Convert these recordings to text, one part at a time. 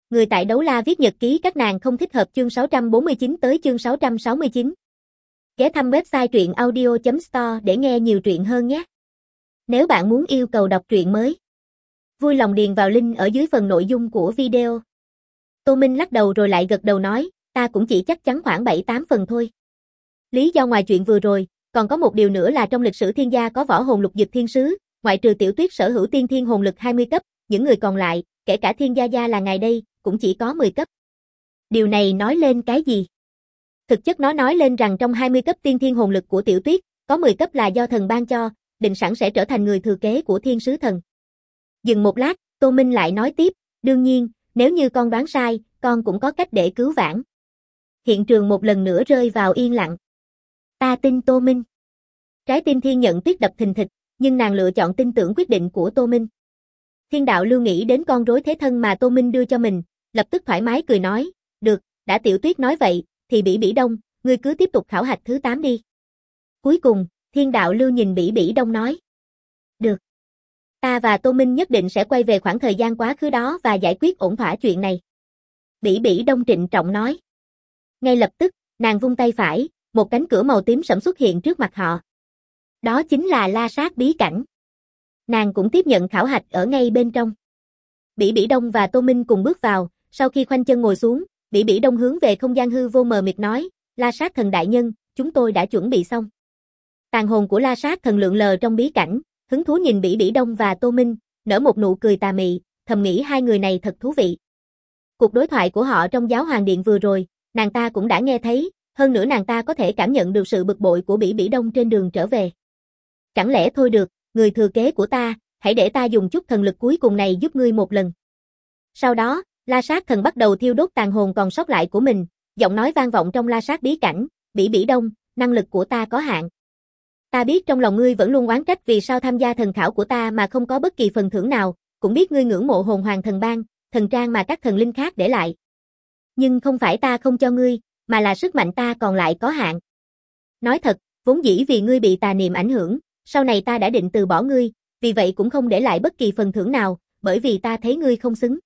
người tại Đấu La viết nhật ký các nàng không thích hợp chương 649 tới chương 669. Ghé thăm website truyện audio.store để nghe nhiều truyện hơn nhé. Nếu bạn muốn yêu cầu đọc truyện mới, vui lòng điền vào link ở dưới phần nội dung của video. Tô Minh lắc đầu rồi lại gật đầu nói, ta cũng chỉ chắc chắn khoảng 7-8 phần thôi. Lý do ngoài chuyện vừa rồi, còn có một điều nữa là trong lịch sử thiên gia có võ hồn lục dực thiên sứ, ngoại trừ Tiểu Tuyết sở hữu tiên thiên hồn lực 20 cấp, những người còn lại, kể cả thiên gia là ngài đây, cũng chỉ có 10 cấp. Điều này nói lên cái gì? Thực chất nó nói lên rằng trong 20 cấp tiên thiên hồn lực của Tiểu Tuyết, có 10 cấp là do thần ban cho, định sẵn sẽ trở thành người thừa kế của thiên sứ thần. Dừng một lát, Tô Minh lại nói tiếp, đương nhiên, nếu như con đoán sai, con cũng có cách để cứu vãn. Hiện trường một lần nữa rơi vào yên lặng. Ta tin Tô Minh. Trái tim Thiên Nhận Tuyết đập thình thịch, nhưng nàng lựa chọn tin tưởng quyết định của Tô Minh. Thiên đạo lưu nghĩ đến con rối thế thân mà Tô Minh đưa cho mình, lập tức thoải mái cười nói, được, đã Tiểu Tuyết nói vậy, thì Bỉ Bỉ Đông, ngươi cứ tiếp tục khảo hạch thứ 8 đi. Cuối cùng, Thiên đạo lưu nhìn Bỉ Bỉ Đông nói, được. Ta và Tô Minh nhất định sẽ quay về khoảng thời gian quá khứ đó và giải quyết ổn thỏa chuyện này. Bỉ Bỉ Đông trịnh trọng nói. Ngay lập tức, nàng vung tay phải, một cánh cửa màu tím sẫm xuất hiện trước mặt họ. Đó chính là La Sát bí cảnh. Nàng cũng tiếp nhận khảo hạch ở ngay bên trong. Bỉ Bỉ Đông và Tô Minh cùng bước vào, sau khi khoanh chân ngồi xuống, Bỉ Bỉ Đông hướng về không gian hư vô mờ mịt nói, La Sát thần đại nhân, chúng tôi đã chuẩn bị xong. Tàn hồn của La Sát thần lượn lờ trong bí cảnh, hứng thú nhìn Bỉ Bỉ Đông và Tô Minh, nở một nụ cười tà mị, thầm nghĩ hai người này thật thú vị. Cuộc đối thoại của họ trong Giáo Hoàng Điện vừa rồi, nàng ta cũng đã nghe thấy, hơn nữa nàng ta có thể cảm nhận được sự bực bội của Bỉ Bỉ Đông trên đường trở về. Chẳng lẽ thôi được, người thừa kế của ta, hãy để ta dùng chút thần lực cuối cùng này giúp ngươi một lần. Sau đó, La Sát thần bắt đầu thiêu đốt tàn hồn còn sót lại của mình, giọng nói vang vọng trong La Sát bí cảnh, Bỉ Bỉ Đông, năng lực của ta có hạn. Ta biết trong lòng ngươi vẫn luôn oán trách vì sao tham gia thần khảo của ta mà không có bất kỳ phần thưởng nào, cũng biết ngươi ngưỡng mộ hồn hoàng thần ban, thần trang mà các thần linh khác để lại. Nhưng không phải ta không cho ngươi, mà là sức mạnh ta còn lại có hạn. Nói thật, vốn dĩ vì ngươi bị tà niệm ảnh hưởng, sau này ta đã định từ bỏ ngươi, vì vậy cũng không để lại bất kỳ phần thưởng nào, bởi vì ta thấy ngươi không xứng.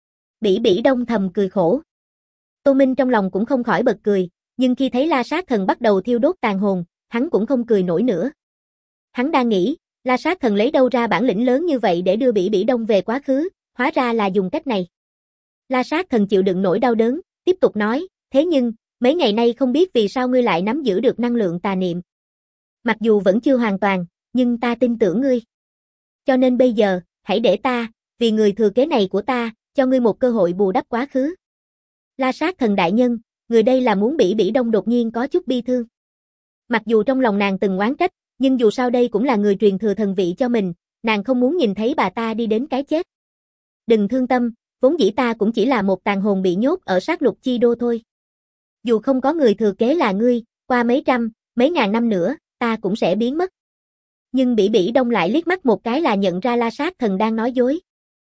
Bỉ Bỉ Đông thầm cười khổ. Tô Minh trong lòng cũng không khỏi bật cười, nhưng khi thấy La Sát thần bắt đầu thiêu đốt tàn hồn, hắn cũng không cười nổi nữa. Hắn đang nghĩ, La Sát thần lấy đâu ra bản lĩnh lớn như vậy để đưa Bỉ Bỉ Đông về quá khứ, hóa ra là dùng cách này. La Sát thần chịu đựng nỗi đau đớn, tiếp tục nói, thế nhưng, mấy ngày nay không biết vì sao ngươi lại nắm giữ được năng lượng tà niệm. Mặc dù vẫn chưa hoàn toàn, nhưng ta tin tưởng ngươi. Cho nên bây giờ, hãy để ta, vì người thừa kế này của ta, cho ngươi một cơ hội bù đắp quá khứ. La Sát thần đại nhân, người đây là muốn Bỉ Bỉ Đông đột nhiên có chút bi thương. Mặc dù trong lòng nàng từng oán trách, nhưng dù sao đây cũng là người truyền thừa thần vị cho mình, nàng không muốn nhìn thấy bà ta đi đến cái chết. Đừng thương tâm, vốn dĩ ta cũng chỉ là một tàn hồn bị nhốt ở sát lục chi đô thôi. Dù không có người thừa kế là ngươi, qua mấy trăm, mấy ngàn năm nữa, ta cũng sẽ biến mất. Nhưng Bỉ Bỉ Đông lại liếc mắt một cái là nhận ra La Sát thần đang nói dối.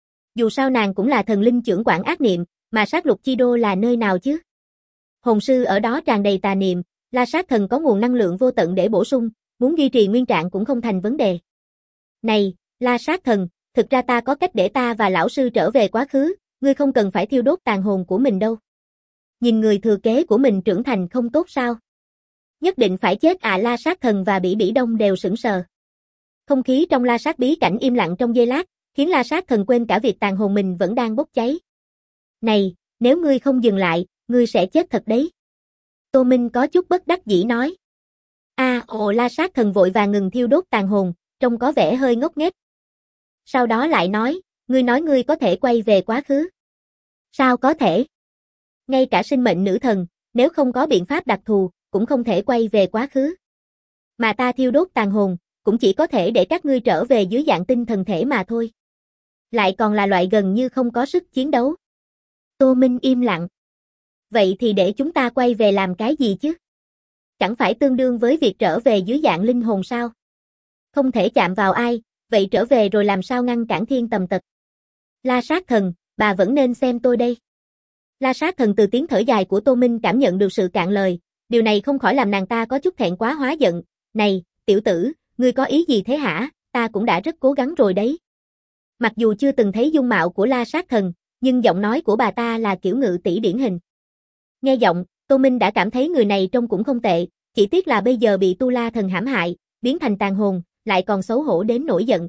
Dù sao nàng cũng là thần linh chưởng quản ác niệm, mà sát lục chi đô là nơi nào chứ? Hồn sư ở đó tràn đầy tà niệm, La Sát thần có nguồn năng lượng vô tận để bổ sung, muốn duy trì nguyên trạng cũng không thành vấn đề. Này, La Sát thần, thực ra ta có cách để ta và lão sư trở về quá khứ, ngươi không cần phải thiêu đốt tàn hồn của mình đâu. Nhìn người thừa kế của mình trưởng thành không tốt sao? Nhất định phải chết à? La Sát thần và Bỉ Bỉ Đông đều sững sờ. Không khí trong La Sát bí cảnh im lặng trong giây lát, khiến La Sát thần quên cả việc tàn hồn mình vẫn đang bốc cháy. Này, nếu ngươi không dừng lại, ngươi sẽ chết thật đấy. Tô Minh có chút bất đắc dĩ nói. La Sát thần vội vàng ngừng thiêu đốt tàn hồn, trông có vẻ hơi ngốc nghếch. Sau đó lại nói, ngươi có thể quay về quá khứ. Sao có thể? Ngay cả sinh mệnh nữ thần, nếu không có biện pháp đặc thù, cũng không thể quay về quá khứ. Mà ta thiêu đốt tàn hồn, cũng chỉ có thể để các ngươi trở về dưới dạng tinh thần thể mà thôi. Lại còn là loại gần như không có sức chiến đấu. Tô Minh im lặng. Vậy thì để chúng ta quay về làm cái gì chứ? Chẳng phải tương đương với việc trở về dưới dạng linh hồn sao? Không thể chạm vào ai, vậy trở về rồi làm sao ngăn cản thiên tầm tật? La Sát thần, bà vẫn nên xem tôi đây. La Sát thần từ tiếng thở dài của Tô Minh cảm nhận được sự cạn lời, điều này không khỏi làm nàng ta có chút thẹn quá hóa giận. Này, tiểu tử, ngươi có ý gì thế hả? Ta cũng đã rất cố gắng rồi đấy. Mặc dù chưa từng thấy dung mạo của La Sát thần, nhưng giọng nói của bà ta là kiểu ngự tỷ điển hình. Nghe giọng, Tô Minh đã cảm thấy người này trông cũng không tệ, chỉ tiếc là bây giờ bị Tu La Thần hãm hại, biến thành tàn hồn, lại còn xấu hổ đến nổi giận.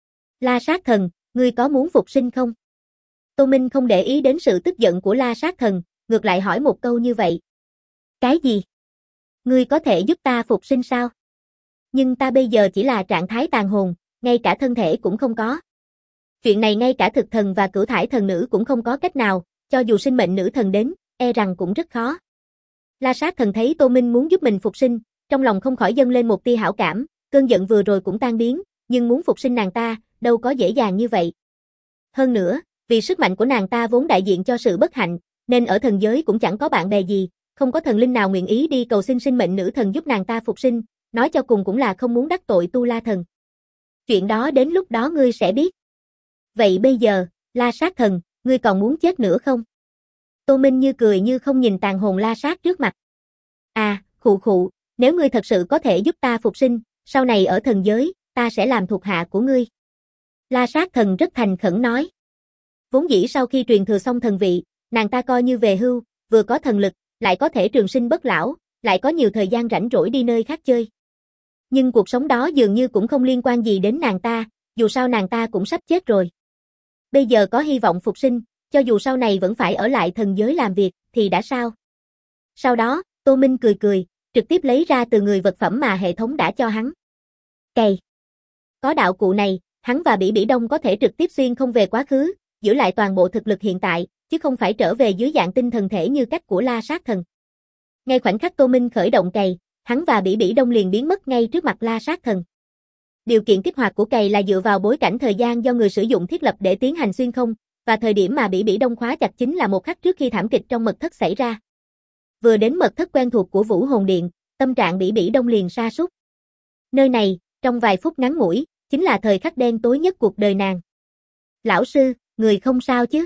La Sát Thần, ngươi có muốn phục sinh không? Tô Minh không để ý đến sự tức giận của La Sát Thần, ngược lại hỏi một câu như vậy. Cái gì? Ngươi có thể giúp ta phục sinh sao? Nhưng ta bây giờ chỉ là trạng thái tàn hồn, ngay cả thân thể cũng không có. Chuyện này ngay cả thực thần và cửu thải thần nữ cũng không có cách nào, cho dù sinh mệnh nữ thần đến, e rằng cũng rất khó. La Sát Thần thấy Tô Minh muốn giúp mình phục sinh, trong lòng không khỏi dâng lên một tia hảo cảm, cơn giận vừa rồi cũng tan biến, nhưng muốn phục sinh nàng ta, đâu có dễ dàng như vậy. Hơn nữa, vì sức mạnh của nàng ta vốn đại diện cho sự bất hạnh, nên ở thần giới cũng chẳng có bạn bè gì, không có thần linh nào nguyện ý đi cầu xin sinh mệnh nữ thần giúp nàng ta phục sinh, nói cho cùng cũng là không muốn đắc tội Tu La Thần. Chuyện đó đến lúc đó ngươi sẽ biết. Vậy bây giờ, La Sát Thần, ngươi còn muốn chết nữa không? Tô Minh như cười như không nhìn tàn hồn La Sát trước mặt. À, khụ, nếu ngươi thật sự có thể giúp ta phục sinh, sau này ở thần giới, ta sẽ làm thuộc hạ của ngươi. La Sát Thần rất thành khẩn nói. Vốn dĩ sau khi truyền thừa xong thần vị, nàng ta coi như về hưu, vừa có thần lực, lại có thể trường sinh bất lão, lại có nhiều thời gian rảnh rỗi đi nơi khác chơi. Nhưng cuộc sống đó dường như cũng không liên quan gì đến nàng ta, dù sao nàng ta cũng sắp chết rồi. Bây giờ có hy vọng phục sinh, cho dù sau này vẫn phải ở lại thần giới làm việc, thì đã sao? Sau đó, Tô Minh cười, trực tiếp lấy ra từ người vật phẩm mà hệ thống đã cho hắn. Cày. Có đạo cụ này, hắn và Bỉ Bỉ Đông có thể trực tiếp xuyên không về quá khứ, giữ lại toàn bộ thực lực hiện tại, chứ không phải trở về dưới dạng tinh thần thể như cách của La Sát Thần. Ngay khoảnh khắc Tô Minh khởi động cày, hắn và Bỉ Bỉ Đông liền biến mất ngay trước mặt La Sát Thần. Điều kiện kích hoạt của cày là dựa vào bối cảnh thời gian do người sử dụng thiết lập để tiến hành xuyên không, và thời điểm mà Bỉ Bỉ Đông khóa chặt chính là một khắc trước khi thảm kịch trong mật thất xảy ra. Vừa đến mật thất quen thuộc của Vũ Hồn Điện, tâm trạng Bỉ Bỉ Đông liền sa sút. Nơi này, trong vài phút ngắn ngủi, chính là thời khắc đen tối nhất cuộc đời nàng. Lão sư, người không sao chứ?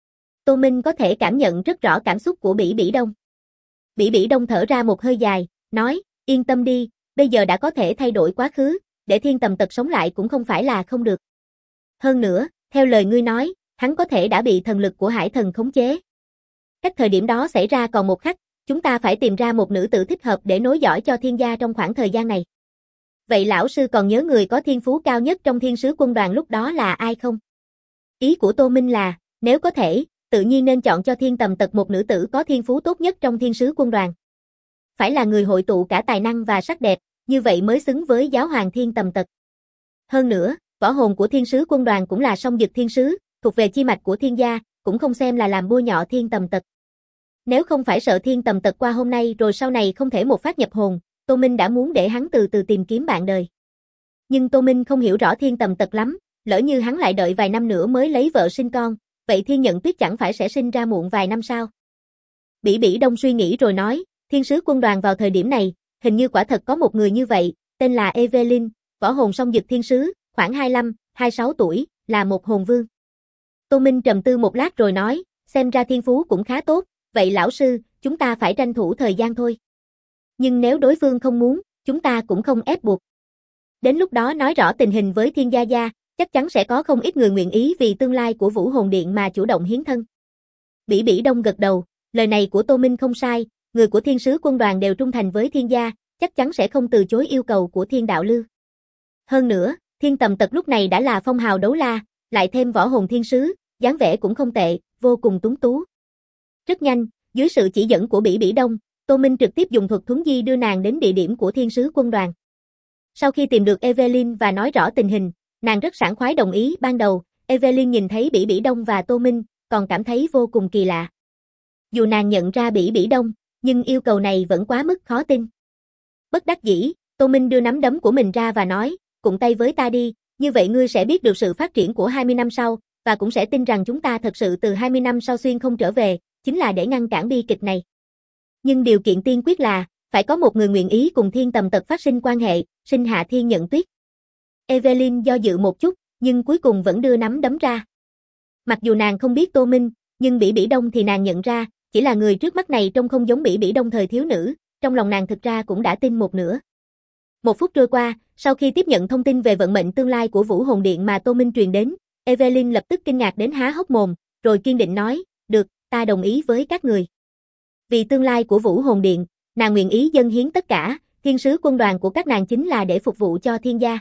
Tô Minh có thể cảm nhận rất rõ cảm xúc của Bỉ Bỉ Đông. Bỉ Bỉ Đông thở ra một hơi dài, nói, yên tâm đi, bây giờ đã có thể thay đổi quá khứ, để Thiên Tầm Tật sống lại cũng không phải là không được. Hơn nữa, theo lời ngươi nói, hắn có thể đã bị thần lực của Hải Thần khống chế. Cách thời điểm đó xảy ra còn một khắc, chúng ta phải tìm ra một nữ tử thích hợp để nối dõi cho Thiên gia trong khoảng thời gian này. Vậy lão sư còn nhớ người có thiên phú cao nhất trong Thiên sứ quân đoàn lúc đó là ai không? Ý của Tô Minh là, nếu có thể, tự nhiên nên chọn cho Thiên Tầm Tật một nữ tử có thiên phú tốt nhất trong Thiên sứ quân đoàn. Phải là người hội tụ cả tài năng và sắc đẹp, như vậy mới xứng với giáo hoàng Thiên Tầm Tật. Hơn nữa, võ hồn của Thiên sứ quân đoàn cũng là song dực thiên sứ, thuộc về chi mạch của Thiên gia, cũng không xem là làm bôi nhọ Thiên Tầm Tật. Nếu không phải sợ Thiên Tầm Tật qua hôm nay rồi sau này không thể một phát nhập hồn, Tô Minh đã muốn để hắn từ từ tìm kiếm bạn đời. Nhưng Tô Minh không hiểu rõ Thiên Tầm Tật lắm, lỡ như hắn lại đợi vài năm nữa mới lấy vợ sinh con, vậy Thiên Nhận Tuyết chẳng phải sẽ sinh ra muộn vài năm sao? Bỉ Bỉ Đông suy nghĩ rồi nói, Thiên sứ quân đoàn vào thời điểm này, hình như quả thật có một người như vậy, tên là Evelyn, võ hồn song dực thiên sứ, khoảng 25, 26 tuổi, là một hồn vương. Tô Minh trầm tư một lát rồi nói, xem ra thiên phú cũng khá tốt, vậy lão sư, chúng ta phải tranh thủ thời gian thôi. Nhưng nếu đối phương không muốn, chúng ta cũng không ép buộc. Đến lúc đó nói rõ tình hình với Thiên gia, chắc chắn sẽ có không ít người nguyện ý vì tương lai của Vũ Hồn Điện mà chủ động hiến thân. Bỉ Bỉ Đông gật đầu, lời này của Tô Minh không sai, người của Thiên sứ quân đoàn đều trung thành với Thiên gia, chắc chắn sẽ không từ chối yêu cầu của Thiên đạo lưu. Hơn nữa, Thiên Tầm Tật lúc này đã là phong hào đấu la, lại thêm võ hồn thiên sứ, dáng vẻ cũng không tệ, vô cùng tuấn tú. Rất nhanh, dưới sự chỉ dẫn của Bỉ Bỉ Đông, Tô Minh trực tiếp dùng thuật thuấn di đưa nàng đến địa điểm của Thiên sứ quân đoàn. Sau khi tìm được Evelyn và nói rõ tình hình, nàng rất sảng khoái đồng ý. Ban đầu, Evelyn nhìn thấy Bỉ Bỉ Đông và Tô Minh, còn cảm thấy vô cùng kỳ lạ. Dù nàng nhận ra Bỉ Bỉ Đông, nhưng yêu cầu này vẫn quá mức khó tin. Bất đắc dĩ, Tô Minh đưa nắm đấm của mình ra và nói, cụng tay với ta đi, như vậy ngươi sẽ biết được sự phát triển của 20 năm sau, và cũng sẽ tin rằng chúng ta thật sự từ 20 năm sau xuyên không trở về, chính là để ngăn cản bi kịch này. Nhưng điều kiện tiên quyết là, phải có một người nguyện ý cùng Thiên Tầm Tật phát sinh quan hệ, sinh hạ Thiên Nhận Tuyết. Evelyn do dự một chút, nhưng cuối cùng vẫn đưa nắm đấm ra. Mặc dù nàng không biết Tô Minh, nhưng Bỉ Bỉ Đông thì nàng nhận ra, chỉ là người trước mắt này trông không giống Bỉ Bỉ Đông thời thiếu nữ, trong lòng nàng thực ra cũng đã tin một nửa. Một phút trôi qua, sau khi tiếp nhận thông tin về vận mệnh tương lai của Vũ Hồn Điện mà Tô Minh truyền đến, Evelyn lập tức kinh ngạc đến há hốc mồm, rồi kiên định nói, được, ta đồng ý với các người. Vì tương lai của Vũ Hồn Điện, nàng nguyện ý dâng hiến tất cả, thiên sứ quân đoàn của các nàng chính là để phục vụ cho thiên gia.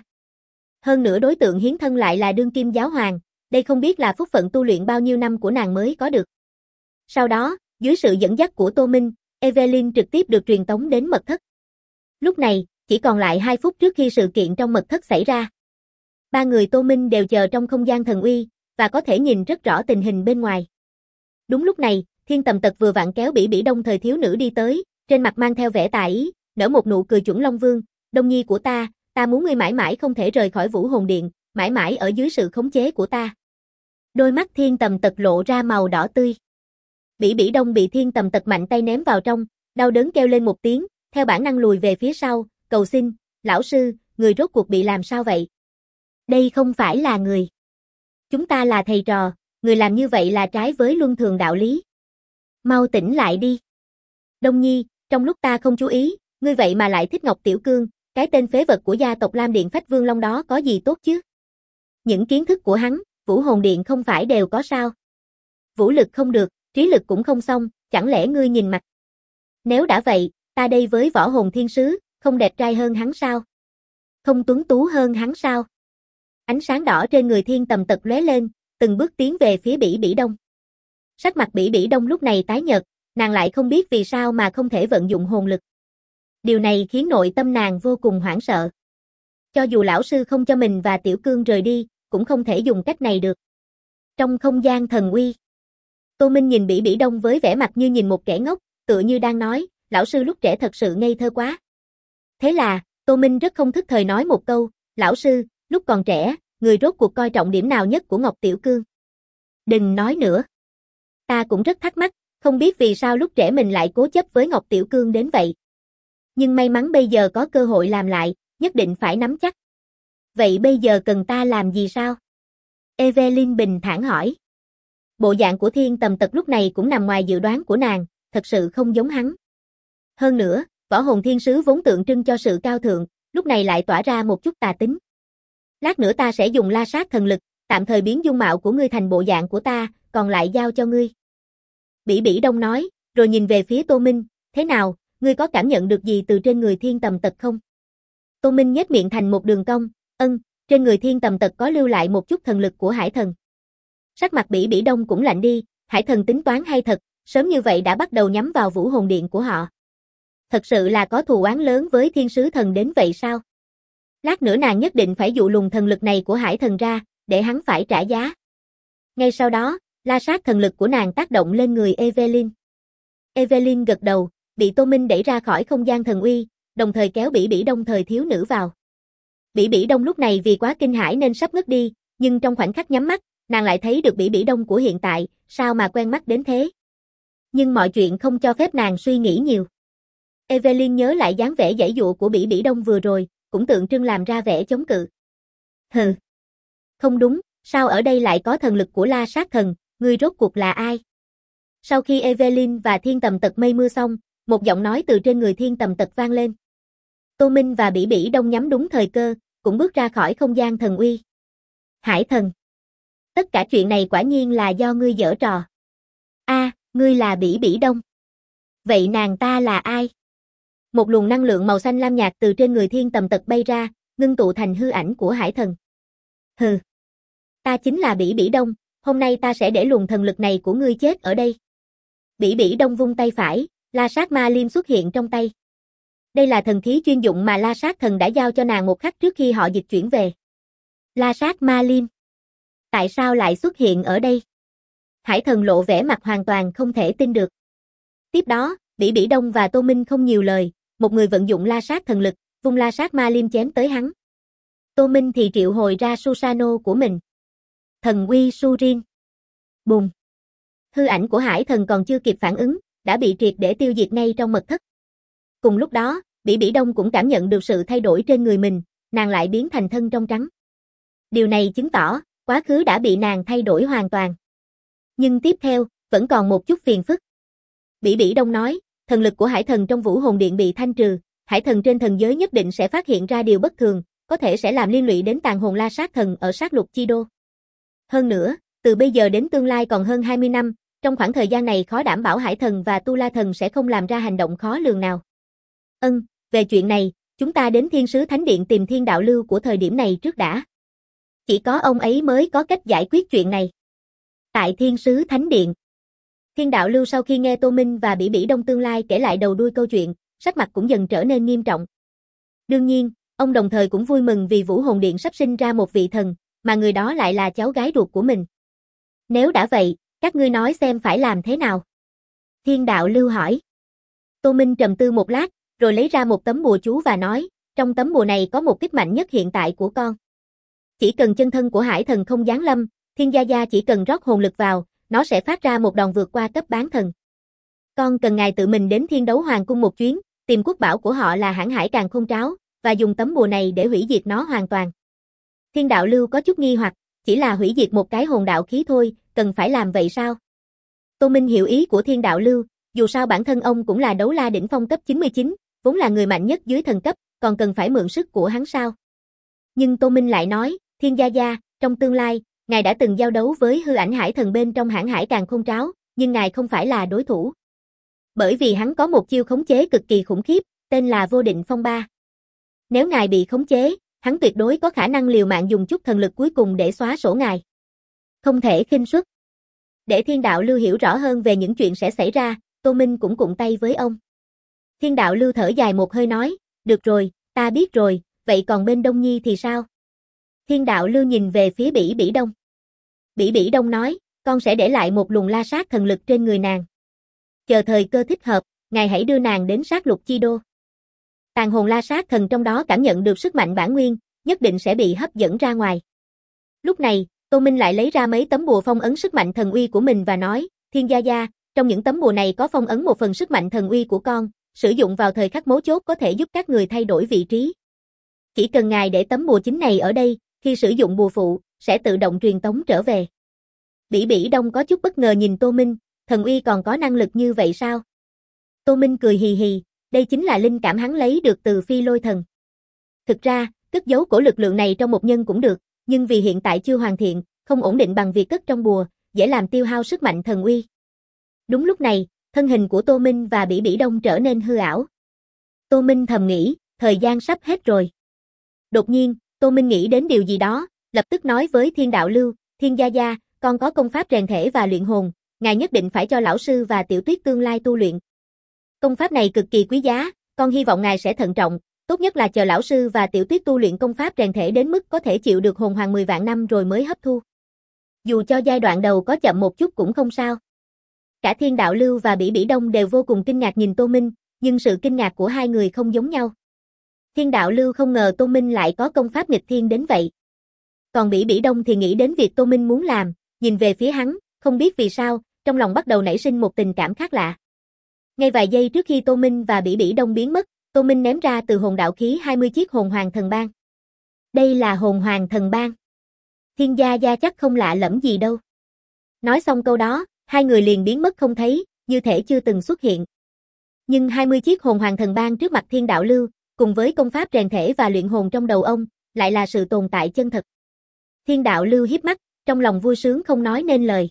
Hơn nữa đối tượng hiến thân lại là đương kim giáo hoàng, đây không biết là phúc phận tu luyện bao nhiêu năm của nàng mới có được. Sau đó, dưới sự dẫn dắt của Tô Minh, Evelyn trực tiếp được truyền tống đến mật thất. Lúc này, chỉ còn lại 2 phút trước khi sự kiện trong mật thất xảy ra. 3 người Tô Minh đều chờ trong không gian thần uy, và có thể nhìn rất rõ tình hình bên ngoài. Đúng lúc này, Thiên Tầm Tật vừa vặn kéo Bỉ Bỉ Đông thời thiếu nữ đi tới, trên mặt mang theo vẻ tà ý, nở một nụ cười chuẩn Long Vương, Đông Nhi của ta muốn ngươi mãi mãi không thể rời khỏi Vũ Hồn Điện, mãi mãi ở dưới sự khống chế của ta. Đôi mắt Thiên Tầm Tật lộ ra màu đỏ tươi. Bỉ Bỉ Đông bị Thiên Tầm Tật mạnh tay ném vào trong, đau đớn kêu lên một tiếng, theo bản năng lùi về phía sau, cầu xin, lão sư, người rốt cuộc bị làm sao vậy? Đây không phải là người. Chúng ta là thầy trò, người làm như vậy là trái với luân thường đạo lý. Mau tỉnh lại đi. Đông Nhi, trong lúc ta không chú ý, ngươi vậy mà lại thích Ngọc Tiểu Cương, cái tên phế vật của gia tộc Lam Điện Phách Vương Long đó có gì tốt chứ? Những kiến thức của hắn, Vũ Hồn Điện không phải đều có sao? Vũ lực không được, trí lực cũng không xong, chẳng lẽ ngươi nhìn mặt? Nếu đã vậy, ta đây với Võ Hồn Thiên Sứ, không đẹp trai hơn hắn sao? Không tuấn tú hơn hắn sao? Ánh sáng đỏ trên người Thiên Tầm Tật lóe lên, từng bước tiến về phía Bỉ Bỉ Đông. Sắc mặt Bỉ Bỉ Đông lúc này tái nhợt, nàng lại không biết vì sao mà không thể vận dụng hồn lực. Điều này khiến nội tâm nàng vô cùng hoảng sợ. Cho dù lão sư không cho mình và Tiểu Cương rời đi, cũng không thể dùng cách này được. Trong không gian thần uy, Tô Minh nhìn Bỉ Bỉ Đông với vẻ mặt như nhìn một kẻ ngốc, tựa như đang nói, lão sư lúc trẻ thật sự ngây thơ quá. Thế là, Tô Minh rất không thức thời nói một câu, lão sư, lúc còn trẻ, người rốt cuộc coi trọng điểm nào nhất của Ngọc Tiểu Cương? Đừng nói nữa. Ta cũng rất thắc mắc, không biết vì sao lúc trẻ mình lại cố chấp với Ngọc Tiểu Cương đến vậy. Nhưng may mắn bây giờ có cơ hội làm lại, nhất định phải nắm chắc. Vậy bây giờ cần ta làm gì sao? Evelyn bình thản hỏi. Bộ dạng của Thiên Tầm Tật lúc này cũng nằm ngoài dự đoán của nàng, thật sự không giống hắn. Hơn nữa, Võ Hồn Thiên Sứ vốn tượng trưng cho sự cao thượng, lúc này lại tỏa ra một chút tà tính. Lát nữa ta sẽ dùng la sát thần lực, tạm thời biến dung mạo của ngươi thành bộ dạng của ta, còn lại giao cho ngươi. Bỉ Bỉ Đông nói, rồi nhìn về phía Tô Minh, thế nào, ngươi có cảm nhận được gì từ trên người Thiên Tầm Tật không? Tô Minh nhếch miệng thành một đường cong, trên người Thiên Tầm Tật có lưu lại một chút thần lực của Hải Thần. Sắc mặt Bỉ Bỉ Đông cũng lạnh đi, Hải Thần tính toán hay thật, sớm như vậy đã bắt đầu nhắm vào Vũ Hồn Điện của họ. Thật sự là có thù oán lớn với Thiên Sứ Thần đến vậy sao? Lát nữa nàng nhất định phải dụ lùng thần lực này của Hải Thần ra, để hắn phải trả giá. Ngay sau đó, la sát thần lực của nàng tác động lên người Evelyn. Evelyn gật đầu, bị Tô Minh đẩy ra khỏi không gian thần uy, đồng thời kéo Bỉ Bỉ Đông thời thiếu nữ vào. Bỉ Bỉ Đông lúc này vì quá kinh hãi nên sắp ngất đi, nhưng trong khoảnh khắc nhắm mắt, nàng lại thấy được Bỉ Bỉ Đông của hiện tại, sao mà quen mắt đến thế. Nhưng mọi chuyện không cho phép nàng suy nghĩ nhiều. Evelyn nhớ lại dáng vẻ giãy giụa của Bỉ Bỉ Đông vừa rồi, cũng tượng trưng làm ra vẻ chống cự. Hừ. Không đúng, sao ở đây lại có thần lực của la sát thần, ngươi rốt cuộc là ai? Sau khi Evelyn và Thiên Tầm Tật mây mưa xong, một giọng nói từ trên người Thiên Tầm Tật vang lên. Tô Minh và Bỉ Bỉ Đông nhắm đúng thời cơ, cũng bước ra khỏi không gian thần uy. Hải Thần. Tất cả chuyện này quả nhiên là do ngươi giở trò. Ngươi là Bỉ Bỉ Đông. Vậy nàng ta là ai? Một luồng năng lượng màu xanh lam nhạt từ trên người Thiên Tầm Tật bay ra, ngưng tụ thành hư ảnh của Hải Thần. Hừ. Ta chính là Bỉ Bỉ Đông, hôm nay ta sẽ để luồng thần lực này của ngươi chết ở đây. Bỉ Bỉ Đông vung tay phải, La Sát Ma Liêm xuất hiện trong tay. Đây là thần khí chuyên dụng mà La Sát Thần đã giao cho nàng một khắc trước khi họ dịch chuyển về. La Sát Ma Liêm. Tại sao lại xuất hiện ở đây? Hải Thần lộ vẻ mặt hoàn toàn không thể tin được. Tiếp đó, Bỉ Bỉ Đông và Tô Minh không nhiều lời, một người vận dụng La Sát thần lực, vung La Sát Ma Liêm chém tới hắn. Tô Minh thì triệu hồi ra Susano của mình. Thần uy Surin. Bùng. Hư ảnh của Hải Thần còn chưa kịp phản ứng, đã bị triệt để tiêu diệt ngay trong mật thất. Cùng lúc đó, Bỉ Bỉ Đông cũng cảm nhận được sự thay đổi trên người mình, nàng lại biến thành thân trong trắng. Điều này chứng tỏ, quá khứ đã bị nàng thay đổi hoàn toàn. Nhưng tiếp theo, vẫn còn một chút phiền phức. Bỉ Bỉ Đông nói, thần lực của Hải Thần trong Vũ Hồn Điện bị thanh trừ, Hải Thần trên thần giới nhất định sẽ phát hiện ra điều bất thường, có thể sẽ làm liên lụy đến tàn hồn La Sát Thần ở sát lục chi đô. Hơn nữa, Từ bây giờ đến tương lai còn hơn 20 năm, trong khoảng thời gian này khó đảm bảo Hải Thần và Tu La Thần sẽ không làm ra hành động khó lường nào. Về chuyện này, chúng ta đến Thiên Sứ Thánh Điện tìm Thiên Đạo Lưu của thời điểm này trước đã. Chỉ có ông ấy mới có cách giải quyết chuyện này. Tại Thiên Sứ Thánh Điện, Thiên Đạo Lưu sau khi nghe Tô Minh và Bỉ Bỉ Đông tương lai kể lại đầu đuôi câu chuyện, sắc mặt cũng dần trở nên nghiêm trọng. Đương nhiên, ông đồng thời cũng vui mừng vì Vũ Hồn Điện sắp sinh ra một vị thần, mà người đó lại là cháu gái ruột của mình. Nếu đã vậy, các ngươi nói xem phải làm thế nào? Thiên Đạo Lưu hỏi. Tô Minh trầm tư một lát, rồi lấy ra một tấm bùa chú và nói, trong tấm bùa này có một kích mạnh nhất hiện tại của con. Chỉ cần chân thân của Hải Thần không giáng lâm, Thiên Gia Gia chỉ cần rót hồn lực vào, nó sẽ phát ra một đòn vượt qua cấp bán thần. Con cần ngài tự mình đến Thiên Đấu Hoàng Cung một chuyến, tìm quốc bảo của họ là Hãn Hải Càn Khôn Tráo, và dùng tấm bùa này để hủy diệt nó hoàn toàn. Thiên Đạo Lưu có chút nghi hoặc, chỉ là hủy diệt một cái hồn đạo khí thôi, cần phải làm vậy sao? Tô Minh hiểu ý của Thiên Đạo Lưu, dù sao bản thân ông cũng là đấu la đỉnh phong cấp 99, vốn là người mạnh nhất dưới thần cấp, còn cần phải mượn sức của hắn sao? Nhưng Tô Minh lại nói, Thiên Gia Gia, trong tương lai, ngài đã từng giao đấu với hư ảnh Hải Thần bên trong Hãn Hải Càn Khôn Tráo, nhưng ngài không phải là đối thủ. Bởi vì hắn có một chiêu khống chế cực kỳ khủng khiếp, tên là Vô Định Phong Ba. Nếu ngài bị khống chế, hắn tuyệt đối có khả năng liều mạng dùng chút thần lực cuối cùng để xóa sổ ngài. Không thể khinh suất. Để Thiên Đạo Lưu hiểu rõ hơn về những chuyện sẽ xảy ra, Tô Minh cũng cụng tay với ông. Thiên Đạo Lưu thở dài một hơi nói, được rồi, ta biết rồi, vậy còn bên Đông Nhi thì sao? Thiên Đạo Lưu nhìn về phía Bỉ Bỉ Đông. Bỉ Bỉ Đông nói, con sẽ để lại một luồng la sát thần lực trên người nàng. Chờ thời cơ thích hợp, ngài hãy đưa nàng đến sát lục chi đô. Tàn hồn la sát thần trong đó cảm nhận được sức mạnh bản nguyên, nhất định sẽ bị hấp dẫn ra ngoài. Lúc này, Tô Minh lại lấy ra mấy tấm bùa phong ấn sức mạnh thần uy của mình và nói, Thiên Gia Gia, trong những tấm bùa này có phong ấn một phần sức mạnh thần uy của con, sử dụng vào thời khắc mấu chốt có thể giúp các người thay đổi vị trí. Chỉ cần ngài để tấm bùa chính này ở đây, khi sử dụng bùa phụ, sẽ tự động truyền tống trở về. Bỉ Bỉ Đông có chút bất ngờ nhìn Tô Minh, thần uy còn có năng lực như vậy sao? Tô Minh cười hì hì, đây chính là linh cảm hắn lấy được từ Phi Lôi Thần. Thực ra, cất giấu cổ lực lượng này trong một nhân cũng được, nhưng vì hiện tại chưa hoàn thiện, không ổn định bằng việc cất trong bùa, dễ làm tiêu hao sức mạnh thần uy. Đúng lúc này, thân hình của Tô Minh và Bỉ Bỉ Đông trở nên hư ảo. Tô Minh thầm nghĩ, thời gian sắp hết rồi. Đột nhiên, Tô Minh nghĩ đến điều gì đó, lập tức nói với Thiên Đạo Lưu, Thiên Gia Gia, con có công pháp rèn thể và luyện hồn, ngài nhất định phải cho lão sư và Tiểu Tuyết tương lai tu luyện. Công pháp này cực kỳ quý giá, con hy vọng ngài sẽ thận trọng, tốt nhất là chờ lão sư và Tiểu Tuyết tu luyện công pháp rèn thể đến mức có thể chịu được hồn hoàng 10 vạn năm rồi mới hấp thu. Dù cho giai đoạn đầu có chậm một chút cũng không sao. Cả Thiên Đạo Lưu và Bỉ Bỉ Đông đều vô cùng kinh ngạc nhìn Tô Minh, nhưng sự kinh ngạc của hai người không giống nhau. Thiên Đạo Lưu không ngờ Tô Minh lại có công pháp nghịch thiên đến vậy. Còn Bỉ Bỉ Đông thì nghĩ đến việc Tô Minh muốn làm, nhìn về phía hắn, không biết vì sao, trong lòng bắt đầu nảy sinh một tình cảm khác lạ. Ngay vài giây trước khi Tô Minh và Bỉ Bỉ Đông biến mất, Tô Minh ném ra từ hồn đạo khí 20 chiếc hồn hoàng thần bang. Đây là hồn hoàng thần bang. Thiên Gia Gia chắc không lạ lẫm gì đâu. Nói xong câu đó, hai người liền biến mất không thấy, như thể chưa từng xuất hiện. Nhưng 20 chiếc hồn hoàng thần bang trước mặt Thiên Đạo Lưu, cùng với công pháp rèn thể và luyện hồn trong đầu ông, lại là sự tồn tại chân thật. Thiên Đạo Lưu híp mắt, trong lòng vui sướng không nói nên lời.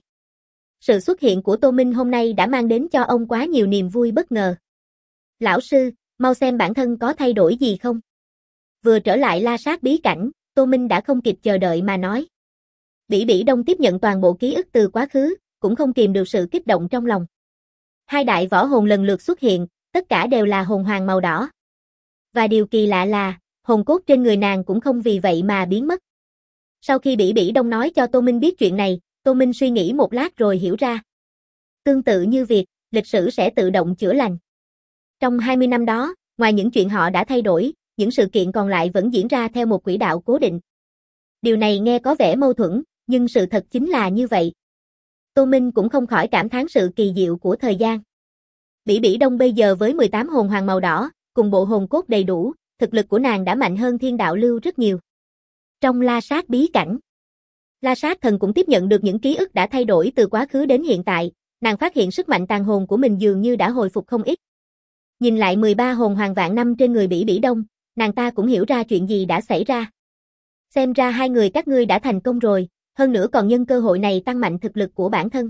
Sự xuất hiện của Tô Minh hôm nay đã mang đến cho ông quá nhiều niềm vui bất ngờ. Lão sư, mau xem bản thân có thay đổi gì không? Vừa trở lại La Sát bí cảnh, Tô Minh đã không kịp chờ đợi mà nói. Bỉ Bỉ Đông tiếp nhận toàn bộ ký ức từ quá khứ, cũng không kìm được sự kích động trong lòng. Hai đại võ hồn lần lượt xuất hiện, tất cả đều là hồn hoàng màu đỏ. Và điều kỳ lạ là, hồn cốt trên người nàng cũng không vì vậy mà biến mất. Sau khi Bỉ Bỉ Đông nói cho Tô Minh biết chuyện này, Tô Minh suy nghĩ một lát rồi hiểu ra. Tương tự như việc, lịch sử sẽ tự động chữa lành. Trong 20 năm đó, ngoài những chuyện họ đã thay đổi, những sự kiện còn lại vẫn diễn ra theo một quỹ đạo cố định. Điều này nghe có vẻ mâu thuẫn, nhưng sự thật chính là như vậy. Tô Minh cũng không khỏi cảm thán sự kỳ diệu của thời gian. Bỉ Bỉ Đông bây giờ với 18 hồn hoàng màu đỏ, cùng bộ hồn cốt đầy đủ, thực lực của nàng đã mạnh hơn Thiên Đạo Lưu rất nhiều. Trong La Sát bí cảnh, La Sát thần cũng tiếp nhận được những ký ức đã thay đổi từ quá khứ đến hiện tại, nàng phát hiện sức mạnh tàn hồn của mình dường như đã hồi phục không ít. Nhìn lại 13 hồn hoàng vạn năm trên người Bỉ Bỉ Đông, nàng ta cũng hiểu ra chuyện gì đã xảy ra. Xem ra hai người các ngươi đã thành công rồi, hơn nữa còn nhân cơ hội này tăng mạnh thực lực của bản thân.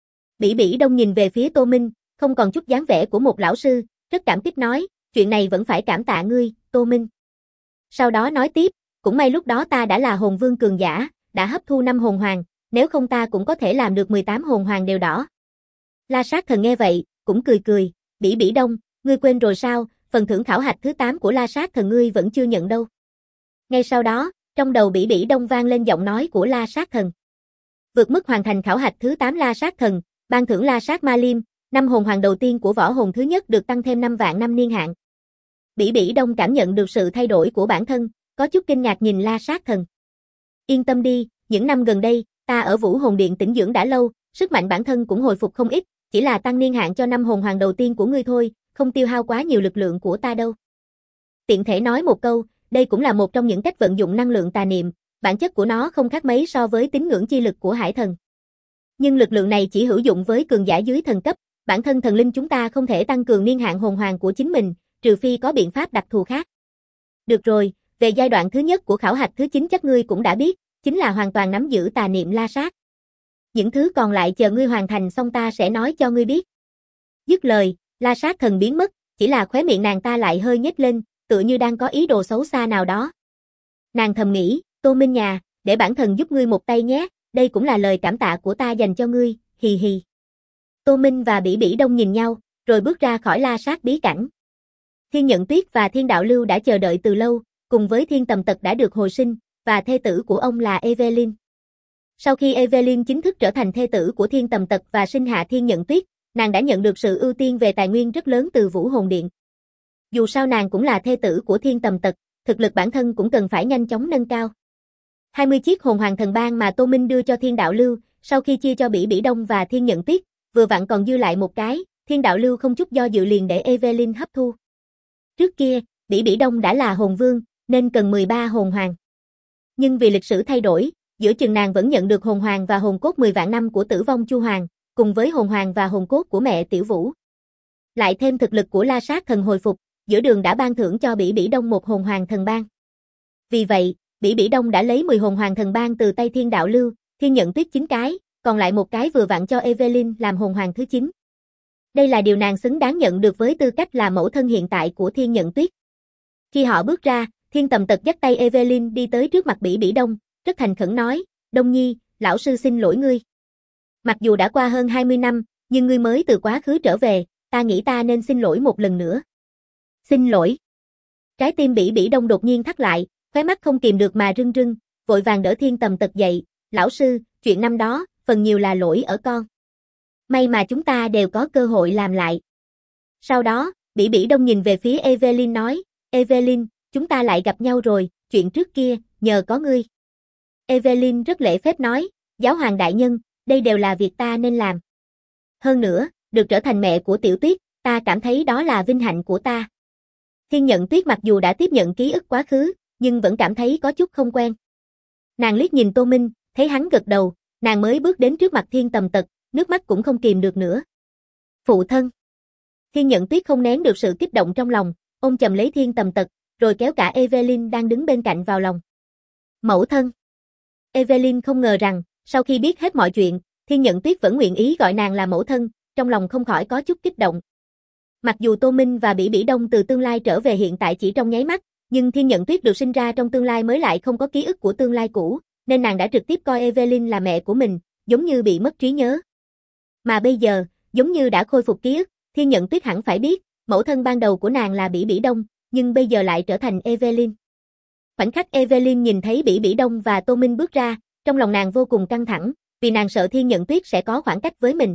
Bỉ Bỉ Đông nhìn về phía Tô Minh, không còn chút dáng vẻ của một lão sư, rất cảm kích nói, chuyện này vẫn phải cảm tạ ngươi, Tô Minh. Sau đó nói tiếp, cũng may lúc đó ta đã là hồn vương cường giả, đã hấp thu 5 hồn hoàng, nếu không ta cũng có thể làm được 18 hồn hoàng đều đỏ. La Sát Thần nghe vậy, cũng cười cười, Bỉ Bỉ Đông, ngươi quên rồi sao, phần thưởng khảo hạch thứ 8 của La Sát Thần ngươi vẫn chưa nhận đâu. Ngay sau đó, trong đầu Bỉ Bỉ Đông vang lên giọng nói của La Sát Thần. Vượt mức hoàn thành khảo hạch thứ 8 La Sát Thần, ban thưởng La Sát Ma Liêm, 5 hồn hoàng đầu tiên của võ hồn thứ nhất được tăng thêm 5 vạn năm niên hạn. Bỉ Bỉ Đông cảm nhận được sự thay đổi của bản thân, có chút kinh ngạc nhìn La Sát Thần. Yên tâm đi, những năm gần đây, ta ở Vũ Hồn Điện tĩnh dưỡng đã lâu, sức mạnh bản thân cũng hồi phục không ít, chỉ là tăng niên hạn cho 5 hồn hoàng đầu tiên của ngươi thôi, không tiêu hao quá nhiều lực lượng của ta đâu. Tiện thể nói một câu, đây cũng là một trong những cách vận dụng năng lượng tà niệm, bản chất của nó không khác mấy so với tín ngưỡng chi lực của hải thần. Nhưng lực lượng này chỉ hữu dụng với cường giả dưới thần cấp, bản thân thần linh chúng ta không thể tăng cường niên hạn hồn hoàng của chính mình, trừ phi có biện pháp đặc thù khác. Được rồi, về giai đoạn thứ nhất của khảo hạch thứ 9 chắc ngươi cũng đã biết, chính là hoàn toàn nắm giữ tà niệm la sát. Những thứ còn lại chờ ngươi hoàn thành xong ta sẽ nói cho ngươi biết. Dứt lời, La Sát Thần biến mất, chỉ là khóe miệng nàng ta lại hơi nhếch lên, tựa như đang có ý đồ xấu xa nào đó. Nàng thầm nghĩ, Tô Minh nhà, để bản thần giúp ngươi một tay nhé, đây cũng là lời cảm tạ của ta dành cho ngươi, hì hì. Tô Minh và Bỉ Bỉ Đông nhìn nhau, rồi bước ra khỏi La Sát bí cảnh. Thiên Nhận Tuyết và Thiên Đạo Lưu đã chờ đợi từ lâu, cùng với Thiên Tầm Tật đã được hồi sinh, và thê tử của ông là Evelyn. Sau khi Evelyn chính thức trở thành thê tử của Thiên Tầm Tật và sinh hạ Thiên Nhận Tuyết, nàng đã nhận được sự ưu tiên về tài nguyên rất lớn từ Vũ Hồn Điện. Dù sao nàng cũng là thê tử của Thiên Tầm Tật, thực lực bản thân cũng cần phải nhanh chóng nâng cao. 20 chiếc hồn hoàng thần bang mà Tô Minh đưa cho Thiên Đạo Lưu, sau khi chia cho Bỉ Bỉ Đông và Thiên Nhận Tuyết, vừa vặn còn dư lại một cái, Thiên Đạo Lưu không chút do dự liền để Evelyn hấp thu. Trước kia, Bỉ Bỉ Đông đã là hồn vương, nên cần 13 hồn hoàng. Nhưng vì lịch sử thay đổi, giữa chừng nàng vẫn nhận được hồn hoàng và hồn cốt 10 vạn năm của Tử Vong Chu Hoàng, cùng với hồn hoàng và hồn cốt của mẹ Tiểu Vũ. Lại thêm thực lực của La Sát Thần hồi phục, giữa đường đã ban thưởng cho Bỉ Bỉ Đông một hồn hoàng thần bang. Vì vậy, Bỉ Bỉ Đông đã lấy 10 hồn hoàng thần bang từ tay Thiên Đạo Lưu, Thiên Nhận Tuyết 9 cái, còn lại một cái vừa vặn cho Evelyn làm hồn hoàng thứ 9. Đây là điều nàng xứng đáng nhận được với tư cách là mẫu thân hiện tại của Thiên Nhận Tuyết. Khi họ bước ra, Thiên Tầm Tật dắt tay Evelyn đi tới trước mặt Bỉ Bỉ Đông, rất thành khẩn nói, Đông Nhi, lão sư xin lỗi ngươi. Mặc dù đã qua hơn 20 năm, nhưng ngươi mới từ quá khứ trở về, ta nghĩ ta nên xin lỗi một lần nữa. Xin lỗi. Trái tim Bỉ Bỉ Đông đột nhiên thắt lại, khóe mắt không kìm được mà rưng rưng, vội vàng đỡ Thiên Tầm Tật dậy, lão sư, chuyện năm đó, phần nhiều là lỗi ở con. May mà chúng ta đều có cơ hội làm lại. Sau đó, Bỉ Bỉ Đông nhìn về phía Evelyn nói, Evelyn, chúng ta lại gặp nhau rồi, chuyện trước kia, nhờ có ngươi. Evelyn rất lễ phép nói, giáo hoàng đại nhân, đây đều là việc ta nên làm. Hơn nữa, được trở thành mẹ của Tiểu Tuyết, ta cảm thấy đó là vinh hạnh của ta. Thiên Nhận Tuyết mặc dù đã tiếp nhận ký ức quá khứ, nhưng vẫn cảm thấy có chút không quen. Nàng liếc nhìn Tô Minh, thấy hắn gật đầu, nàng mới bước đến trước mặt Thiên Tầm Tật, nước mắt cũng không kìm được nữa. Phụ thân. Thiên Nhận Tuyết không nén được sự kích động trong lòng, ôm chầm lấy Thiên Tầm Tật, rồi kéo cả Evelyn đang đứng bên cạnh vào lòng. Mẫu thân. Evelyn không ngờ rằng, sau khi biết hết mọi chuyện, Thiên Nhận Tuyết vẫn nguyện ý gọi nàng là mẫu thân, trong lòng không khỏi có chút kích động. Mặc dù Tô Minh và Bỉ Bỉ Đông từ tương lai trở về hiện tại chỉ trong nháy mắt, nhưng Thiên Nhận Tuyết được sinh ra trong tương lai mới lại không có ký ức của tương lai cũ, nên nàng đã trực tiếp coi Evelyn là mẹ của mình, giống như bị mất trí nhớ. Mà bây giờ, giống như đã khôi phục ký ức, Thiên Nhận Tuyết hẳn phải biết, mẫu thân ban đầu của nàng là Bỉ Bỉ Đông, nhưng bây giờ lại trở thành Evelyn. Khoảnh khắc Evelyn nhìn thấy Bỉ Bỉ Đông và Tô Minh bước ra, trong lòng nàng vô cùng căng thẳng, vì nàng sợ Thiên Nhận Tuyết sẽ có khoảng cách với mình.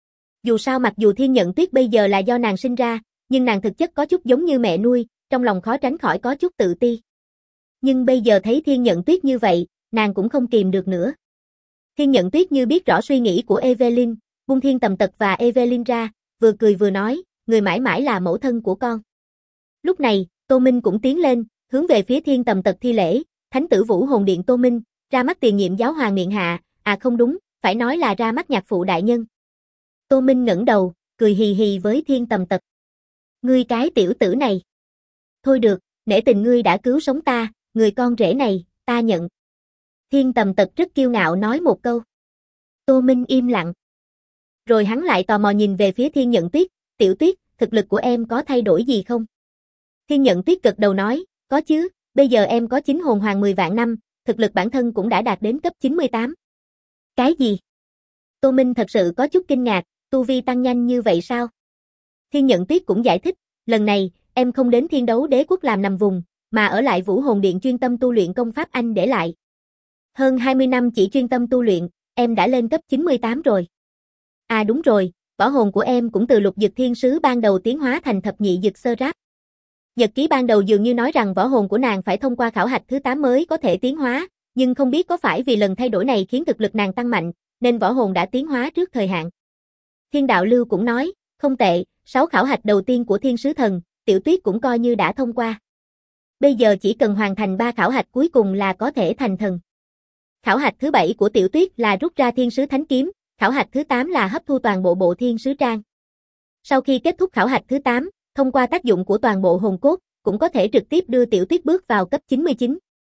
Dù sao mặc dù Thiên Nhận Tuyết bây giờ là do nàng sinh ra, nhưng nàng thực chất có chút giống như mẹ nuôi, trong lòng khó tránh khỏi có chút tự ti. Nhưng bây giờ thấy Thiên Nhận Tuyết như vậy, nàng cũng không kìm được nữa. Thiên Nhận Tuyết như biết rõ suy nghĩ của Evelyn, buông Thiên Tầm Tật và Evelyn ra, vừa cười vừa nói, người mãi mãi là mẫu thân của con. Lúc này, Tô Minh cũng tiến lên, hướng về phía Thiên Tầm Tật thi lễ, Thánh tử Vũ Hồn Điện Tô Minh, ra mắt tiền nhiệm giáo hoàng miện hạ, à không đúng, phải nói là ra mắt nhạc phụ đại nhân. Tô Minh ngẩng đầu, cười hì hì với Thiên Tầm Tật. Ngươi cái tiểu tử này. Thôi được, nể tình ngươi đã cứu sống ta, người con rể này, ta nhận. Thiên Tầm Tật rất kiêu ngạo nói một câu. Tô Minh im lặng. Rồi hắn lại tò mò nhìn về phía Thiên Nhận Tuyết, Tiểu Tuyết, thực lực của em có thay đổi gì không? Thiên Nhận Tuyết gật đầu nói, có chứ, bây giờ em có 9 hồn hoàng 10 vạn năm, thực lực bản thân cũng đã đạt đến cấp 98. Cái gì? Tô Minh thật sự có chút kinh ngạc, tu vi tăng nhanh như vậy sao? Thiên Nhận Tuyết cũng giải thích, lần này, em không đến Thiên Đấu Đế Quốc làm nằm vùng, mà ở lại Vũ Hồn Điện chuyên tâm tu luyện công pháp anh để lại. Hơn 20 năm chỉ chuyên tâm tu luyện, em đã lên cấp 98 rồi. À đúng rồi, võ hồn của em cũng từ lục dực thiên sứ ban đầu tiến hóa thành thập nhị dực sơ ráp. Nhật ký ban đầu dường như nói rằng võ hồn của nàng phải thông qua khảo hạch thứ 8 mới có thể tiến hóa, nhưng không biết có phải vì lần thay đổi này khiến thực lực nàng tăng mạnh, nên võ hồn đã tiến hóa trước thời hạn. Thiên Đạo Lưu cũng nói, không tệ, 6 khảo hạch đầu tiên của thiên sứ thần, Tiểu Tuyết cũng coi như đã thông qua. Bây giờ chỉ cần hoàn thành 3 khảo hạch cuối cùng là có thể thành thần. Khảo hạch thứ 7 của Tiểu Tuyết là rút ra thiên sứ thánh kiếm, khảo hạch thứ 8 là hấp thu toàn bộ bộ thiên sứ trang. Sau khi kết thúc khảo hạch thứ 8, thông qua tác dụng của toàn bộ hồn cốt, cũng có thể trực tiếp đưa Tiểu Tuyết bước vào cấp 99.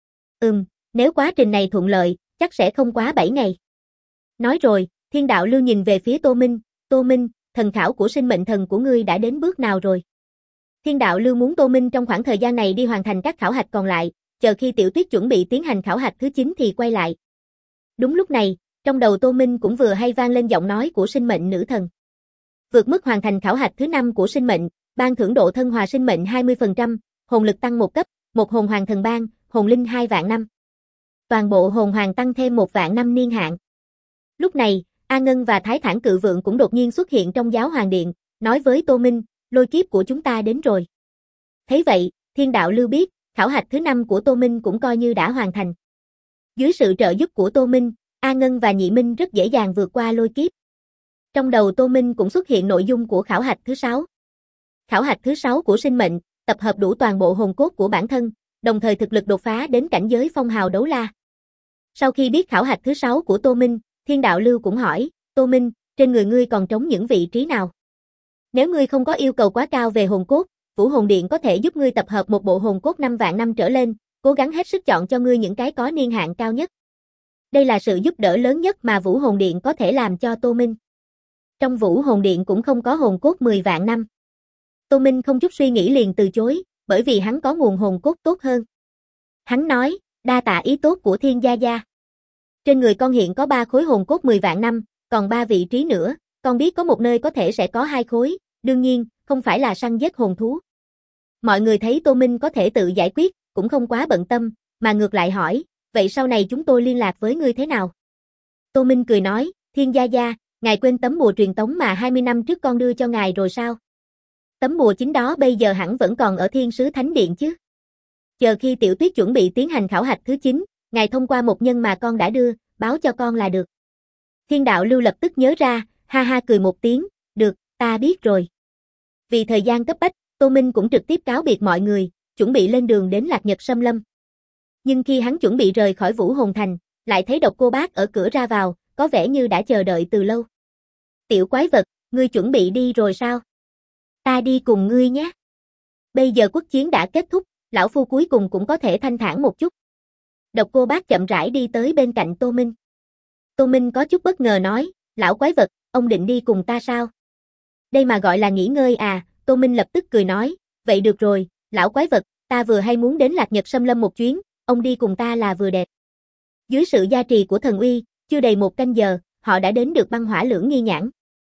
Nếu quá trình này thuận lợi, chắc sẽ không quá 7 ngày. Nói rồi, Thiên Đạo Lưu nhìn về phía Tô Minh, thần khảo của sinh mệnh thần của ngươi đã đến bước nào rồi? Thiên Đạo Lưu muốn Tô Minh trong khoảng thời gian này đi hoàn thành các khảo hạch còn lại, chờ khi Tiểu Tuyết chuẩn bị tiến hành khảo hạch thứ 9 thì quay lại. Đúng lúc này, trong đầu Tô Minh cũng vừa hay vang lên giọng nói của sinh mệnh nữ thần. Vượt mức hoàn thành khảo hạch thứ 5 của sinh mệnh, ban thưởng độ thân hòa sinh mệnh 20%, hồn lực tăng 1 cấp, một hồn hoàng thần ban, hồn linh 2 vạn năm. Toàn bộ hồn hoàng tăng thêm 1 vạn năm niên hạn. Lúc này, A Ngân và Thái Thản Cự Vượng cũng đột nhiên xuất hiện trong giáo hoàng điện, nói với Tô Minh, lôi kiếp của chúng ta đến rồi. Thấy vậy, Thiên Đạo Lưu biết, khảo hạch thứ 5 của Tô Minh cũng coi như đã hoàn thành. Dưới sự trợ giúp của Tô Minh, A Ngân và Nhị Minh rất dễ dàng vượt qua lôi kiếp. Trong đầu Tô Minh cũng xuất hiện nội dung của khảo hạch thứ 6. Khảo hạch thứ 6 của sinh mệnh, tập hợp đủ toàn bộ hồn cốt của bản thân, đồng thời thực lực đột phá đến cảnh giới phong hào đấu la. Sau khi biết khảo hạch thứ 6 của Tô Minh, Thiên Đạo Lưu cũng hỏi, Tô Minh, trên người ngươi còn trống những vị trí nào? Nếu ngươi không có yêu cầu quá cao về hồn cốt, Vũ Hồn Điện có thể giúp ngươi tập hợp một bộ hồn cốt 5 vạn năm trở lên, cố gắng hết sức chọn cho ngươi những cái có niên hạn cao nhất. Đây là sự giúp đỡ lớn nhất mà Vũ Hồn Điện có thể làm cho Tô Minh. Trong Vũ Hồn Điện cũng không có hồn cốt 10 vạn năm. Tô Minh không chút suy nghĩ liền từ chối, bởi vì hắn có nguồn hồn cốt tốt hơn. Hắn nói, đa tạ ý tốt của Thiên Gia Gia. Trên người con hiện có 3 khối hồn cốt 10 vạn năm, còn 3 vị trí nữa, con biết có một nơi có thể sẽ có 2 khối, đương nhiên, không phải là săn giết hồn thú. Mọi người thấy Tô Minh có thể tự giải quyết, cũng không quá bận tâm, mà ngược lại hỏi, vậy sau này chúng tôi liên lạc với ngươi thế nào? Tô Minh cười nói, Thiên Gia Gia, ngài quên tấm bùa truyền tống mà 20 năm trước con đưa cho ngài rồi sao? Tấm bùa chính đó bây giờ hẳn vẫn còn ở Thiên Sứ Thánh Điện chứ? Chờ khi Tiểu Tuyết chuẩn bị tiến hành khảo hạch thứ 9, ngài thông qua một nhân mà con đã đưa, báo cho con là được. Thiên Đạo Lưu lập tức nhớ ra, ha ha cười một tiếng, được, ta biết rồi. Vì thời gian cấp bách, Tô Minh cũng trực tiếp cáo biệt mọi người, chuẩn bị lên đường đến Lạc Nhật Xâm Lâm. Nhưng khi hắn chuẩn bị rời khỏi Vũ Hồn Thành, lại thấy Độc Cô Bác ở cửa ra vào, có vẻ như đã chờ đợi từ lâu. Tiểu quái vật, ngươi chuẩn bị đi rồi sao? Ta đi cùng ngươi nhé. Bây giờ quốc chiến đã kết thúc, lão phu cuối cùng cũng có thể thanh thản một chút. Độc Cô Bác chậm rãi đi tới bên cạnh Tô Minh. Tô Minh có chút bất ngờ nói, lão quái vật, ông định đi cùng ta sao? Đây mà gọi là nghỉ ngơi à? Tô Minh lập tức cười nói, vậy được rồi, lão quái vật, ta vừa hay muốn đến Lạc Nhật Xâm Lâm một chuyến, ông đi cùng ta là vừa đẹp. Dưới sự gia trì của thần uy, chưa đầy 1 canh giờ, họ đã đến được băng hỏa lưỡng nghi nhãn.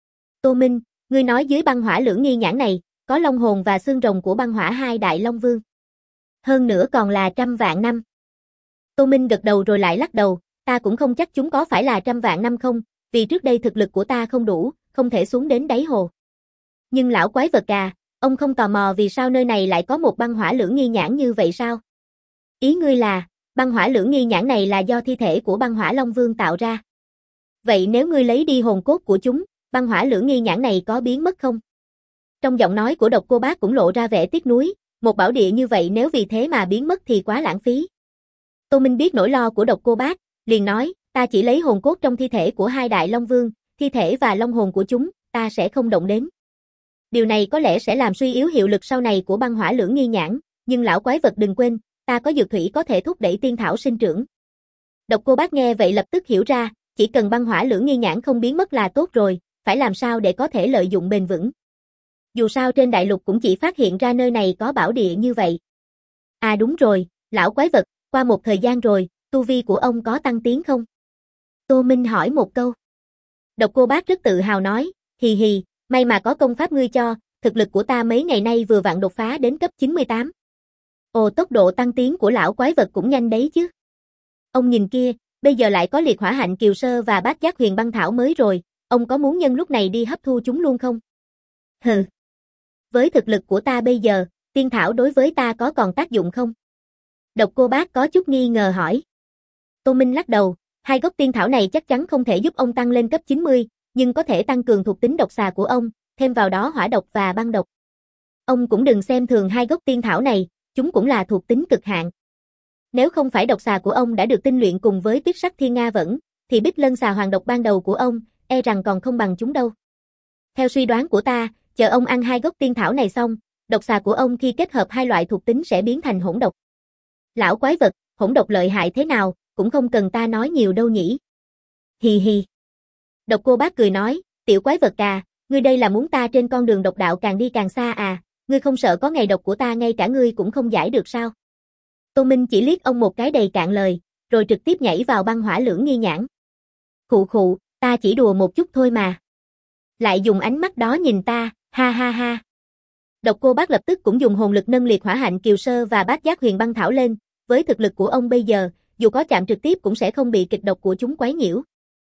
Tô Minh, ngươi nói dưới băng hỏa lưỡng nghi nhãn này, có long hồn và xương rồng của băng hỏa 2 đại long vương. Hơn nữa còn là 100 vạn năm. Tô Minh gật đầu rồi lại lắc đầu, ta cũng không chắc chúng có phải là 100 vạn năm không, vì trước đây thực lực của ta không đủ, không thể xuống đến đáy hồ. Nhưng lão quái vật à, ông không tò mò vì sao nơi này lại có một băng hỏa lưỡng nghi nhãn như vậy sao? Ý ngươi là, băng hỏa lưỡng nghi nhãn này là do thi thể của băng hỏa long vương tạo ra. Vậy nếu ngươi lấy đi hồn cốt của chúng, băng hỏa lưỡng nghi nhãn này có biến mất không? Trong giọng nói của Độc Cô Bác cũng lộ ra vẻ tiếc nuối, một bảo địa như vậy nếu vì thế mà biến mất thì quá lãng phí. Tô Minh biết nỗi lo của Độc Cô Bác, liền nói, ta chỉ lấy hồn cốt trong thi thể của 2 đại long vương, thi thể và long hồn của chúng, ta sẽ không động đến. Điều này có lẽ sẽ làm suy yếu hiệu lực sau này của băng hỏa lưỡng nghi nhãn, nhưng lão quái vật đừng quên, ta có dược thủy có thể thúc đẩy tiên thảo sinh trưởng. Độc Cô Bác nghe vậy lập tức hiểu ra, chỉ cần băng hỏa lưỡng nghi nhãn không biến mất là tốt rồi, phải làm sao để có thể lợi dụng bền vững. Dù sao trên đại lục cũng chỉ phát hiện ra nơi này có bảo địa như vậy. À đúng rồi, lão quái vật, qua một thời gian rồi, tu vi của ông có tăng tiến không? Tô Minh hỏi một câu. Độc Cô Bác rất tự hào nói, hì hì, may mà có công pháp ngươi cho, thực lực của ta mấy ngày nay vừa vặn đột phá đến cấp 98. Ồ, tốc độ tăng tiến của lão quái vật cũng nhanh đấy chứ. Ông nhìn kia, bây giờ lại có liệt hỏa hạnh kiều sơ và bát giác huyền băng thảo mới rồi, ông có muốn nhân lúc này đi hấp thu chúng luôn không? Hừ. Với thực lực của ta bây giờ, tiên thảo đối với ta có còn tác dụng không? Độc Cô Bác có chút nghi ngờ hỏi. Tô Minh lắc đầu, hai gốc tiên thảo này chắc chắn không thể giúp ông tăng lên cấp 90, nhưng có thể tăng cường thuộc tính độc xà của ông, thêm vào đó hỏa độc và băng độc. Ông cũng đừng xem thường hai gốc tiên thảo này, chúng cũng là thuộc tính cực hạn. Nếu không phải độc xà của ông đã được tinh luyện cùng với Bích Sắc Thiên Nga Vẫn, thì Bích Lân xà hoàng độc ban đầu của ông, e rằng còn không bằng chúng đâu. Theo suy đoán của ta, chờ ông ăn hai gốc tiên thảo này xong, độc xà của ông khi kết hợp hai loại thuộc tính sẽ biến thành hỗn độc. Lão quái vật, hỗn độc lợi hại thế nào, cũng không cần ta nói nhiều đâu nhỉ. Hì hì. Độc Cô Bác cười nói, tiểu quái vật à, ngươi đây là muốn ta trên con đường độc đạo càng đi càng xa à, ngươi không sợ có ngày độc của ta ngay cả ngươi cũng không giải được sao? Tô Minh chỉ liếc ông một cái đầy cạn lời, rồi trực tiếp nhảy vào băng hỏa lưỡng nghi nhãn. Khụ khụ, ta chỉ đùa một chút thôi mà. Lại dùng ánh mắt đó nhìn ta, ha ha ha. Độc Cô Bác lập tức cũng dùng hồn lực nâng liệt hỏa hạnh kiều sơ và bát giác huyền băng thảo lên, với thực lực của ông bây giờ, dù có chạm trực tiếp cũng sẽ không bị kịch độc của chúng quấy nhiễu.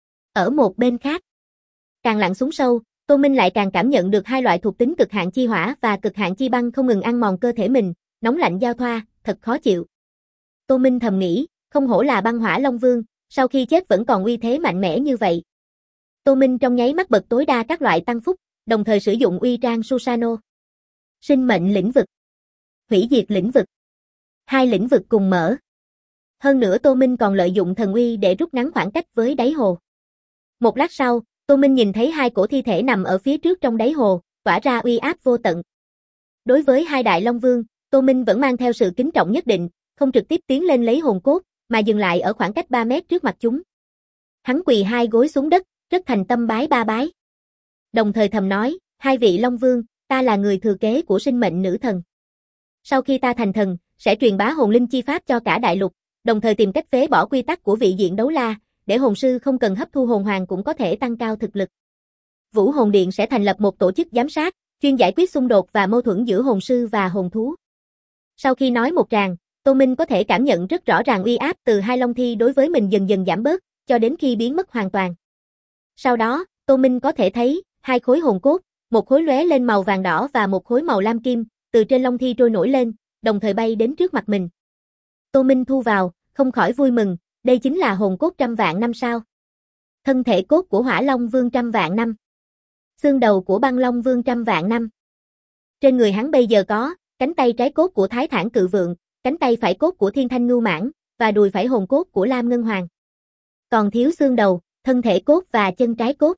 Ở một bên khác, càng lặn xuống sâu, Tô Minh lại càng cảm nhận được hai loại thuộc tính cực hạn chi hỏa và cực hạn chi băng không ngừng ăn mòn cơ thể mình, nóng lạnh giao thoa, thật khó chịu. Tô Minh thầm nghĩ, không hổ là băng hỏa Long Vương, sau khi chết vẫn còn uy thế mạnh mẽ như vậy. Tô Minh trong nháy mắt bật tối đa các loại tăng phúc, đồng thời sử dụng uy trang Susano. Sinh mệnh lĩnh vực, hủy diệt lĩnh vực. Hai lĩnh vực cùng mở. Hơn nữa Tô Minh còn lợi dụng thần uy để rút ngắn khoảng cách với đáy hồ. Một lát sau, Tô Minh nhìn thấy hai cổ thi thể nằm ở phía trước trong đáy hồ, tỏa ra uy áp vô tận. Đối với hai đại Long Vương, Tô Minh vẫn mang theo sự kính trọng nhất định, không trực tiếp tiến lên lấy hồn cốt, mà dừng lại ở khoảng cách 3 mét trước mặt chúng. Hắn quỳ hai gối xuống đất, rất thành tâm bái ba bái. Đồng thời thầm nói, hai vị Long Vương, ta là người thừa kế của sinh mệnh nữ thần. Sau khi ta thành thần, sẽ truyền bá hồn linh chi pháp cho cả đại lục, đồng thời tìm cách phế bỏ quy tắc của vị diện đấu la, để hồn sư không cần hấp thu hồn hoàng cũng có thể tăng cao thực lực. Vũ Hồn Điện sẽ thành lập một tổ chức giám sát, chuyên giải quyết xung đột và mâu thuẫn giữa hồn sư và hồn thú. Sau khi nói một tràng, Tô Minh có thể cảm nhận rất rõ ràng uy áp từ hai long thi đối với mình dần dần giảm bớt, cho đến khi biến mất hoàn toàn. Sau đó, Tô Minh có thể thấy, hai khối hồn cốt, một khối lóe lên màu vàng đỏ và một khối màu lam kim, từ trên long thi trôi nổi lên, đồng thời bay đến trước mặt mình. Tô Minh thu vào, không khỏi vui mừng, đây chính là hồn cốt 100.000 năm sao. Thân thể cốt của Hỏa Long Vương 100.000 năm. Xương đầu của Băng Long Vương 100.000 năm. Trên người hắn bây giờ có, cánh tay trái cốt của Thái Thản Cự Vượng, cánh tay phải cốt của Thiên Thanh Ngưu Mãn, và đùi phải hồn cốt của Lam Ngân Hoàng. Còn thiếu xương đầu, thân thể cốt và chân trái cốt.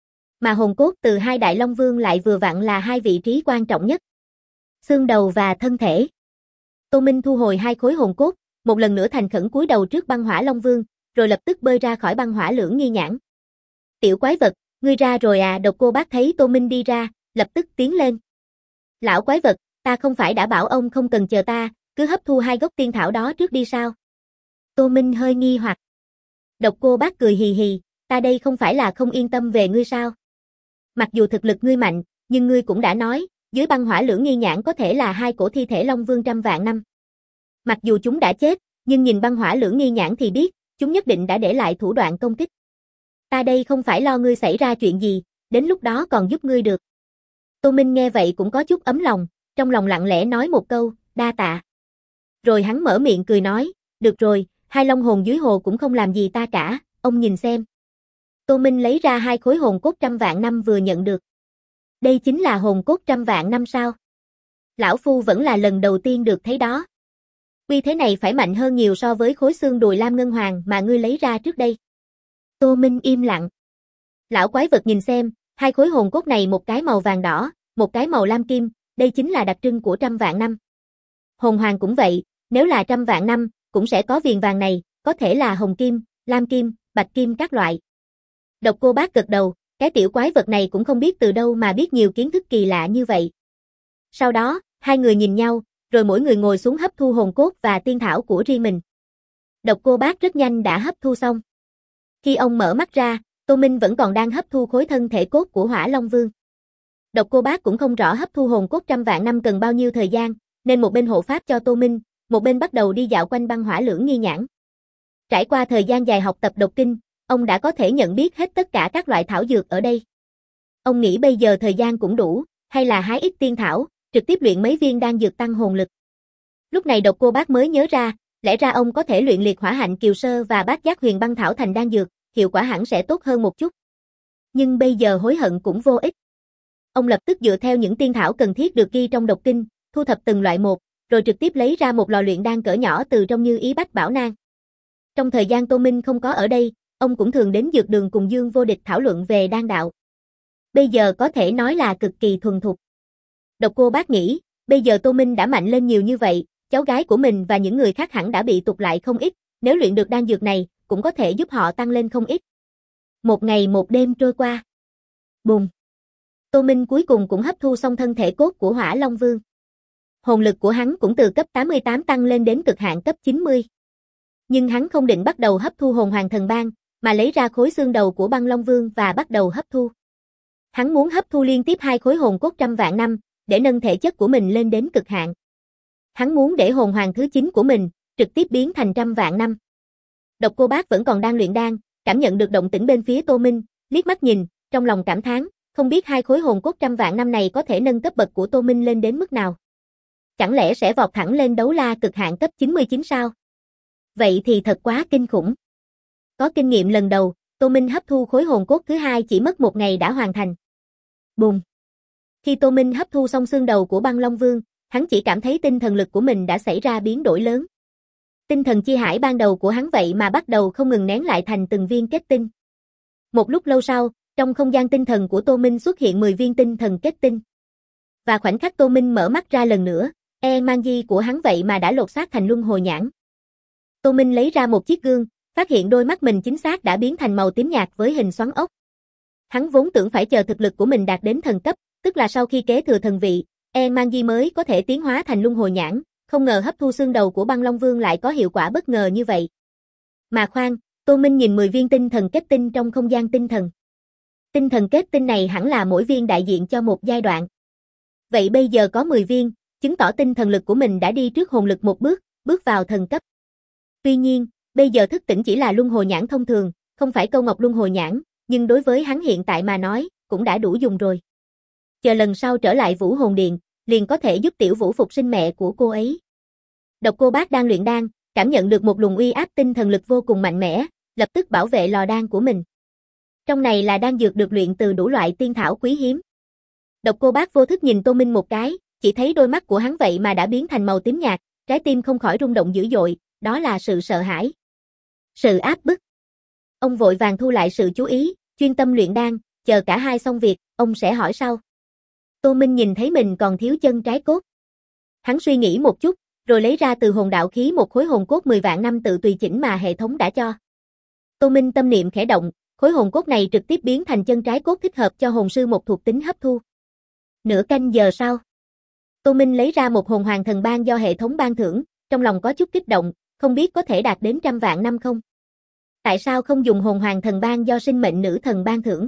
Mà hồn cốt từ hai đại Long Vương lại vừa vặn là hai vị trí quan trọng nhất. Xương đầu và thân thể. Tô Minh thu hồi hai khối hồn cốt, một lần nữa thành khẩn cúi đầu trước băng hỏa Long Vương, rồi lập tức bơi ra khỏi băng hỏa lưỡng nghi nhãn. Tiểu quái vật, ngươi ra rồi à? Độc Cô Bác thấy Tô Minh đi ra, lập tức tiến lên. Lão quái vật, ta không phải đã bảo ông không cần chờ ta, cứ hấp thu hai gốc tiên thảo đó trước đi sao? Tô Minh hơi nghi hoặc. Độc Cô Bác cười hì hì, ta đây không phải là không yên tâm về ngươi sao? Mặc dù thực lực ngươi mạnh, nhưng ngươi cũng đã nói, dưới băng hỏa lưỡng nghi nhãn có thể là hai cổ thi thể Long Vương 100.000 năm. Mặc dù chúng đã chết, nhưng nhìn băng hỏa lưỡng nghi nhãn thì biết, chúng nhất định đã để lại thủ đoạn công kích. Ta đây không phải lo ngươi xảy ra chuyện gì, đến lúc đó còn giúp ngươi được. Tô Minh nghe vậy cũng có chút ấm lòng, trong lòng lặng lẽ nói một câu, đa tạ. Rồi hắn mở miệng cười nói, được rồi, hai long hồn dưới hồ cũng không làm gì ta cả, ông nhìn xem. Tô Minh lấy ra hai khối hồn cốt 100.000 năm vừa nhận được. Đây chính là hồn cốt 100.000 năm sao? Lão Phu vẫn là lần đầu tiên được thấy đó. Uy thế này phải mạnh hơn nhiều so với khối xương đùi Lam Ngân Hoàng mà ngươi lấy ra trước đây. Tô Minh im lặng. Lão quái vật nhìn xem, hai khối hồn cốt này một cái màu vàng đỏ, một cái màu lam kim, đây chính là đặc trưng của 100.000 năm. Hồn hoàng cũng vậy, nếu là 100.000 năm, cũng sẽ có viền vàng này, có thể là hồng kim, lam kim, bạch kim các loại. Độc Cô Bác gật đầu, cái tiểu quái vật này cũng không biết từ đâu mà biết nhiều kiến thức kỳ lạ như vậy. Sau đó, hai người nhìn nhau, rồi mỗi người ngồi xuống hấp thu hồn cốt và tiên thảo của riêng mình. Độc Cô Bác rất nhanh đã hấp thu xong. Khi ông mở mắt ra, Tô Minh vẫn còn đang hấp thu khối thân thể cốt của Hỏa Long Vương. Độc Cô Bác cũng không rõ hấp thu hồn cốt trăm vạn năm cần bao nhiêu thời gian, nên một bên hộ pháp cho Tô Minh, một bên bắt đầu đi dạo quanh băng hỏa lưỡng nghi nhãn. Trải qua thời gian dài học tập độc kinh, ông đã có thể nhận biết hết tất cả các loại thảo dược ở đây. Ông nghĩ bây giờ thời gian cũng đủ, hay là hái ít tiên thảo, trực tiếp luyện mấy viên đan dược tăng hồn lực. Lúc này Độc Cô Bác mới nhớ ra, lẽ ra ông có thể luyện liệt hỏa hạnh kiều sơ và bát giác huyền băng thảo thành đan dược, hiệu quả hẳn sẽ tốt hơn một chút. Nhưng bây giờ hối hận cũng vô ích. Ông lập tức dựa theo những tiên thảo cần thiết được ghi trong độc kinh, thu thập từng loại một, rồi trực tiếp lấy ra một lò luyện đan cỡ nhỏ từ trong Như Ý Bách Bảo Nang. Trong thời gian Tô Minh không có ở đây, ông cũng thường đến dược đường cùng Dương Vô Địch thảo luận về đan đạo. Bây giờ có thể nói là cực kỳ thuần thục. Độc Cô Bác nghĩ, bây giờ Tô Minh đã mạnh lên nhiều như vậy, cháu gái của mình và những người khác hẳn đã bị tụt lại không ít, nếu luyện được đan dược này, cũng có thể giúp họ tăng lên không ít. Một ngày một đêm trôi qua. Bùng! Tô Minh cuối cùng cũng hấp thu xong thân thể cốt của Hỏa Long Vương. Hồn lực của hắn cũng từ cấp 88 tăng lên đến cực hạn cấp 90. Nhưng hắn không định bắt đầu hấp thu hồn hoàng thần bang, mà lấy ra khối xương đầu của băng Long Vương và bắt đầu hấp thu. Hắn muốn hấp thu liên tiếp 2 khối hồn cốt trăm vạn năm, để nâng thể chất của mình lên đến cực hạn. Hắn muốn để hồn hoàng thứ 9 của mình, trực tiếp biến thành trăm vạn năm. Độc Cô Bác vẫn còn đang luyện đan, cảm nhận được động tĩnh bên phía Tô Minh, liếc mắt nhìn, trong lòng cảm thán, không biết 2 khối hồn cốt trăm vạn năm này có thể nâng cấp bậc của Tô Minh lên đến mức nào. Chẳng lẽ sẽ vọt thẳng lên đấu la cực hạn cấp 99 sao? Vậy thì thật quá kinh khủng. Có kinh nghiệm lần đầu, Tô Minh hấp thu khối hồn cốt thứ 2 chỉ mất 1 ngày đã hoàn thành. Bùng! Khi Tô Minh hấp thu xong xương đầu của băng Long Vương, hắn chỉ cảm thấy tinh thần lực của mình đã xảy ra biến đổi lớn. Tinh thần chi hải ban đầu của hắn vậy mà bắt đầu không ngừng nén lại thành từng viên kết tinh. Một lúc lâu sau, trong không gian tinh thần của Tô Minh xuất hiện 10 viên tinh thần kết tinh. Và khoảnh khắc Tô Minh mở mắt ra lần nữa, mang di của hắn vậy mà đã lột xác thành luân hồi nhãn. Tô Minh lấy ra một chiếc gương, phát hiện đôi mắt mình chính xác đã biến thành màu tím nhạt với hình xoắn ốc. Hắn vốn tưởng phải chờ thực lực của mình đạt đến thần cấp, tức là sau khi kế thừa thần vị, mang di mới có thể tiến hóa thành luân hồi nhãn, không ngờ hấp thu xương đầu của băng Long Vương lại có hiệu quả bất ngờ như vậy. Mà khoan, Tô Minh nhìn 10 viên tinh thần kết tinh trong không gian tinh thần. Tinh thần kết tinh này hẳn là mỗi viên đại diện cho một giai đoạn. Vậy bây giờ có 10 viên, chứng tỏ tinh thần lực của mình đã đi trước hồn lực một bước, bước vào thần cấp. Tuy nhiên, bây giờ thức tỉnh chỉ là luân hồi nhãn thông thường, không phải câu ngọc luân hồi nhãn, nhưng đối với hắn hiện tại mà nói, cũng đã đủ dùng rồi. Chờ lần sau trở lại Vũ Hồn Điện, liền có thể giúp Tiểu Vũ phục sinh mẹ của cô ấy. Độc Cô Bác đang luyện đan, cảm nhận được một luồng uy áp tinh thần lực vô cùng mạnh mẽ, lập tức bảo vệ lò đan của mình. Trong này là đan dược được luyện từ đủ loại tiên thảo quý hiếm. Độc Cô Bác vô thức nhìn Tô Minh một cái, chỉ thấy đôi mắt của hắn vậy mà đã biến thành màu tím nhạt, trái tim không khỏi rung động dữ dội, đó là sự sợ hãi. Sự áp bức. Ông vội vàng thu lại sự chú ý, chuyên tâm luyện đan, chờ cả hai xong việc, ông sẽ hỏi sau. Tô Minh nhìn thấy mình còn thiếu chân trái cốt. Hắn suy nghĩ một chút, rồi lấy ra từ hồn đạo khí một khối hồn cốt 10 vạn năm tự tùy chỉnh mà hệ thống đã cho. Tô Minh tâm niệm khẽ động, khối hồn cốt này trực tiếp biến thành chân trái cốt thích hợp cho hồn sư một thuộc tính hấp thu. Nửa canh giờ sau, Tô Minh lấy ra một hồn hoàng thần bang do hệ thống ban thưởng, trong lòng có chút kích động, không biết có thể đạt đến trăm vạn năm không? Tại sao không dùng hồn hoàng thần bang do sinh mệnh nữ thần ban thưởng?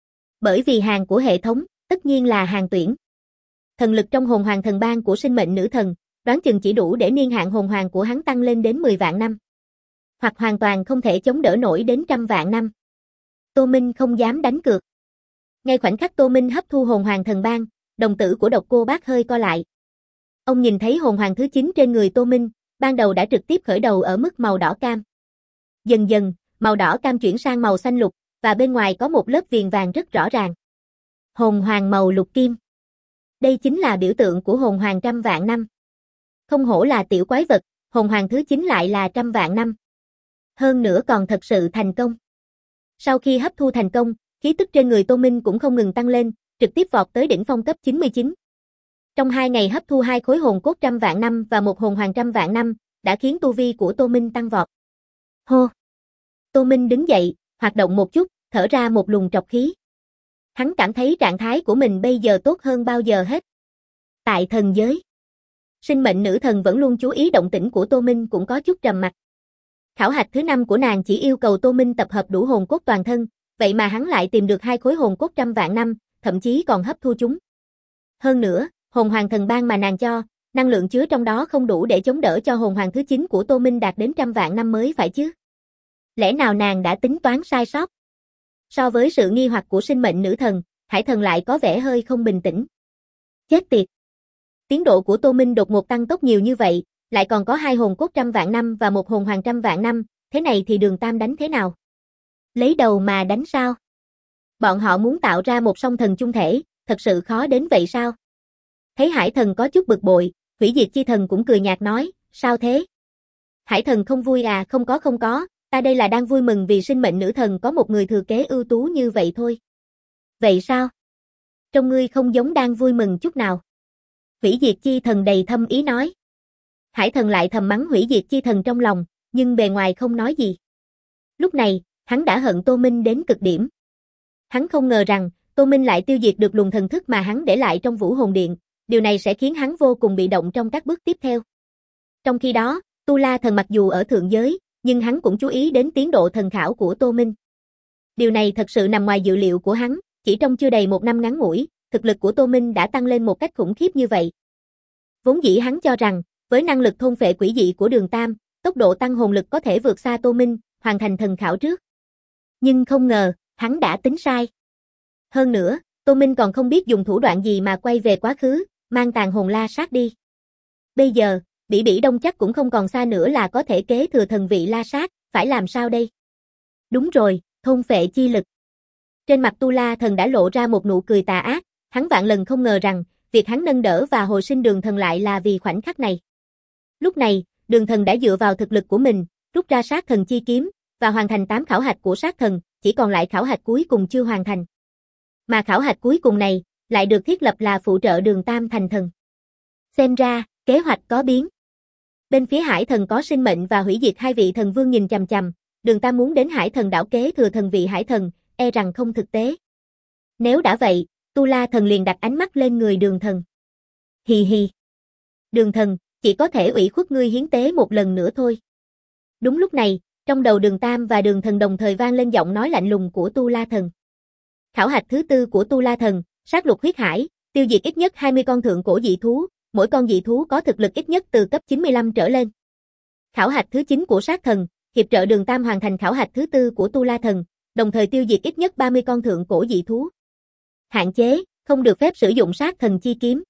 Bởi vì hàng của hệ thống, tất nhiên là hàng tuyển. Thần lực trong hồn hoàng thần bang của sinh mệnh nữ thần, đoán chừng chỉ đủ để niên hạn hồn hoàng của hắn tăng lên đến 10 vạn năm. Hoặc hoàn toàn không thể chống đỡ nổi đến trăm vạn năm. Tô Minh không dám đánh cược. Ngay khoảnh khắc Tô Minh hấp thu hồn hoàng thần bang, đồng tử của Độc Cô Bác hơi co lại. Ông nhìn thấy hồn hoàng thứ 9 trên người Tô Minh, ban đầu đã trực tiếp khởi đầu ở mức màu đỏ cam. Dần dần, màu đỏ cam chuyển sang màu xanh lục, và bên ngoài có một lớp viền vàng rất rõ ràng. Hồn hoàng màu lục kim. Đây chính là biểu tượng của hồn hoàng trăm vạn năm. Không hổ là tiểu quái vật, hồn hoàng thứ 9 lại là trăm vạn năm. Hơn nữa còn thật sự thành công. Sau khi hấp thu thành công, khí tức trên người Tô Minh cũng không ngừng tăng lên, trực tiếp vọt tới đỉnh phong cấp 99. Trong 2 ngày hấp thu 2 khối hồn cốt trăm vạn năm và một hồn hoàng trăm vạn năm, đã khiến tu vi của Tô Minh tăng vọt. Hô! Tô Minh đứng dậy, hoạt động một chút, thở ra một luồng trọc khí. Hắn cảm thấy trạng thái của mình bây giờ tốt hơn bao giờ hết. Tại thần giới, sinh mệnh nữ thần vẫn luôn chú ý động tĩnh của Tô Minh cũng có chút trầm mặc. Khảo hạch thứ 5 của nàng chỉ yêu cầu Tô Minh tập hợp đủ hồn cốt toàn thân, vậy mà hắn lại tìm được 2 khối hồn cốt trăm vạn năm, thậm chí còn hấp thu chúng. Hơn nữa, hồn hoàng thần ban mà nàng cho, năng lượng chứa trong đó không đủ để chống đỡ cho hồn hoàng thứ 9 của Tô Minh đạt đến trăm vạn năm mới phải chứ. Lẽ nào nàng đã tính toán sai sót? So với sự nghi hoặc của sinh mệnh nữ thần, Hải Thần lại có vẻ hơi không bình tĩnh. Chết tiệt! Tiến độ của Tô Minh đột ngột tăng tốc nhiều như vậy, lại còn có 2 hồn cốt trăm vạn năm và một hồn hoàng trăm vạn năm, thế này thì Đường Tam đánh thế nào? Lấy đầu mà đánh sao? Bọn họ muốn tạo ra một song thần chung thể, thật sự khó đến vậy sao? Thấy Hải Thần có chút bực bội, Hủy Diệt Chi Thần cũng cười nhạt nói, sao thế? Hải Thần không vui à? Không có, ta đây là đang vui mừng vì sinh mệnh nữ thần có một người thừa kế ưu tú như vậy thôi. Vậy sao? Trông ngươi không giống đang vui mừng chút nào. Hủy Diệt Chi Thần đầy thâm ý nói. Hải Thần lại thầm mắng Hủy Diệt Chi Thần trong lòng, nhưng bề ngoài không nói gì. Lúc này, hắn đã hận Tô Minh đến cực điểm. Hắn không ngờ rằng, Tô Minh lại tiêu diệt được luồng thần thức mà hắn để lại trong Vũ Hồn Điện, điều này sẽ khiến hắn vô cùng bị động trong các bước tiếp theo. Trong khi đó, Tu La Thần mặc dù ở thượng giới, nhưng hắn cũng chú ý đến tiến độ thần khảo của Tô Minh. Điều này thật sự nằm ngoài dự liệu của hắn, chỉ trong chưa đầy 1 năm ngắn ngủi, thực lực của Tô Minh đã tăng lên một cách khủng khiếp như vậy. Vốn dĩ hắn cho rằng, với năng lực thôn phệ quỷ dị của Đường Tam, tốc độ tăng hồn lực có thể vượt xa Tô Minh, hoàn thành thần khảo trước. Nhưng không ngờ, hắn đã tính sai. Hơn nữa, Tô Minh còn không biết dùng thủ đoạn gì mà quay về quá khứ, mang tàn hồn la sát đi. Bây giờ, Bỉ Bỉ Đông chắc cũng không còn xa nữa là có thể kế thừa thần vị la sát, phải làm sao đây? Đúng rồi, thôn phệ chi lực. Trên mặt Tu La Thần đã lộ ra một nụ cười tà ác, hắn vạn lần không ngờ rằng, việc hắn nâng đỡ và hồi sinh Đường Thần lại là vì khoảnh khắc này. Lúc này, Đường Thần đã dựa vào thực lực của mình, rút ra sát thần chi kiếm, và hoàn thành 8 khảo hạch của sát thần, chỉ còn lại khảo hạch cuối cùng chưa hoàn thành. Mà khảo hạch cuối cùng này, lại được thiết lập là phụ trợ Đường Tam thành thần. Xem ra, kế hoạch có biến. Bên phía Hải Thần có Sinh Mệnh và Hủy Diệt 2 vị thần vương nhìn chằm chằm, Đường Tam muốn đến Hải Thần đảo kế thừa thần vị Hải Thần, e rằng không thực tế. Nếu đã vậy, Tu La Thần liền đặt ánh mắt lên người Đường Thần. Hì hì. Đường Thần, chỉ có thể ủy khuất ngươi hiến tế một lần nữa thôi. Đúng lúc này, trong đầu Đường Tam và Đường Thần đồng thời vang lên giọng nói lạnh lùng của Tu La Thần. Khảo hạch thứ 4 của Tu La Thần, sát lục huyết hải, tiêu diệt ít nhất 20 con thượng cổ dị thú, mỗi con dị thú có thực lực ít nhất từ cấp 95 trở lên. Khảo hạch thứ 9 của sát thần, hiệp trợ Đường Tam hoàn thành khảo hạch thứ 4 của Tu La Thần, đồng thời tiêu diệt ít nhất 30 con thượng cổ dị thú. Hạn chế, không được phép sử dụng sát thần chi kiếm.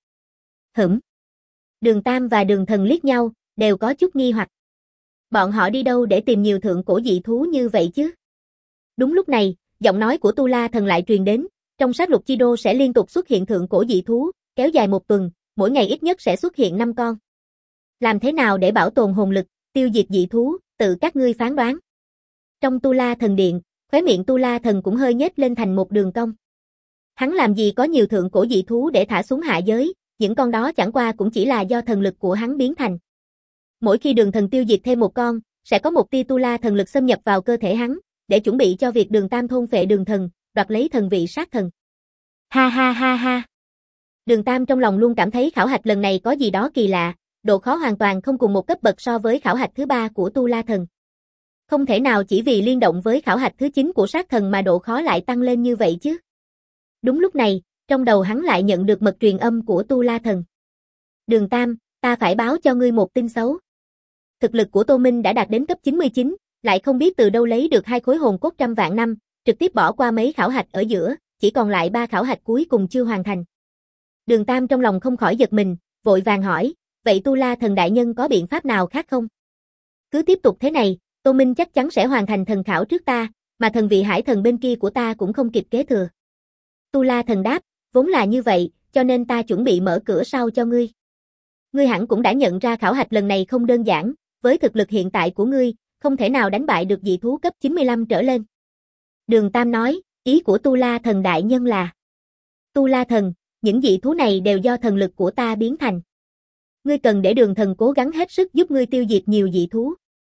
Đường Tam và Đường Thần liếc nhau, đều có chút nghi hoặc. Bọn họ đi đâu để tìm nhiều thượng cổ dị thú như vậy chứ? Đúng lúc này, giọng nói của Tu La Thần lại truyền đến, trong sát lục chi đô sẽ liên tục xuất hiện thượng cổ dị thú, kéo dài 1 tuần, mỗi ngày ít nhất sẽ xuất hiện 5 con. Làm thế nào để bảo tồn hồn lực, tiêu diệt dị thú, tự các ngươi phán đoán. Trong Tu La Thần Điện, khóe miệng Tu La Thần cũng hơi nhếch lên thành một đường cong. Hắn làm gì có nhiều thượng cổ dị thú để thả xuống hạ giới, những con đó chẳng qua cũng chỉ là do thần lực của hắn biến thành. Mỗi khi Đường Thần tiêu diệt thêm một con, sẽ có một tia Tu La thần lực xâm nhập vào cơ thể hắn, để chuẩn bị cho việc Đường Tam thôn phệ Đường Thần, đoạt lấy thần vị sát thần. Ha ha ha ha. Đường Tam trong lòng luôn cảm thấy khảo hạch lần này có gì đó kỳ lạ, độ khó hoàn toàn không cùng một cấp bậc so với khảo hạch thứ 3 của Tu La Thần. Không thể nào chỉ vì liên động với khảo hạch thứ 9 của sát thần mà độ khó lại tăng lên như vậy chứ. Đúng lúc này, trong đầu hắn lại nhận được mật truyền âm của Tu La Thần. Đường Tam, ta phải báo cho ngươi một tin xấu. Thực lực của Tô Minh đã đạt đến cấp 99, lại không biết từ đâu lấy được 2 khối hồn cốt trăm vạn năm, trực tiếp bỏ qua mấy khảo hạch ở giữa, chỉ còn lại 3 khảo hạch cuối cùng chưa hoàn thành. Đường Tam trong lòng không khỏi giật mình, vội vàng hỏi, vậy Tu La Thần đại nhân có biện pháp nào khác không? Cứ tiếp tục thế này, Tô Minh chắc chắn sẽ hoàn thành thần khảo trước ta, mà thần vị Hải Thần bên kia của ta cũng không kịp kế thừa. Tu La Thần đáp, vốn là như vậy, cho nên ta chuẩn bị mở cửa sau cho ngươi. Ngươi hẳn cũng đã nhận ra khảo hạch lần này không đơn giản, với thực lực hiện tại của ngươi, không thể nào đánh bại được dị thú cấp 95 trở lên. Đường Tam nói, ý của Tu La Thần đại nhân là Tu La Thần, những dị thú này đều do thần lực của ta biến thành. Ngươi cần để Đường Thần cố gắng hết sức giúp ngươi tiêu diệt nhiều dị thú.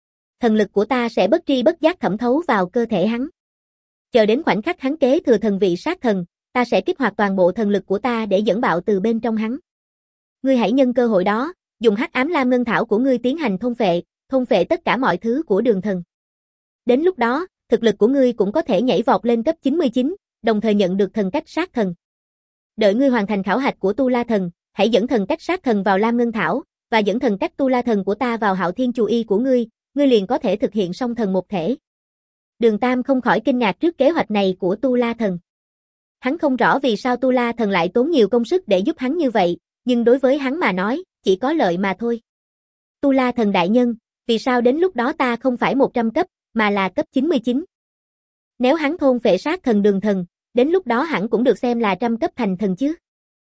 Thần lực của ta sẽ bất tri bất giác thẩm thấu vào cơ thể hắn. Chờ đến khoảnh khắc hắn kế thừa thần vị sát thần, ta sẽ kích hoạt toàn bộ thần lực của ta để dẫn bạo từ bên trong hắn. Ngươi hãy nhân cơ hội đó, dùng hắc ám lam ngân thảo của ngươi tiến hành thôn phệ tất cả mọi thứ của Đường Thần. Đến lúc đó, thực lực của ngươi cũng có thể nhảy vọt lên cấp 99, đồng thời nhận được thần cách sát thần. Đợi ngươi hoàn thành khảo hạch của Tu La Thần, hãy dẫn thần cách sát thần vào lam ngân thảo, và dẫn thần cách Tu La Thần của ta vào Hạo Thiên Chù Y của ngươi liền có thể thực hiện song thần một thể. Đường Tam không khỏi kinh ngạc trước kế hoạch này của Tu La Thần. Hắn không rõ vì sao Tu La Thần lại tốn nhiều công sức để giúp hắn như vậy, nhưng đối với hắn mà nói, chỉ có lợi mà thôi. Tu La Thần đại nhân, vì sao đến lúc đó ta không phải 100 cấp, mà là cấp 99? Nếu hắn thôn phệ sát thần Đường Thần, đến lúc đó hẳn cũng được xem là trăm cấp thành thần chứ.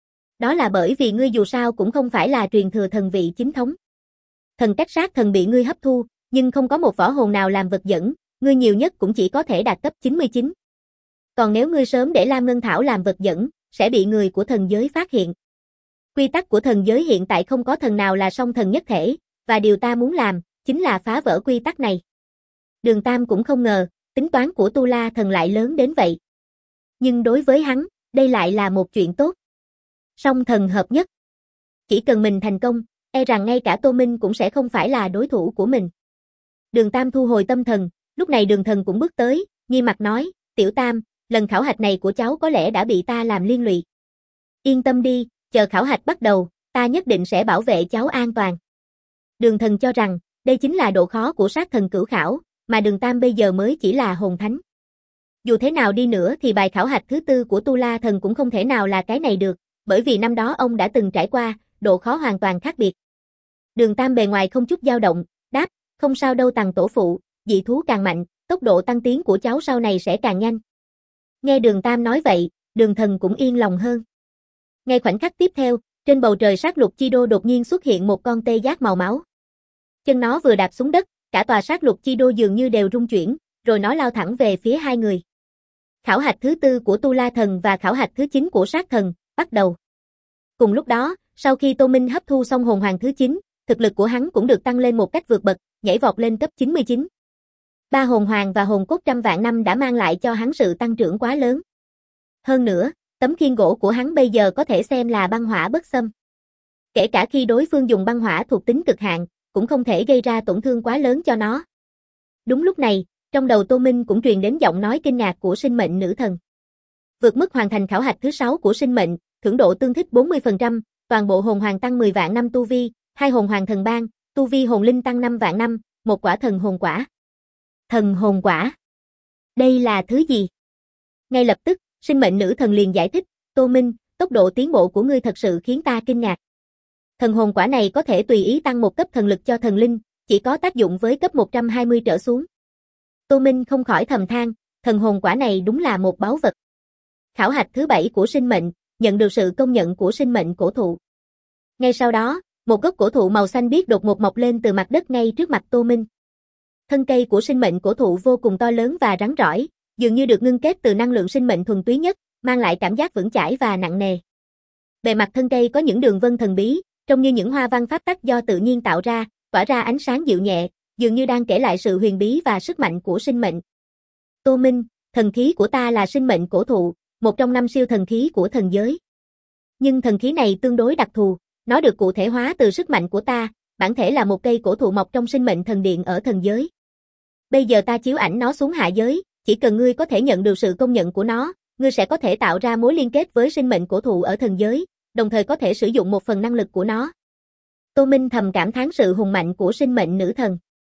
Đó là bởi vì ngươi dù sao cũng không phải là truyền thừa thần vị chính thống. Thần cách sát thần bị ngươi hấp thu, nhưng không có một võ hồn nào làm vật dẫn, ngươi nhiều nhất cũng chỉ có thể đạt cấp 99. Còn nếu ngươi sớm để Lam Ngân Thảo làm vật dẫn, sẽ bị người của thần giới phát hiện. Quy tắc của thần giới hiện tại không có thần nào là song thần nhất thể, và điều ta muốn làm, chính là phá vỡ quy tắc này. Đường Tam cũng không ngờ, tính toán của Tu La Thần lại lớn đến vậy. Nhưng đối với hắn, đây lại là một chuyện tốt. Song thần hợp nhất. Chỉ cần mình thành công, e rằng ngay cả Tô Minh cũng sẽ không phải là đối thủ của mình. Đường Tam thu hồi tâm thần, lúc này Đường Thần cũng bước tới, nghiêm mặt nói, Tiểu Tam, lần khảo hạch này của cháu có lẽ đã bị ta làm liên lụy. Yên tâm đi, chờ khảo hạch bắt đầu, ta nhất định sẽ bảo vệ cháu an toàn. Đường Thần cho rằng, đây chính là độ khó của sát thần cửu khảo, mà Đường Tam bây giờ mới chỉ là hồn thánh. Dù thế nào đi nữa thì bài khảo hạch thứ tư của Tu La Thần cũng không thể nào là cái này được, bởi vì năm đó ông đã từng trải qua, độ khó hoàn toàn khác biệt. Đường Tam bề ngoài không chút dao động, đáp, không sao đâu Tằng tổ phụ, dị thú càng mạnh, tốc độ tăng tiến của cháu sau này sẽ càng nhanh. Nghe Đường Tam nói vậy, Đường Thần cũng yên lòng hơn. Ngay khoảnh khắc tiếp theo, trên bầu trời sát lục chi đô đột nhiên xuất hiện một con tê giác màu máu. Chân nó vừa đạp xuống đất, cả tòa sát lục chi đô dường như đều rung chuyển, rồi nó lao thẳng về phía hai người. Khảo hạch thứ tư của Tu La Thần và khảo hạch thứ 9 của sát thần, bắt đầu. Cùng lúc đó, sau khi Tô Minh hấp thu xong hồn hoàng thứ 9, thực lực của hắn cũng được tăng lên một cách vượt bậc, nhảy vọt lên cấp 99. Ba hồn hoàng và hồn cốt trăm vạn năm đã mang lại cho hắn sự tăng trưởng quá lớn. Hơn nữa, tấm khiên gỗ của hắn bây giờ có thể xem là băng hỏa bất xâm. Kể cả khi đối phương dùng băng hỏa thuộc tính cực hạn, cũng không thể gây ra tổn thương quá lớn cho nó. Đúng lúc này, trong đầu Tô Minh cũng truyền đến giọng nói kinh ngạc của sinh mệnh nữ thần. Vượt mức hoàn thành khảo hạch thứ 6 của sinh mệnh, thưởng độ tương thích 40%, toàn bộ hồn hoàng tăng 10 vạn năm tu vi, 2 hồn hoàng thần bang, tu vi hồn linh tăng 5 vạn năm, một quả thần hồn quả. Thần hồn quả? Đây là thứ gì? Ngay lập tức, sinh mệnh nữ thần liền giải thích, Tô Minh, tốc độ tiến bộ của ngươi thật sự khiến ta kinh ngạc. Thần hồn quả này có thể tùy ý tăng một cấp thần lực cho thần linh, chỉ có tác dụng với cấp 120 trở xuống. Tô Minh không khỏi thầm than, thần hồn quả này đúng là một báu vật. Khảo hạch thứ 7 của sinh mệnh, nhận được sự công nhận của sinh mệnh cổ thụ. Ngay sau đó, một gốc cổ thụ màu xanh biếc đột ngột mọc lên từ mặt đất ngay trước mặt Tô Minh. Thân cây của sinh mệnh cổ thụ vô cùng to lớn và rắn rỏi, dường như được ngưng kết từ năng lượng sinh mệnh thuần túy nhất, mang lại cảm giác vững chãi và nặng nề. Bề mặt thân cây có những đường vân thần bí, trông như những hoa văn pháp tắc do tự nhiên tạo ra, tỏa ra ánh sáng dịu nhẹ, dường như đang kể lại sự huyền bí và sức mạnh của sinh mệnh. Tô Minh, thần khí của ta là sinh mệnh cổ thụ, một trong 5 siêu thần khí của thần giới. Nhưng thần khí này tương đối đặc thù, nó được cụ thể hóa từ sức mạnh của ta, bản thể là một cây cổ thụ mọc trong sinh mệnh thần điện ở thần giới. Bây giờ ta chiếu ảnh nó xuống hạ giới, chỉ cần ngươi có thể nhận được sự công nhận của nó, ngươi sẽ có thể tạo ra mối liên kết với sinh mệnh cổ thụ ở thần giới, đồng thời có thể sử dụng một phần năng lực của nó. Tô Minh thầm cảm thán sự hùng mạnh của sinh mệnh nữ thần.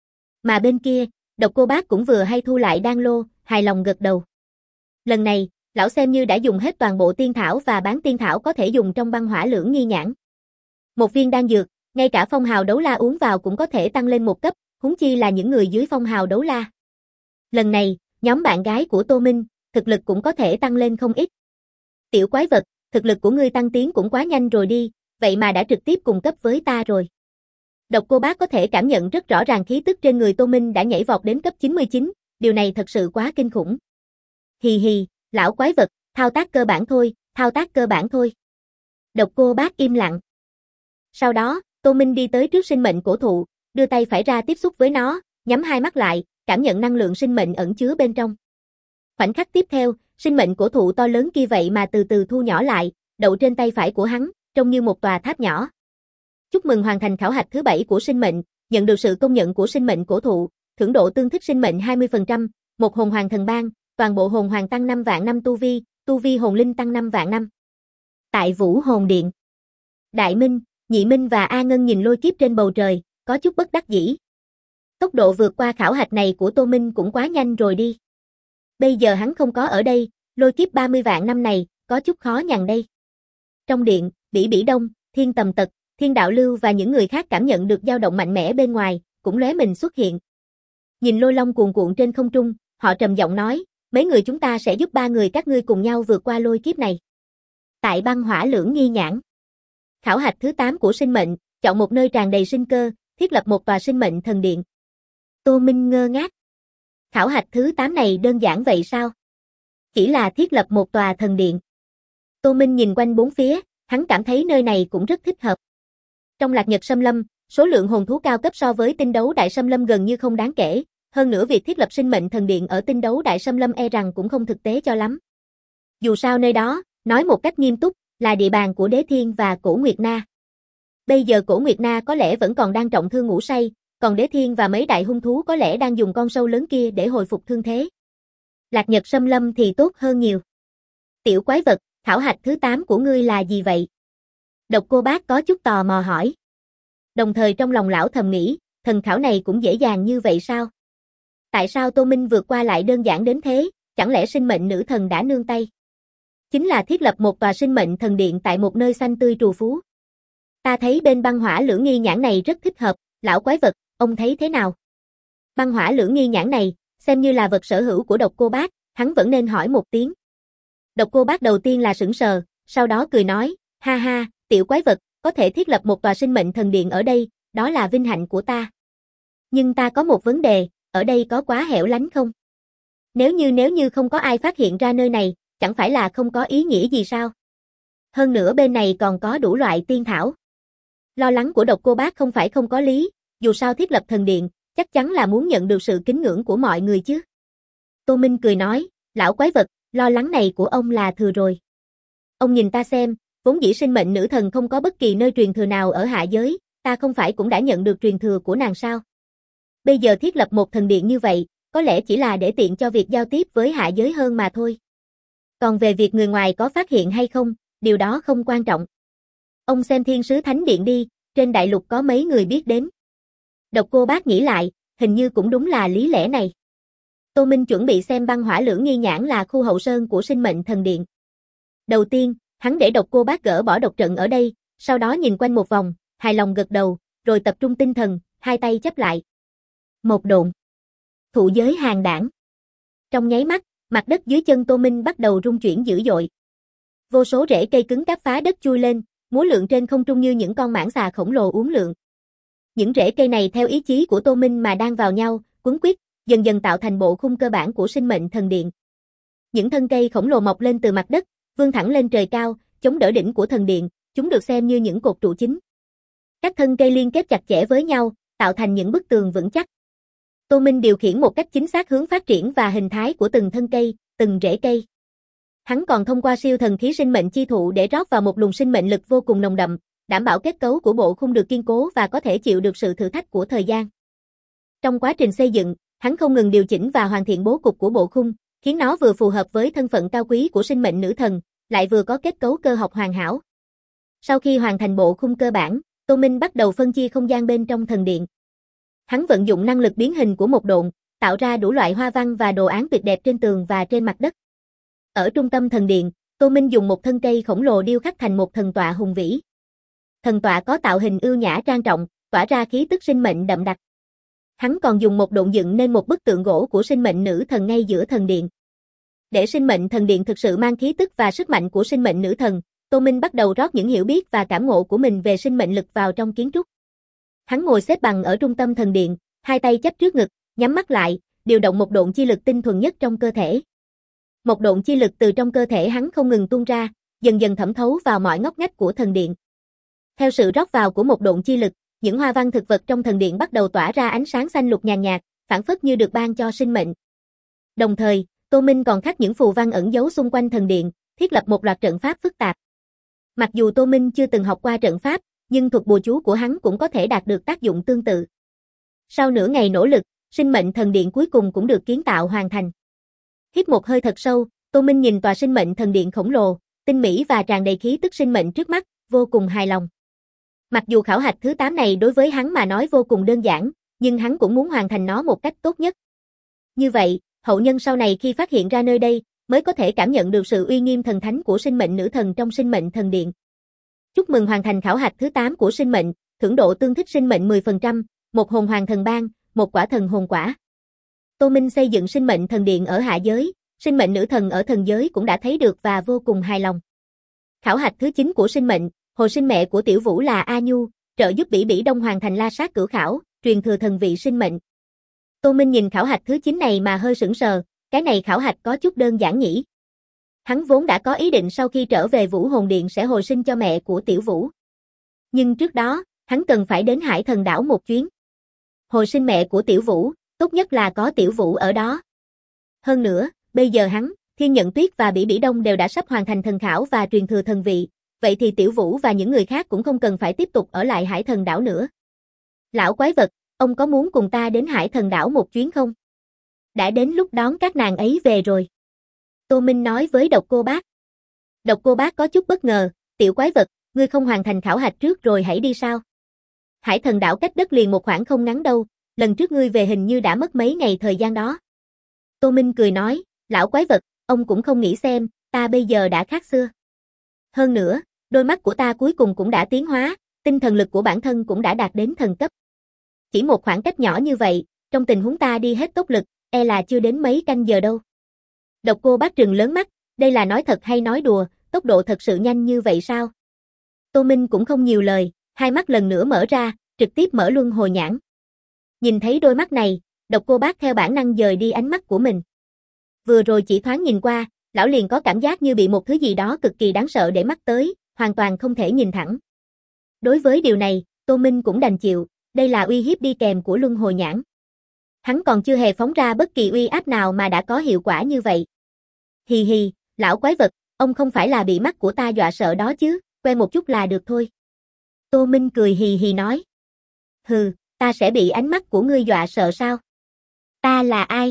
Mà bên kia, Độc Cô Bác cũng vừa hay thu lại đan lô, hài lòng gật đầu. Lần này, lão xem như đã dùng hết toàn bộ tiên thảo và bán tiên thảo có thể dùng trong băng hỏa lưỡng nghi nhãn. Một viên đan dược, ngay cả phong hào đấu la uống vào cũng có thể tăng lên một cấp, huống chi là những người dưới phong hào đấu la. Lần này, nhóm bạn gái của Tô Minh, thực lực cũng có thể tăng lên không ít. Tiểu quái vật, thực lực của ngươi tăng tiến cũng quá nhanh rồi đi, vậy mà đã trực tiếp cùng cấp với ta rồi. Độc Cô Bác có thể cảm nhận rất rõ ràng khí tức trên người Tô Minh đã nhảy vọt đến cấp 99, điều này thật sự quá kinh khủng. Hì hì, lão quái vật, thao tác cơ bản thôi, thao tác cơ bản thôi. Độc Cô Bác im lặng. Sau đó, Tô Minh đi tới trước sinh mệnh cổ thụ, đưa tay phải ra tiếp xúc với nó, nhắm hai mắt lại, cảm nhận năng lượng sinh mệnh ẩn chứa bên trong. Khoảnh khắc tiếp theo, sinh mệnh cổ thụ to lớn kia vậy mà từ từ thu nhỏ lại, đậu trên tay phải của hắn, trông như một tòa tháp nhỏ. Chúc mừng hoàn thành khảo hạch thứ 7 của sinh mệnh, nhận được sự công nhận của sinh mệnh cổ thụ, thưởng độ tương thích sinh mệnh 20%, một hồn hoàng thần ban, toàn bộ hồn hoàng tăng 5 vạn năm tu vi hồn linh tăng 5 vạn năm. Tại Vũ Hồn Điện, Đại Minh, Nhị Minh và A Ngân nhìn lôi kiếp trên bầu trời, có chút bất đắc dĩ. Tốc độ vượt qua khảo hạch này của Tô Minh cũng quá nhanh rồi đi. Bây giờ hắn không có ở đây, lôi kiếp 30 vạn năm này, có chút khó nhằn đây. Trong điện, Bỉ Bỉ Đông, Thiên Tầm Tật, Thiên Đạo Lưu và những người khác cảm nhận được dao động mạnh mẽ bên ngoài, cũng lóe mình xuất hiện. Nhìn lôi long cuồn cuộn trên không trung, họ trầm giọng nói, mấy người chúng ta sẽ giúp 3 người các ngươi cùng nhau vượt qua lôi kiếp này. Tại Băng Hỏa Lưỡng Nghi Nhãn, khảo hạch thứ 8 của sinh mệnh, chọn một nơi tràn đầy sinh cơ, thiết lập một tòa sinh mệnh thần điện. Tô Minh ngơ ngác. Khảo hạch thứ 8 này đơn giản vậy sao? Chỉ là thiết lập một tòa thần điện. Tô Minh nhìn quanh bốn phía, hắn cảm thấy nơi này cũng rất thích hợp. Trong Lạc Nhật Xâm Lâm, số lượng hồn thú cao cấp so với tinh đấu đại xâm lâm gần như không đáng kể, hơn nữa việc thiết lập sinh mệnh thần điện ở tinh đấu đại xâm lâm e rằng cũng không thực tế cho lắm. Dù sao nơi đó, nói một cách nghiêm túc, là địa bàn của Đế Thiên và Cổ Nguyệt Na. Bây giờ Cổ Nguyệt Na có lẽ vẫn còn đang trọng thương ngủ say, còn Đế Thiên và mấy đại hung thú có lẽ đang dùng con sâu lớn kia để hồi phục thương thế. Lạc Nhật Xâm Lâm thì tốt hơn nhiều. Tiểu quái vật, khảo hạch thứ 8 của ngươi là gì vậy? Độc Cô Bác có chút tò mò hỏi. Đồng thời trong lòng lão thầm nghĩ, thần khảo này cũng dễ dàng như vậy sao? Tại sao Tô Minh vượt qua lại đơn giản đến thế, chẳng lẽ sinh mệnh nữ thần đã nương tay? Chính là thiết lập một tòa sinh mệnh thần điện tại một nơi xanh tươi trù phú. Ta thấy bên Băng Hỏa Lưỡng Nghi Nhãn này rất thích hợp, lão quái vật, ông thấy thế nào? Băng Hỏa Lưỡng Nghi Nhãn này, xem như là vật sở hữu của Độc Cô Bác, hắn vẫn nên hỏi một tiếng. Độc Cô Bác đầu tiên là sững sờ, sau đó cười nói, ha ha, tiểu quái vật, có thể thiết lập một tòa sinh mệnh thần điện ở đây, đó là vinh hạnh của ta. Nhưng ta có một vấn đề, ở đây có quá hẻo lánh không? Nếu như không có ai phát hiện ra nơi này, chẳng phải là không có ý nghĩa gì sao? Hơn nữa bên này còn có đủ loại tiên thảo. Lo lắng của Độc Cô Bác không phải không có lý, dù sao thiết lập thần điện, chắc chắn là muốn nhận được sự kính ngưỡng của mọi người chứ. Tô Minh cười nói, lão quái vật, lo lắng này của ông là thừa rồi. Ông nhìn ta xem, vốn dĩ sinh mệnh nữ thần không có bất kỳ nơi truyền thừa nào ở hạ giới, ta không phải cũng đã nhận được truyền thừa của nàng sao? Bây giờ thiết lập một thần điện như vậy, có lẽ chỉ là để tiện cho việc giao tiếp với hạ giới hơn mà thôi. Còn về việc người ngoài có phát hiện hay không, điều đó không quan trọng. Ông xem Thiên Sứ Thánh Điện đi, trên đại lục có mấy người biết đến. Độc Cô Bác nghĩ lại, hình như cũng đúng là lý lẽ này. Tô Minh chuẩn bị xem Băng Hỏa Lưỡng Nghi Nhãn là khu hậu sơn của sinh mệnh thần điện. Đầu tiên, hắn để Độc Cô Bác gỡ bỏ độc trận ở đây, sau đó nhìn quanh một vòng, hài lòng gật đầu, rồi tập trung tinh thần, hai tay chắp lại. Một độn. Thụ giới hàng đảng. Trong nháy mắt, mặt đất dưới chân Tô Minh bắt đầu rung chuyển dữ dội. Vô số rễ cây cứng cáp phá đất chui lên, múa lượn trên không trung như những con mãng xà khổng lồ uốn lượn. Những rễ cây này theo ý chí của Tô Minh mà đang vào nhau, quấn quýt, dần dần tạo thành bộ khung cơ bản của sinh mệnh thần điện. Những thân cây khổng lồ mọc lên từ mặt đất, vươn thẳng lên trời cao, chống đỡ đỉnh của thần điện, chúng được xem như những cột trụ chính. Các thân cây liên kết chặt chẽ với nhau, tạo thành những bức tường vững chắc. Tô Minh điều khiển một cách chính xác hướng phát triển và hình thái của từng thân cây, từng rễ cây. Hắn còn thông qua siêu thần khí sinh mệnh chi thụ để rót vào một luồng sinh mệnh lực vô cùng nồng đậm, đảm bảo kết cấu của bộ khung được kiên cố và có thể chịu được sự thử thách của thời gian. Trong quá trình xây dựng, hắn không ngừng điều chỉnh và hoàn thiện bố cục của bộ khung, khiến nó vừa phù hợp với thân phận cao quý của sinh mệnh nữ thần, lại vừa có kết cấu cơ học hoàn hảo. Sau khi hoàn thành bộ khung cơ bản, Tô Minh bắt đầu phân chia không gian bên trong thần điện. Hắn vận dụng năng lực biến hình của một độn, tạo ra đủ loại hoa văn và đồ án tuyệt đẹp trên tường và trên mặt đất. Ở trung tâm thần điện, Tô Minh dùng một thân cây khổng lồ điêu khắc thành một thần tọa hùng vĩ. Thần tọa có tạo hình ưu nhã trang trọng, tỏa ra khí tức sinh mệnh đậm đặc. Hắn còn dùng một độn dựng nên một bức tượng gỗ của sinh mệnh nữ thần ngay giữa thần điện. Để sinh mệnh thần điện thực sự mang khí tức và sức mạnh của sinh mệnh nữ thần, Tô Minh bắt đầu rót những hiểu biết và cảm ngộ của mình về sinh mệnh lực vào trong kiến trúc. Hắn ngồi xếp bằng ở trung tâm thần điện, hai tay chắp trước ngực, nhắm mắt lại, điều động một độn chi lực tinh thuần nhất trong cơ thể. Một độn chi lực từ trong cơ thể hắn không ngừng tuôn ra, dần dần thẩm thấu vào mọi ngóc ngách của thần điện. Theo sự rót vào của một độn chi lực, những hoa văn thực vật trong thần điện bắt đầu tỏa ra ánh sáng xanh lục nhàn nhạt, phảng phất như được ban cho sinh mệnh. Đồng thời, Tô Minh còn khắc những phù văn ẩn giấu xung quanh thần điện, thiết lập một loạt trận pháp phức tạp. Mặc dù Tô Minh chưa từng học qua trận pháp, nhưng thuật bùa chú của hắn cũng có thể đạt được tác dụng tương tự. Sau nửa ngày nỗ lực, sinh mệnh thần điện cuối cùng cũng được kiến tạo hoàn thành. Hít một hơi thật sâu, Tô Minh nhìn tòa sinh mệnh thần điện khổng lồ, tinh mỹ và tràn đầy khí tức sinh mệnh trước mắt, vô cùng hài lòng. Mặc dù khảo hạch thứ 8 này đối với hắn mà nói vô cùng đơn giản, nhưng hắn cũng muốn hoàn thành nó một cách tốt nhất. Như vậy, hậu nhân sau này khi phát hiện ra nơi đây, mới có thể cảm nhận được sự uy nghiêm thần thánh của sinh mệnh nữ thần trong sinh mệnh thần điện. Chúc mừng hoàn thành khảo hạch thứ 8 của sinh mệnh, thưởng độ tương thích sinh mệnh 10%, một hồn hoàng thần ban, một quả thần hồn quả. Tô Minh xây dựng sinh mệnh thần điện ở hạ giới, sinh mệnh nữ thần ở thần giới cũng đã thấy được và vô cùng hài lòng. Khảo hạch thứ 9 của sinh mệnh, hồi sinh mẹ của Tiểu Vũ là A Nhu, trợ giúp Bỉ Bỉ Đông hoàn thành la sát cửu khảo, truyền thừa thần vị sinh mệnh. Tô Minh nhìn khảo hạch thứ 9 này mà hơi sững sờ, cái này khảo hạch có chút đơn giản nhỉ. Hắn vốn đã có ý định sau khi trở về Vũ Hồn Điện sẽ hồi sinh cho mẹ của Tiểu Vũ. Nhưng trước đó, hắn cần phải đến Hải Thần Đảo một chuyến. Hồi sinh mẹ của Tiểu Vũ, tốt nhất là có Tiểu Vũ ở đó. Hơn nữa, bây giờ hắn, Thiên Nhận Tuyết và Bỉ Bỉ Đông đều đã sắp hoàn thành thần khảo và truyền thừa thần vị, vậy thì Tiểu Vũ và những người khác cũng không cần phải tiếp tục ở lại Hải Thần Đảo nữa. Lão quái vật, ông có muốn cùng ta đến Hải Thần Đảo một chuyến không? Đã đến lúc đón các nàng ấy về rồi. Tô Minh nói với Độc Cô Bác. Độc Cô Bác có chút bất ngờ, tiểu quái vật, ngươi không hoàn thành khảo hạch trước rồi hãy đi sao? Hải Thần Đảo cách đất liền một khoảng không ngắn đâu, lần trước ngươi về hình như đã mất mấy ngày thời gian đó. Tô Minh cười nói, lão quái vật, ông cũng không nghĩ xem, ta bây giờ đã khác xưa. Hơn nữa, đôi mắt của ta cuối cùng cũng đã tiến hóa, tinh thần lực của bản thân cũng đã đạt đến thần cấp. Chỉ một khoảng cách nhỏ như vậy, trong tình huống ta đi hết tốc lực, e là chưa đến mấy canh giờ đâu. Độc Cô Bác trừng lớn mắt, đây là nói thật hay nói đùa, tốc độ thật sự nhanh như vậy sao? Tô Minh cũng không nhiều lời, hai mắt lần nữa mở ra, trực tiếp mở luân hồi nhãn. Nhìn thấy đôi mắt này, Độc Cô Bác theo bản năng dời đi ánh mắt của mình. Vừa rồi chỉ thoáng nhìn qua, lão liền có cảm giác như bị một thứ gì đó cực kỳ đáng sợ để mắt tới, hoàn toàn không thể nhìn thẳng. Đối với điều này, Tô Minh cũng đành chịu, đây là uy hiếp đi kèm của luân hồi nhãn. Hắn còn chưa hề phóng ra bất kỳ uy áp nào mà đã có hiệu quả như vậy. Hì hì, lão quái vật, ông không phải là bị mắt của ta dọa sợ đó chứ, quen một chút là được thôi. Tô Minh cười hì hì nói. Hừ, ta sẽ bị ánh mắt của ngươi dọa sợ sao? Ta là ai?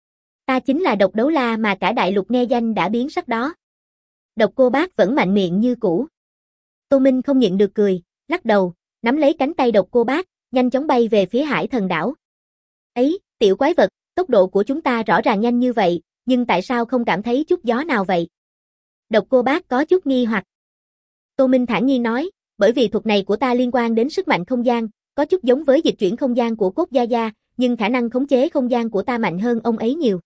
Ta chính là Độc Đấu La mà cả đại lục nghe danh đã biến sắc đó. Độc Cô Bác vẫn mạnh miệng như cũ. Tô Minh không nhịn được cười, lắc đầu, nắm lấy cánh tay Độc Cô Bác, nhanh chóng bay về phía Hải Thần Đảo. Ấy, tiểu quái vật, tốc độ của chúng ta rõ ràng nhanh như vậy, nhưng tại sao không cảm thấy chút gió nào vậy? Độc Cô Bác có chút nghi hoặc. Tô Minh thản nhiên nói, bởi vì thuật này của ta liên quan đến sức mạnh không gian, có chút giống với dịch chuyển không gian của Cốt Gia Gia, nhưng khả năng khống chế không gian của ta mạnh hơn ông ấy nhiều.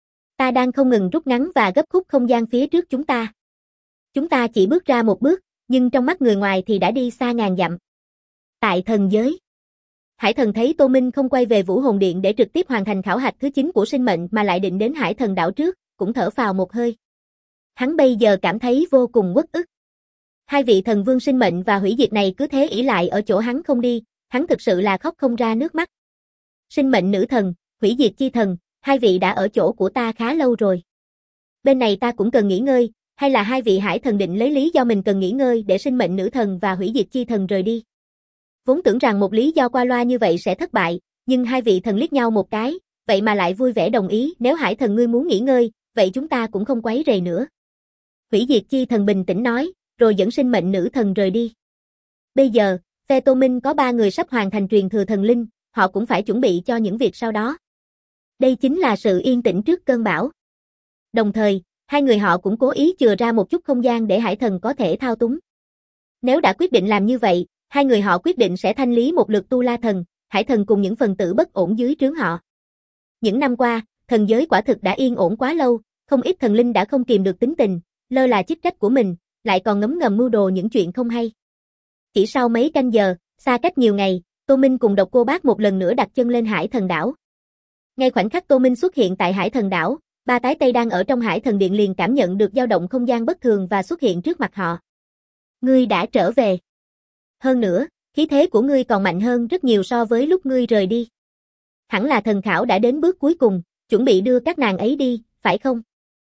Ta đang không ngừng rút ngắn và gấp khúc không gian phía trước chúng ta. Chúng ta chỉ bước ra một bước, nhưng trong mắt người ngoài thì đã đi xa ngàn dặm. Tại thần giới, Hải Thần thấy Tô Minh không quay về Vũ Hồn Điện để trực tiếp hoàn thành khảo hạch thứ 9 của sinh mệnh mà lại định đến Hải Thần Đảo trước, cũng thở phào một hơi. Hắn bây giờ cảm thấy vô cùng uất ức. Hai vị thần vương sinh mệnh và hủy diệt này cứ thế ỷ lại ở chỗ hắn không đi, hắn thực sự là khóc không ra nước mắt. Sinh mệnh nữ thần, hủy diệt chi thần, hai vị đã ở chỗ của ta khá lâu rồi. Bên này ta cũng cần nghỉ ngơi, hay là hai vị Hải Thần định lấy lý do mình cần nghỉ ngơi để sinh mệnh nữ thần và hủy diệt chi thần rời đi. Vốn tưởng rằng một lý do qua loa như vậy sẽ thất bại, nhưng hai vị thần liếc nhau một cái, vậy mà lại vui vẻ đồng ý, nếu Hải Thần ngươi muốn nghỉ ngơi, vậy chúng ta cũng không quấy rầy nữa. Hủy diệt chi thần bình tĩnh nói, rồi dẫn sinh mệnh nữ thần rời đi. Bây giờ, phe Tô Minh có 3 người sắp hoàn thành truyền thừa thần linh, họ cũng phải chuẩn bị cho những việc sau đó. Đây chính là sự yên tĩnh trước cơn bão. Đồng thời, hai người họ cũng cố ý chừa ra một chút không gian để Hải Thần có thể thao túng. Nếu đã quyết định làm như vậy, hai người họ quyết định sẽ thanh lý một lượt Tu La Thần, Hải Thần cùng những phần tử bất ổn dưới trướng họ. Những năm qua, thần giới quả thực đã yên ổn quá lâu, không ít thần linh đã không kìm được tính tình, lơ là chức trách của mình, lại còn ngấm ngầm mưu đồ những chuyện không hay. Chỉ sau mấy canh giờ, xa cách nhiều ngày, Tô Minh cùng Độc Cô Bác một lần nữa đặt chân lên Hải Thần Đảo. Ngay khoảnh khắc Tô Minh xuất hiện tại Hải Thần Đảo, 3 tái Tây đang ở trong Hải Thần Điện liền cảm nhận được dao động không gian bất thường và xuất hiện trước mặt họ. Ngươi đã trở về. Hơn nữa, khí thế của ngươi còn mạnh hơn rất nhiều so với lúc ngươi rời đi. Hẳn là thần khảo đã đến bước cuối cùng, chuẩn bị đưa các nàng ấy đi, phải không?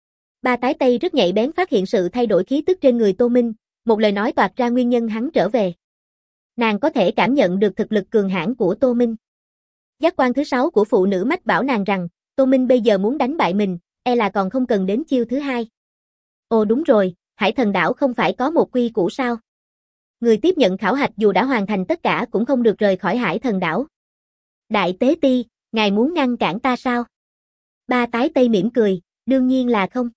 Ba tái Tây rất nhạy bén phát hiện sự thay đổi khí tức trên người Tô Minh, một lời nói toạc ra nguyên nhân hắn trở về. Nàng có thể cảm nhận được thực lực cường hãn của Tô Minh. Giác quan thứ 6 của phụ nữ mách bảo nàng rằng, Tô Minh bây giờ muốn đánh bại mình, e là còn không cần đến chiêu thứ 2. Ồ đúng rồi, Hải Thần đảo không phải có một quy củ sao? Người tiếp nhận khảo hạch dù đã hoàn thành tất cả cũng không được rời khỏi Hải Thần đảo. Đại Tế Ti, ngài muốn ngăn cản ta sao? Ba tái Tây mỉm cười, đương nhiên là không.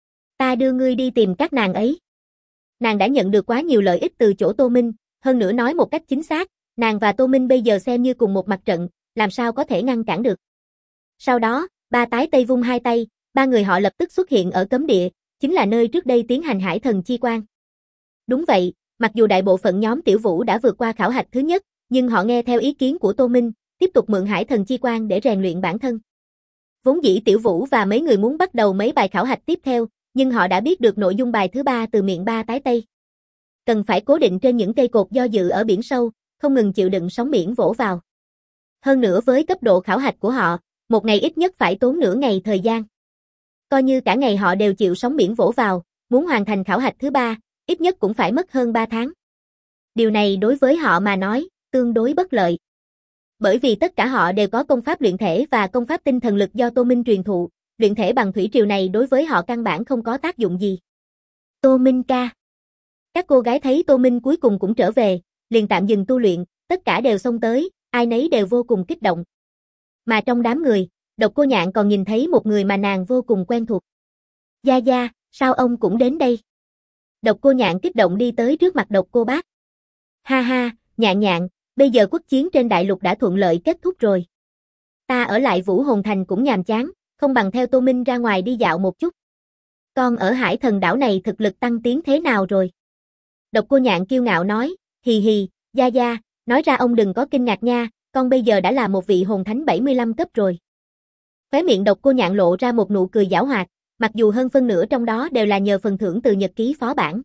Ta đưa ngươi đi tìm các nàng ấy. Nàng đã nhận được quá nhiều lợi ích từ chỗ Tô Minh, hơn nữa nói một cách chính xác, nàng và Tô Minh bây giờ xem như cùng một mặt trận, làm sao có thể ngăn cản được. Sau đó, ba tái Tây vung hai tay, ba người họ lập tức xuất hiện ở cấm địa, chính là nơi trước đây tiến hành Hải Thần chi quan. Đúng vậy, mặc dù đại bộ phận nhóm Tiểu Vũ đã vượt qua khảo hạch thứ nhất, nhưng họ nghe theo ý kiến của Tô Minh, tiếp tục mượn Hải Thần chi quan để rèn luyện bản thân. Vốn dĩ Tiểu Vũ và mấy người muốn bắt đầu mấy bài khảo hạch tiếp theo, nhưng họ đã biết được nội dung bài thứ 3 từ miệng ba tái Tây. Cần phải cố định trên những cây cột do dự ở biển sâu, không ngừng chịu đựng sóng biển vỗ vào. Hơn nữa với cấp độ khảo hạch của họ, một ngày ít nhất phải tốn nửa ngày thời gian. Coi như cả ngày họ đều chịu sóng biển vỗ vào, muốn hoàn thành khảo hạch thứ 3, ít nhất cũng phải mất hơn 3 tháng. Điều này đối với họ mà nói, tương đối bất lợi. Bởi vì tất cả họ đều có công pháp luyện thể và công pháp tinh thần lực do Tô Minh truyền thụ, luyện thể bằng thủy triều này đối với họ căn bản không có tác dụng gì. Tô Minh ca. Các cô gái thấy Tô Minh cuối cùng cũng trở về, liền tạm dừng tu luyện, tất cả đều xông tới, ai nấy đều vô cùng kích động. Mà trong đám người, Độc Cô Nhạn còn nhìn thấy một người mà nàng vô cùng quen thuộc. Gia Gia, sao ông cũng đến đây? Độc Cô Nhạn kích động đi tới trước mặt Độc Cô Bác. Ha ha, Nhạn Nhạn, bây giờ quốc chiến trên đại lục đã thuận lợi kết thúc rồi. Ta ở lại Vũ Hồn Thành cũng nhàm chán, không bằng theo Tô Minh ra ngoài đi dạo một chút. Con ở Hải Thần đảo này thực lực tăng tiến thế nào rồi? Độc Cô Nhạn kiêu ngạo nói, hì hì, Gia Gia, nói ra ông đừng có kinh ngạc nha, con bây giờ đã là một vị hồn thánh 75 cấp rồi. Khóe miệng Độc Cô Nhạn lộ ra một nụ cười giảo hoạt, mặc dù hơn phân nửa trong đó đều là nhờ phần thưởng từ nhật ký phó bản.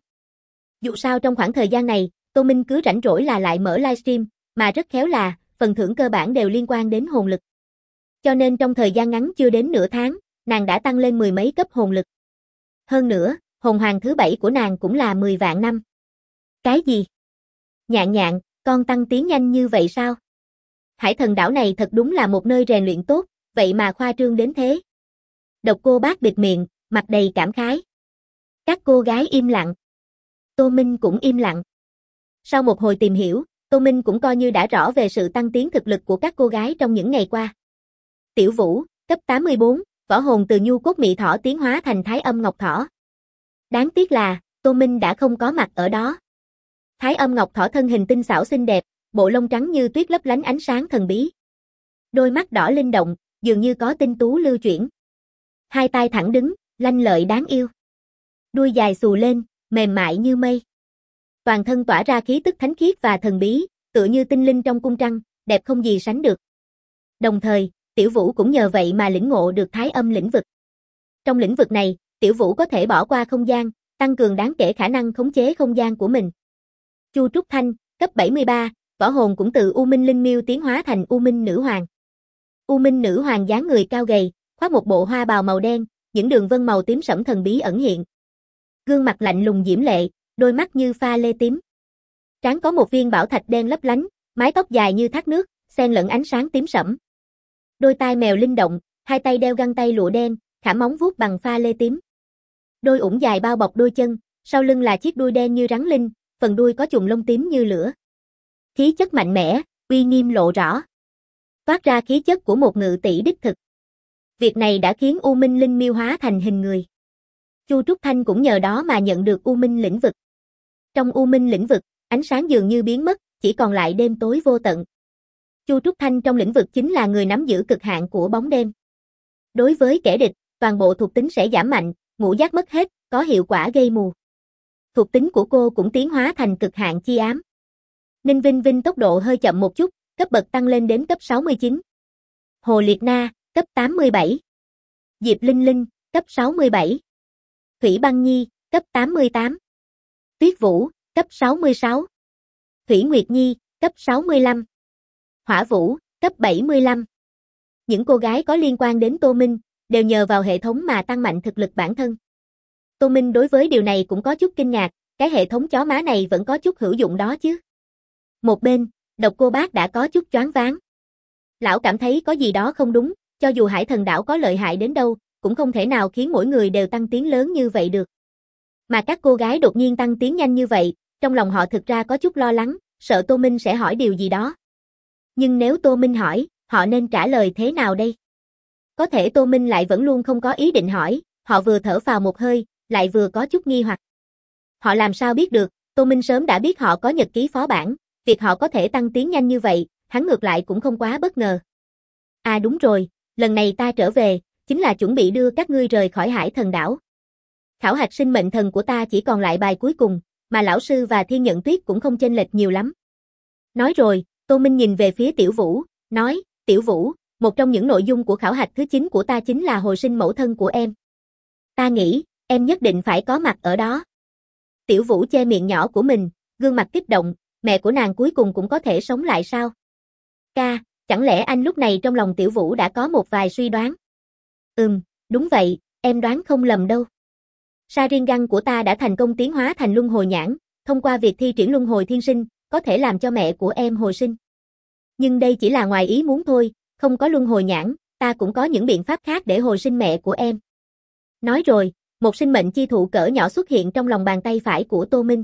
Dù sao trong khoảng thời gian này, Tô Minh cứ rảnh rỗi là lại mở livestream, mà rất khéo là, phần thưởng cơ bản đều liên quan đến hồn lực. Cho nên trong thời gian ngắn chưa đến nửa tháng, nàng đã tăng lên 10 mấy cấp hồn lực. Hơn nữa, hồn hoàng thứ 7 của nàng cũng là 10 vạn năm. Cái gì? Nhạn Nhạn, con tăng tiến nhanh như vậy sao? Hải Thần đảo này thật đúng là một nơi rèn luyện tốt, vậy mà khoa trương đến thế. Độc Cô Bác bịt miệng, mặt đầy cảm khái. Các cô gái im lặng. Tô Minh cũng im lặng. Sau một hồi tìm hiểu, Tô Minh cũng coi như đã rõ về sự tăng tiến thực lực của các cô gái trong những ngày qua. Tiểu Vũ, cấp 84, võ hồn từ nhu cốt mị thỏ tiến hóa thành Thái Âm Ngọc Thỏ. Đáng tiếc là, Tô Minh đã không có mặt ở đó. Thái Âm Ngọc Thỏ thân hình tinh xảo xinh đẹp, bộ lông trắng như tuyết lấp lánh ánh sáng thần bí. Đôi mắt đỏ linh động, dường như có tinh tú lưu chuyển. Hai tay thẳng đứng, lanh lợi đáng yêu. Đuôi dài xù lên, mềm mại như mây. Toàn thân tỏa ra khí tức thánh khiết và thần bí, tựa như tinh linh trong cung trăng, đẹp không gì sánh được. Đồng thời, Tiểu Vũ cũng nhờ vậy mà lĩnh ngộ được Thái Âm lĩnh vực. Trong lĩnh vực này, Tiểu Vũ có thể bỏ qua không gian, tăng cường đáng kể khả năng khống chế không gian của mình. Chu Trúc Thanh, cấp 73, võ hồn cũng từ U Minh Linh Miêu tiến hóa thành U Minh Nữ Hoàng. U Minh Nữ Hoàng dáng người cao gầy, khoác một bộ hoa bào màu đen, những đường vân màu tím sẫm thần bí ẩn hiện. Gương mặt lạnh lùng diễm lệ, đôi mắt như pha lê tím. Trán có một viên bảo thạch đen lấp lánh, mái tóc dài như thác nước, xen lẫn ánh sáng tím sẫm. Đôi tai mèo linh động, hai tay đeo găng tay lụa đen, khảm móng vuốt bằng pha lê tím. Đôi ủng dài bao bọc đôi chân, sau lưng là chiếc đuôi đen như rắn linh, phần đuôi có chùm lông tím như lửa. Khí chất mạnh mẽ, uy nghiêm lộ rõ. Toát ra khí chất của một ngự tỷ đích thực. Việc này đã khiến U Minh Linh Miêu hóa thành hình người. Chu Trúc Thanh cũng nhờ đó mà nhận được U Minh lĩnh vực. Trong U Minh lĩnh vực, ánh sáng dường như biến mất, chỉ còn lại đêm tối vô tận. Chu Trúc Thanh trong lĩnh vực chính là người nắm giữ cực hạn của bóng đêm. Đối với kẻ địch, toàn bộ thuộc tính sẽ giảm mạnh, ngũ giác mất hết, có hiệu quả gây mù. Thuộc tính của cô cũng tiến hóa thành cực hạn chi ám. Ninh Vinh Vinh tốc độ hơi chậm một chút, cấp bậc tăng lên đến cấp 69. Hồ Liệt Na, cấp 87. Diệp Linh Linh, cấp 67. Thủy Băng Nhi, cấp 88. Tuyết Vũ, cấp 66. Thủy Nguyệt Nhi, cấp 65. Hỏa Vũ, cấp 75. những cô gái có liên quan đến Tô Minh, đều nhờ vào hệ thống mà tăng mạnh thực lực bản thân. Tô Minh đối với điều này cũng có chút kinh ngạc, cái hệ thống chó má này vẫn có chút hữu dụng đó chứ. Một bên, Độc Cô Bác đã có chút choáng váng. Lão cảm thấy có gì đó không đúng, cho dù Hải Thần Đảo có lợi hại đến đâu, cũng không thể nào khiến mỗi người đều tăng tiến lớn như vậy được. Mà các cô gái đột nhiên tăng tiến nhanh như vậy, trong lòng họ thực ra có chút lo lắng, sợ Tô Minh sẽ hỏi điều gì đó. Nhưng nếu Tô Minh hỏi, họ nên trả lời thế nào đây? Có thể Tô Minh lại vẫn luôn không có ý định hỏi, họ vừa thở phào một hơi, lại vừa có chút nghi hoặc. Họ làm sao biết được, Tô Minh sớm đã biết họ có nhật ký phó bản, việc họ có thể tăng tiến nhanh như vậy, hắn ngược lại cũng không quá bất ngờ. À đúng rồi, lần này ta trở về, chính là chuẩn bị đưa các ngươi rời khỏi Hải Thần Đảo. Khảo hạch sinh mệnh thần của ta chỉ còn lại bài cuối cùng, mà lão sư và Thiên Nhận Tuyết cũng không chênh lệch nhiều lắm. Nói rồi, Tô Minh nhìn về phía Tiểu Vũ, nói, Tiểu Vũ, một trong những nội dung của khảo hạch thứ 9 của ta chính là hồi sinh mẫu thân của em. Ta nghĩ, em nhất định phải có mặt ở đó. Tiểu Vũ che miệng nhỏ của mình, gương mặt kích động, mẹ của nàng cuối cùng cũng có thể sống lại sao? Ca, chẳng lẽ anh lúc này trong lòng Tiểu Vũ đã có một vài suy đoán? Đúng vậy, em đoán không lầm đâu. Sharingan của ta đã thành công tiến hóa thành luân hồi nhãn, thông qua việc thi triển luân hồi thiên sinh, có thể làm cho mẹ của em hồi sinh. Nhưng đây chỉ là ngoài ý muốn thôi, không có luân hồi nhãn, ta cũng có những biện pháp khác để hồi sinh mẹ của em. Nói rồi, một sinh mệnh chi thụ cỡ nhỏ xuất hiện trong lòng bàn tay phải của Tô Minh.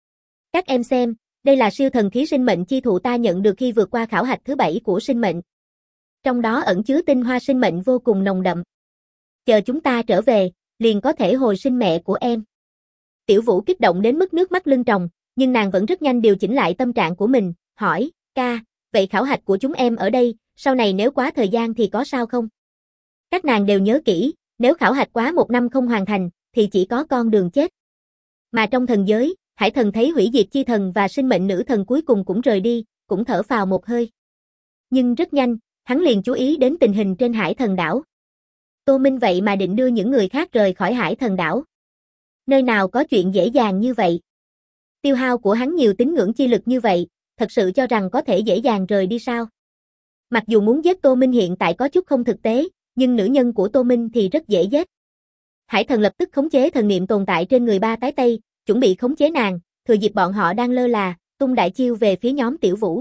Các em xem, đây là siêu thần khí sinh mệnh chi thụ ta nhận được khi vượt qua khảo hạch thứ 7 của sinh mệnh. Trong đó ẩn chứa tinh hoa sinh mệnh vô cùng nồng đậm. Chờ chúng ta trở về, liền có thể hồi sinh mẹ của em. Tiểu Vũ kích động đến mức nước mắt lưng tròng, nhưng nàng vẫn rất nhanh điều chỉnh lại tâm trạng của mình, hỏi, ca, vậy khảo hạch của chúng em ở đây, sau này nếu quá thời gian thì có sao không? Các nàng đều nhớ kỹ, nếu khảo hạch quá 1 năm không hoàn thành, thì chỉ có con đường chết. Mà trong thần giới, Hải Thần thấy hủy diệt chi thần và sinh mệnh nữ thần cuối cùng cũng rời đi, cũng thở phào một hơi. Nhưng rất nhanh, hắn liền chú ý đến tình hình trên Hải Thần Đảo. Tô Minh vậy mà định đưa những người khác rời khỏi Hải Thần Đảo. Nơi nào có chuyện dễ dàng như vậy? Tiêu hao của hắn nhiều tín ngưỡng chi lực như vậy, thật sự cho rằng có thể dễ dàng rời đi sao? Mặc dù muốn giết Tô Minh hiện tại có chút không thực tế, nhưng nữ nhân của Tô Minh thì rất dễ giết. Hải Thần lập tức khống chế thần niệm tồn tại trên người ba tái Tây, chuẩn bị khống chế nàng, thừa dịp bọn họ đang lơ là, tung đại chiêu về phía nhóm Tiểu Vũ.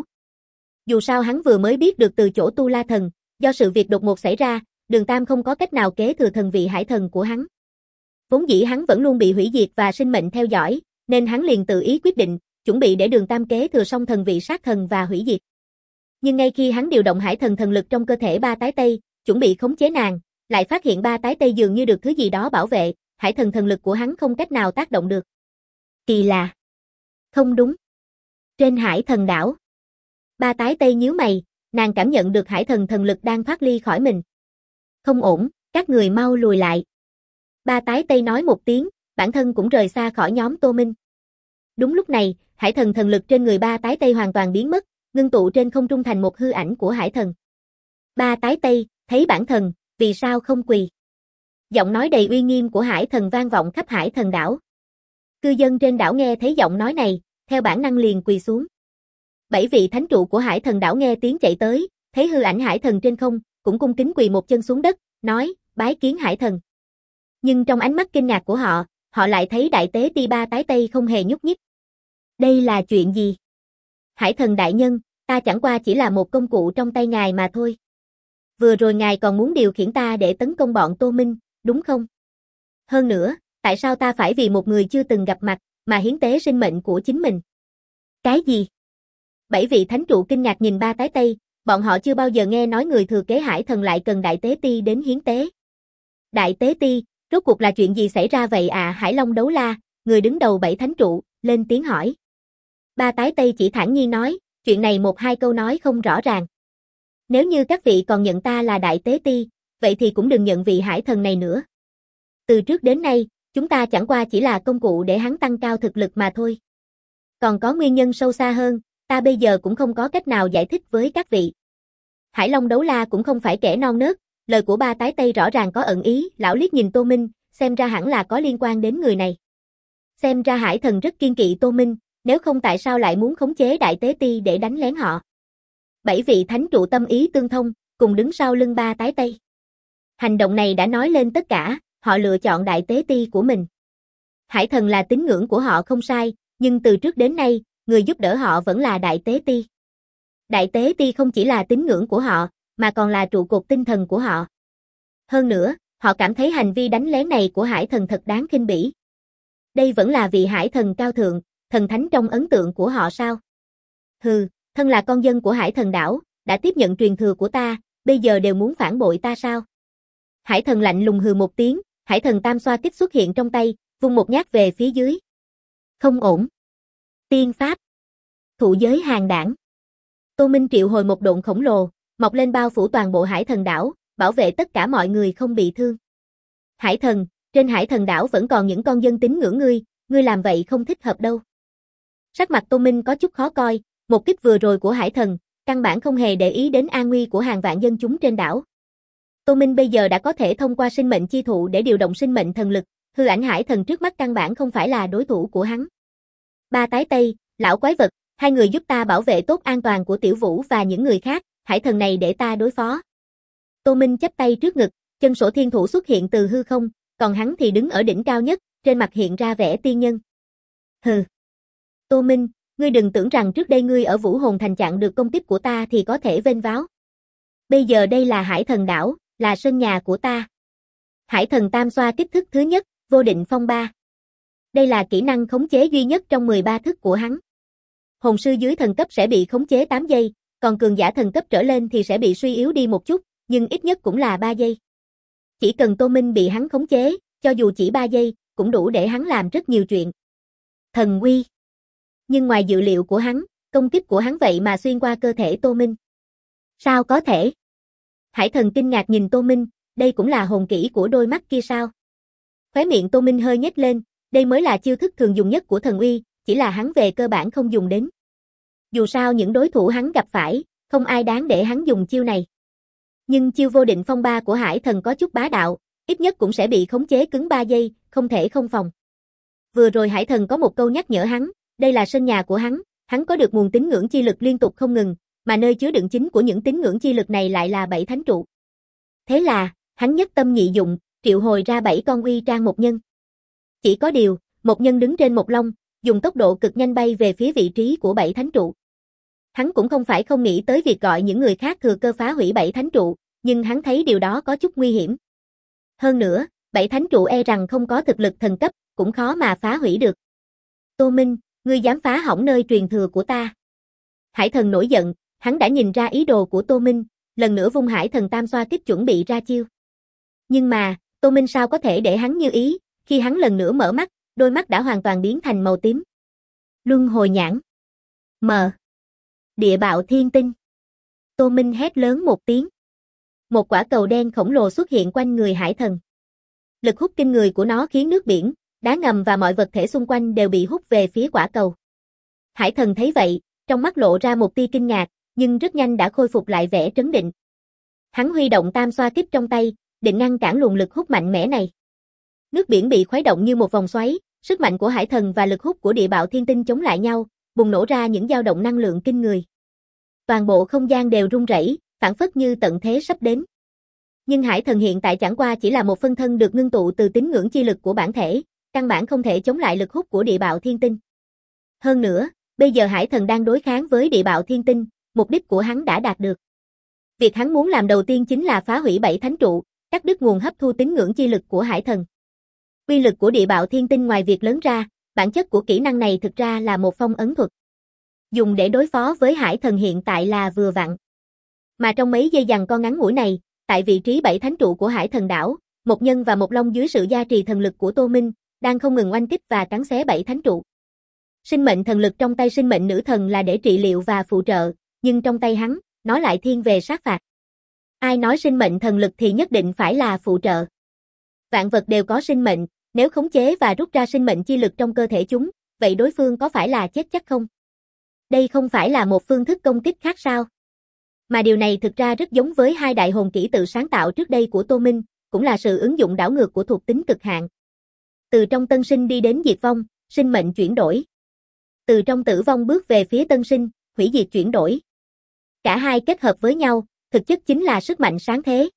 Dù sao hắn vừa mới biết được từ chỗ Tu La Thần, do sự việc đột ngột xảy ra, Đường Tam không có cách nào kế thừa thần vị Hải Thần của hắn. Vốn dĩ hắn vẫn luôn bị hủy diệt và sinh mệnh theo dõi, nên hắn liền tự ý quyết định, chuẩn bị để Đường Tam kế thừa xong thần vị sát thần và hủy diệt. Nhưng ngay khi hắn điều động Hải Thần thần lực trong cơ thể ba tái Tây, chuẩn bị khống chế nàng, lại phát hiện ba tái Tây dường như được thứ gì đó bảo vệ, Hải Thần thần lực của hắn không cách nào tác động được. Kỳ lạ. Không đúng. Trên Hải Thần đảo. Ba tái Tây nhíu mày, nàng cảm nhận được Hải Thần thần lực đang thoát ly khỏi mình. Không ổn, các người mau lùi lại. Ba tái Tây nói một tiếng, bản thân cũng rời xa khỏi nhóm Tô Minh. Đúng lúc này, Hải Thần thần lực trên người ba tái Tây hoàn toàn biến mất, ngưng tụ trên không trung thành một hư ảnh của Hải Thần. Ba tái Tây, thấy bản thần, vì sao không quỳ? Giọng nói đầy uy nghiêm của Hải Thần vang vọng khắp Hải Thần đảo. Cư dân trên đảo nghe thấy giọng nói này, theo bản năng liền quỳ xuống. 7 vị thánh trụ của Hải Thần đảo nghe tiếng chạy tới, thấy hư ảnh Hải Thần trên không, cũng cung kính quỳ một chân xuống đất, nói, bái kiến Hải Thần. Nhưng trong ánh mắt kinh ngạc của họ, họ lại thấy đại tế ti ba tái Tây không hề nhúc nhích. Đây là chuyện gì? Hải Thần đại nhân, ta chẳng qua chỉ là một công cụ trong tay ngài mà thôi. Vừa rồi ngài còn muốn điều khiển ta để tấn công bọn Tô Minh, đúng không? Hơn nữa, tại sao ta phải vì một người chưa từng gặp mặt, mà hiến tế sinh mệnh của chính mình? Cái gì? 7 vị thánh trụ kinh ngạc nhìn ba tái Tây, bọn họ chưa bao giờ nghe nói người thừa kế Hải Thần lại cần đại tế ti đến hiến tế. Đại tế ti, rốt cuộc là chuyện gì xảy ra vậy à? Hải Long Đấu La, người đứng đầu 7 thánh trụ, lên tiếng hỏi. Ba tái Tây chỉ thản nhiên nói, chuyện này một hai câu nói không rõ ràng. Nếu như các vị còn nhận ta là đại tế ti, vậy thì cũng đừng nhận vị Hải Thần này nữa. Từ trước đến nay, chúng ta chẳng qua chỉ là công cụ để hắn tăng cao thực lực mà thôi. Còn có nguyên nhân sâu xa hơn, ta bây giờ cũng không có cách nào giải thích với các vị. Hải Long Đấu La cũng không phải kẻ non nớt, lời của ba tái Tây rõ ràng có ẩn ý, lão liếc nhìn Tô Minh, xem ra hẳn là có liên quan đến người này. Xem ra Hải Thần rất kiên kỵ Tô Minh, nếu không tại sao lại muốn khống chế đại tế ti để đánh lén họ. 7 vị thánh trụ tâm ý tương thông, cùng đứng sau lưng ba tái Tây. Hành động này đã nói lên tất cả, họ lựa chọn đại tế ti của mình. Hải thần là tín ngưỡng của họ không sai, nhưng từ trước đến nay, người giúp đỡ họ vẫn là đại tế ti. Đại tế ti không chỉ là tín ngưỡng của họ, mà còn là trụ cột tinh thần của họ. Hơn nữa, họ cảm thấy hành vi đánh lén này của hải thần thật đáng khinh bỉ. Đây vẫn là vị hải thần cao thượng, thần thánh trong ấn tượng của họ sao? Hừ, thân là con dân của hải thần đảo, đã tiếp nhận truyền thừa của ta, bây giờ đều muốn phản bội ta sao? Hải thần lạnh lùng hừ một tiếng, hải thần tam xoa kích xuất hiện trong tay, vung một nhát về phía dưới. Không ổn. Tiên pháp. Thụ giới hàng đảng. Tô Minh triệu hồi một độn khổng lồ, mọc lên bao phủ toàn bộ hải thần đảo, bảo vệ tất cả mọi người không bị thương. Hải thần, trên hải thần đảo vẫn còn những con dân tín ngưỡng ngươi làm vậy không thích hợp đâu. Sắc mặt Tô Minh có chút khó coi, một kích vừa rồi của hải thần, căn bản không hề để ý đến an nguy của hàng vạn dân chúng trên đảo. Tô Minh bây giờ đã có thể thông qua sinh mệnh chi thụ để điều động sinh mệnh thần lực, hư ảnh hải thần trước mắt căn bản không phải là đối thủ của hắn. Ba tái Tây, lão quái vật, hai người giúp ta bảo vệ tốt an toàn của Tiểu Vũ và những người khác, hải thần này để ta đối phó. Tô Minh chắp tay trước ngực, chân sổ thiên thủ xuất hiện từ hư không, còn hắn thì đứng ở đỉnh cao nhất, trên mặt hiện ra vẻ tiên nhân. Hừ. Tô Minh, ngươi đừng tưởng rằng trước đây ngươi ở Vũ Hồn Thành chặn được công kích của ta thì có thể vênh váo. Bây giờ đây là hải thần đảo, là sân nhà của ta. Hải thần tam xoa kích thức thứ nhất, vô định phong ba. Đây là kỹ năng khống chế duy nhất trong 13 thức của hắn. Hồn sư dưới thần cấp sẽ bị khống chế 8 giây, còn cường giả thần cấp trở lên thì sẽ bị suy yếu đi một chút, nhưng ít nhất cũng là 3 giây. Chỉ cần Tô Minh bị hắn khống chế, cho dù chỉ 3 giây, cũng đủ để hắn làm rất nhiều chuyện. Thần uy. Nhưng ngoài dự liệu của hắn, công kích của hắn vậy mà xuyên qua cơ thể Tô Minh. Sao có thể? Hải thần kinh ngạc nhìn Tô Minh, đây cũng là hồn kỹ của đôi mắt kia sao? Khóe miệng Tô Minh hơi nhếch lên, đây mới là chiêu thức thường dùng nhất của thần uy, chỉ là hắn về cơ bản không dùng đến. Dù sao những đối thủ hắn gặp phải, không ai đáng để hắn dùng chiêu này. Nhưng chiêu vô định phong ba của hải thần có chút bá đạo, ít nhất cũng sẽ bị khống chế cứng 3 giây, không thể không phòng. Vừa rồi hải thần có một câu nhắc nhở hắn, đây là sân nhà của hắn có được nguồn tín ngưỡng chi lực liên tục không ngừng, mà nơi chứa đựng chính của những tín ngưỡng chi lực này lại là 7 thánh trụ. Thế là, hắn nhất tâm nhị dụng, triệu hồi ra 7 con uy trang một nhân. Chỉ có điều, một nhân đứng trên một long, dùng tốc độ cực nhanh bay về phía vị trí của 7 thánh trụ. Hắn cũng không phải không nghĩ tới việc gọi những người khác thừa cơ phá hủy 7 thánh trụ, nhưng hắn thấy điều đó có chút nguy hiểm. Hơn nữa, 7 thánh trụ e rằng không có thực lực thần cấp, cũng khó mà phá hủy được. Tô Minh, ngươi dám phá hỏng nơi truyền thừa của ta. Hải thần nổi giận, hắn đã nhìn ra ý đồ của Tô Minh, lần nữa vung hải thần tam xoa kích chuẩn bị ra chiêu. Nhưng mà, Tô Minh sao có thể để hắn như ý, khi hắn lần nữa mở mắt, đôi mắt đã hoàn toàn biến thành màu tím. Luân hồi nhãn. Mờ. Địa bạo thiên tinh. Tô Minh hét lớn một tiếng. Một quả cầu đen khổng lồ xuất hiện quanh người hải thần. Lực hút kinh người của nó khiến nước biển, đá ngầm và mọi vật thể xung quanh đều bị hút về phía quả cầu. Hải thần thấy vậy, trong mắt lộ ra một tia kinh ngạc, nhưng rất nhanh đã khôi phục lại vẻ trấn định. Hắn huy động tam xoa kích trong tay, định ngăn cản luồng lực hút mạnh mẽ này. Nước biển bị khuấy động như một vòng xoáy, sức mạnh của hải thần và lực hút của địa bạo thiên tinh chống lại nhau, bùng nổ ra những dao động năng lượng kinh người. Toàn bộ không gian đều rung rẩy, phảng phất như tận thế sắp đến. Nhưng hải thần hiện tại chẳng qua chỉ là một phân thân được ngưng tụ từ tín ngưỡng chi lực của bản thể, căn bản không thể chống lại lực hút của địa bạo thiên tinh. Hơn nữa, bây giờ hải thần đang đối kháng với địa bạo thiên tinh, mục đích của hắn đã đạt được. Việc hắn muốn làm đầu tiên chính là phá hủy 7 thánh trụ, cắt đứt nguồn hấp thu tín ngưỡng chi lực của hải thần. Uy lực của địa bạo thiên tinh ngoài việc lớn ra, bản chất của kỹ năng này thực ra là một phong ấn thuật. Dùng để đối phó với hải thần hiện tại là vừa vặn. Mà trong mấy giây giằng co ngắn ngủi này, tại vị trí 7 thánh trụ của hải thần đảo, một nhân và một long dưới sự gia trì thần lực của Tô Minh, đang không ngừng oanh kích và cắn xé 7 thánh trụ. Sinh mệnh thần lực trong tay sinh mệnh nữ thần là để trị liệu và phụ trợ, nhưng trong tay hắn, nó lại thiên về sát phạt. Ai nói sinh mệnh thần lực thì nhất định phải là phụ trợ. Vạn vật đều có sinh mệnh, nếu khống chế và rút ra sinh mệnh chi lực trong cơ thể chúng, vậy đối phương có phải là chết chắc không? Đây không phải là một phương thức công kích khác sao? Mà điều này thực ra rất giống với hai đại hồn kỹ tự sáng tạo trước đây của Tô Minh, cũng là sự ứng dụng đảo ngược của thuộc tính cực hạn. Từ trong tân sinh đi đến diệt vong, sinh mệnh chuyển đổi. Từ trong tử vong bước về phía tân sinh, hủy diệt chuyển đổi. Cả hai kết hợp với nhau, thực chất chính là sức mạnh sáng thế.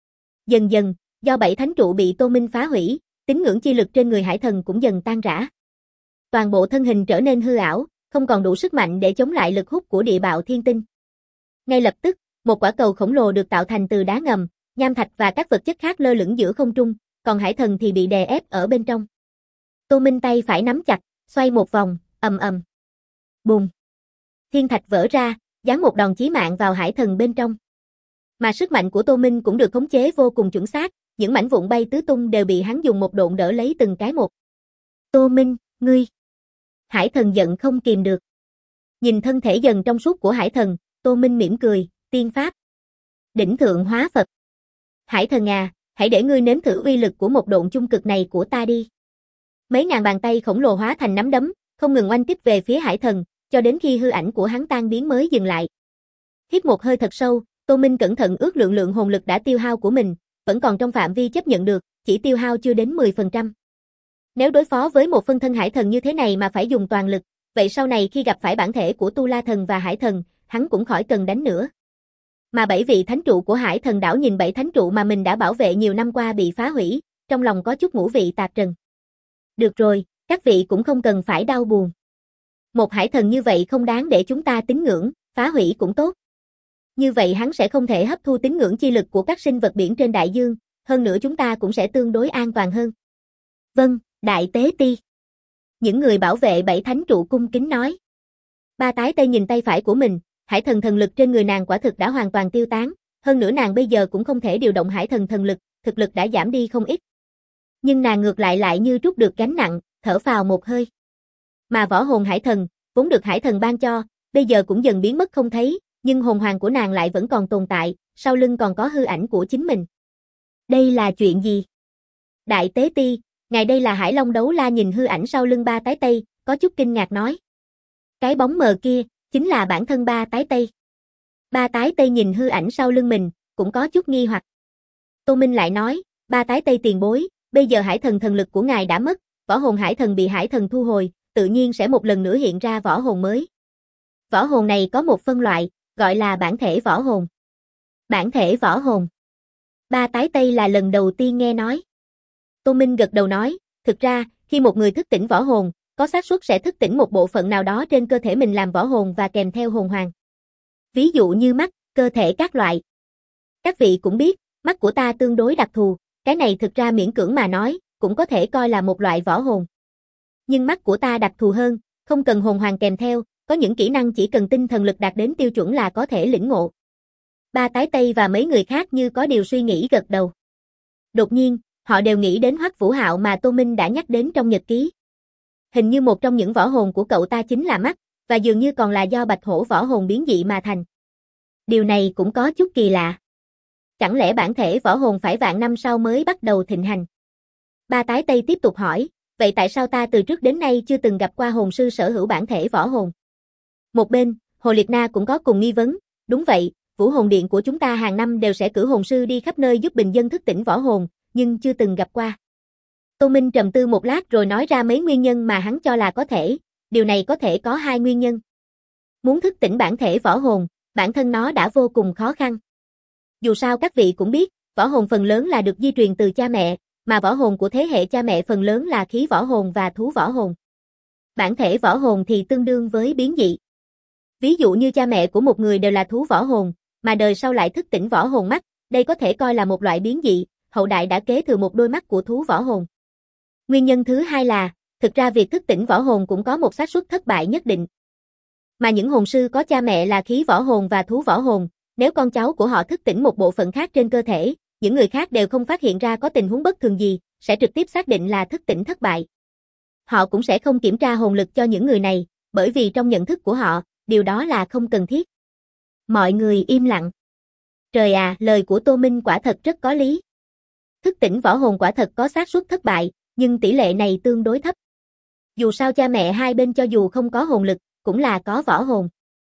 Dần dần, do 7 thánh trụ bị Tô Minh phá hủy, tín ngưỡng chi lực trên người hải thần cũng dần tan rã. Toàn bộ thân hình trở nên hư ảo, không còn đủ sức mạnh để chống lại lực hút của địa bạo thiên tinh. Ngay lập tức, một quả cầu khổng lồ được tạo thành từ đá ngầm, nham thạch và các vật chất khác lơ lửng giữa không trung, còn hải thần thì bị đè ép ở bên trong. Tô Minh tay phải nắm chặt, xoay một vòng, ầm ầm. Bùng. Thiên thạch vỡ ra, giáng một đòn chí mạng vào hải thần bên trong. Mà sức mạnh của Tô Minh cũng được khống chế vô cùng chuẩn xác, những mảnh vụn bay tứ tung đều bị hắn dùng một độn đỡ lấy từng cái một. Tô Minh, ngươi. Hải thần giận không kìm được. Nhìn thân thể dần trong suốt của hải thần, Tô Minh mỉm cười, tiên pháp. Đỉnh thượng hóa Phật. Hải thần à, hãy để ngươi nếm thử uy lực của một độn chung cực này của ta đi. Mấy ngàn bàn tay khổng lồ hóa thành nắm đấm, không ngừng oanh kích về phía hải thần, cho đến khi hư ảnh của hắn tan biến mới dừng lại. Hít một hơi thật sâu, Tô Minh cẩn thận ước lượng hồn lực đã tiêu hao của mình, vẫn còn trong phạm vi chấp nhận được, chỉ tiêu hao chưa đến 10%. Nếu đối phó với một phân thân hải thần như thế này mà phải dùng toàn lực, vậy sau này khi gặp phải bản thể của Tu La thần và hải thần, hắn cũng khỏi cần đánh nữa. Mà 7 vị thánh trụ của hải thần đảo nhìn 7 thánh trụ mà mình đã bảo vệ nhiều năm qua bị phá hủy, trong lòng có chút ngũ vị tạp trần. Được rồi, các vị cũng không cần phải đau buồn. Một hải thần như vậy không đáng để chúng ta tín ngưỡng, phá hủy cũng tốt. Như vậy hắn sẽ không thể hấp thu tín ngưỡng chi lực của các sinh vật biển trên đại dương, hơn nữa chúng ta cũng sẽ tương đối an toàn hơn. Vâng, Đại Tế Ti. Những người bảo vệ 7 thánh trụ cung kính nói. Ba tái tây nhìn tay phải của mình, hải thần thần lực trên người nàng quả thực đã hoàn toàn tiêu tán, hơn nữa nàng bây giờ cũng không thể điều động hải thần thần lực, thực lực đã giảm đi không ít. Nhưng nàng ngược lại như trút được gánh nặng, thở phào một hơi. Mà võ hồn hải thần, vốn được hải thần ban cho, bây giờ cũng dần biến mất không thấy, nhưng hồn hoàng của nàng lại vẫn còn tồn tại, sau lưng còn có hư ảnh của chính mình. Đây là chuyện gì? Đại Tế Ti, ngài đây là Hải Long Đấu La nhìn hư ảnh sau lưng ba tái tây, có chút kinh ngạc nói. Cái bóng mờ kia, chính là bản thân ba tái tây. Ba tái tây nhìn hư ảnh sau lưng mình, cũng có chút nghi hoặc. Tô Minh lại nói, ba tái tây tiền bối, bây giờ hải thần thần lực của ngài đã mất, võ hồn hải thần bị hải thần thu hồi, tự nhiên sẽ một lần nữa hiện ra võ hồn mới. Võ hồn này có một phân loại, gọi là bản thể võ hồn. Bản thể võ hồn. Ba tái tây là lần đầu tiên nghe nói. Tô Minh gật đầu nói, thực ra, khi một người thức tỉnh võ hồn, có xác suất sẽ thức tỉnh một bộ phận nào đó trên cơ thể mình làm võ hồn và kèm theo hồn hoàng. Ví dụ như mắt, cơ thể các loại. Các vị cũng biết, mắt của ta tương đối đặc thù, cái này thực ra miễn cưỡng mà nói, cũng có thể coi là một loại võ hồn. Nhưng mắt của ta đặc thù hơn, không cần hồn hoàng kèm theo, có những kỹ năng chỉ cần tinh thần lực đạt đến tiêu chuẩn là có thể lĩnh ngộ. Ba tái tây và mấy người khác như có điều suy nghĩ gật đầu. Đột nhiên, họ đều nghĩ đến Hoắc Vũ Hạo mà Tô Minh đã nhắc đến trong nhật ký. Hình như một trong những võ hồn của cậu ta chính là mắt, và dường như còn là do bạch hổ võ hồn biến dị mà thành. Điều này cũng có chút kỳ lạ. Chẳng lẽ bản thể võ hồn phải vạn năm sau mới bắt đầu thịnh hành? Ba tái tây tiếp tục hỏi, vậy tại sao ta từ trước đến nay chưa từng gặp qua hồn sư sở hữu bản thể võ hồn? Một bên, Hồ Liệt Na cũng có cùng nghi vấn, đúng vậy, Vũ Hồn Điện của chúng ta hàng năm đều sẽ cử hồn sư đi khắp nơi giúp bình dân thức tỉnh võ hồn, nhưng chưa từng gặp qua. Tô Minh trầm tư một lát rồi nói ra mấy nguyên nhân mà hắn cho là có thể, điều này có thể có hai nguyên nhân. Muốn thức tỉnh bản thể võ hồn, bản thân nó đã vô cùng khó khăn. Dù sao các vị cũng biết, võ hồn phần lớn là được di truyền từ cha mẹ, mà võ hồn của thế hệ cha mẹ phần lớn là khí võ hồn và thú võ hồn. Bản thể võ hồn thì tương đương với biến dị. Ví dụ như cha mẹ của một người đều là thú võ hồn, mà đời sau lại thức tỉnh võ hồn mắt, đây có thể coi là một loại biến dị, hậu đại đã kế thừa một đôi mắt của thú võ hồn. Nguyên nhân thứ hai là, thực ra việc thức tỉnh võ hồn cũng có một xác suất thất bại nhất định. Mà những hồn sư có cha mẹ là khí võ hồn và thú võ hồn, nếu con cháu của họ thức tỉnh một bộ phận khác trên cơ thể, những người khác đều không phát hiện ra có tình huống bất thường gì, sẽ trực tiếp xác định là thức tỉnh thất bại. Họ cũng sẽ không kiểm tra hồn lực cho những người này, bởi vì trong nhận thức của họ, điều đó là không cần thiết. Mọi người im lặng. Trời à, lời của Tô Minh quả thật rất có lý. Thức tỉnh võ hồn quả thật có xác suất thất bại, nhưng tỷ lệ này tương đối thấp. Dù sao cha mẹ hai bên cho dù không có hồn lực, cũng là có võ hồn.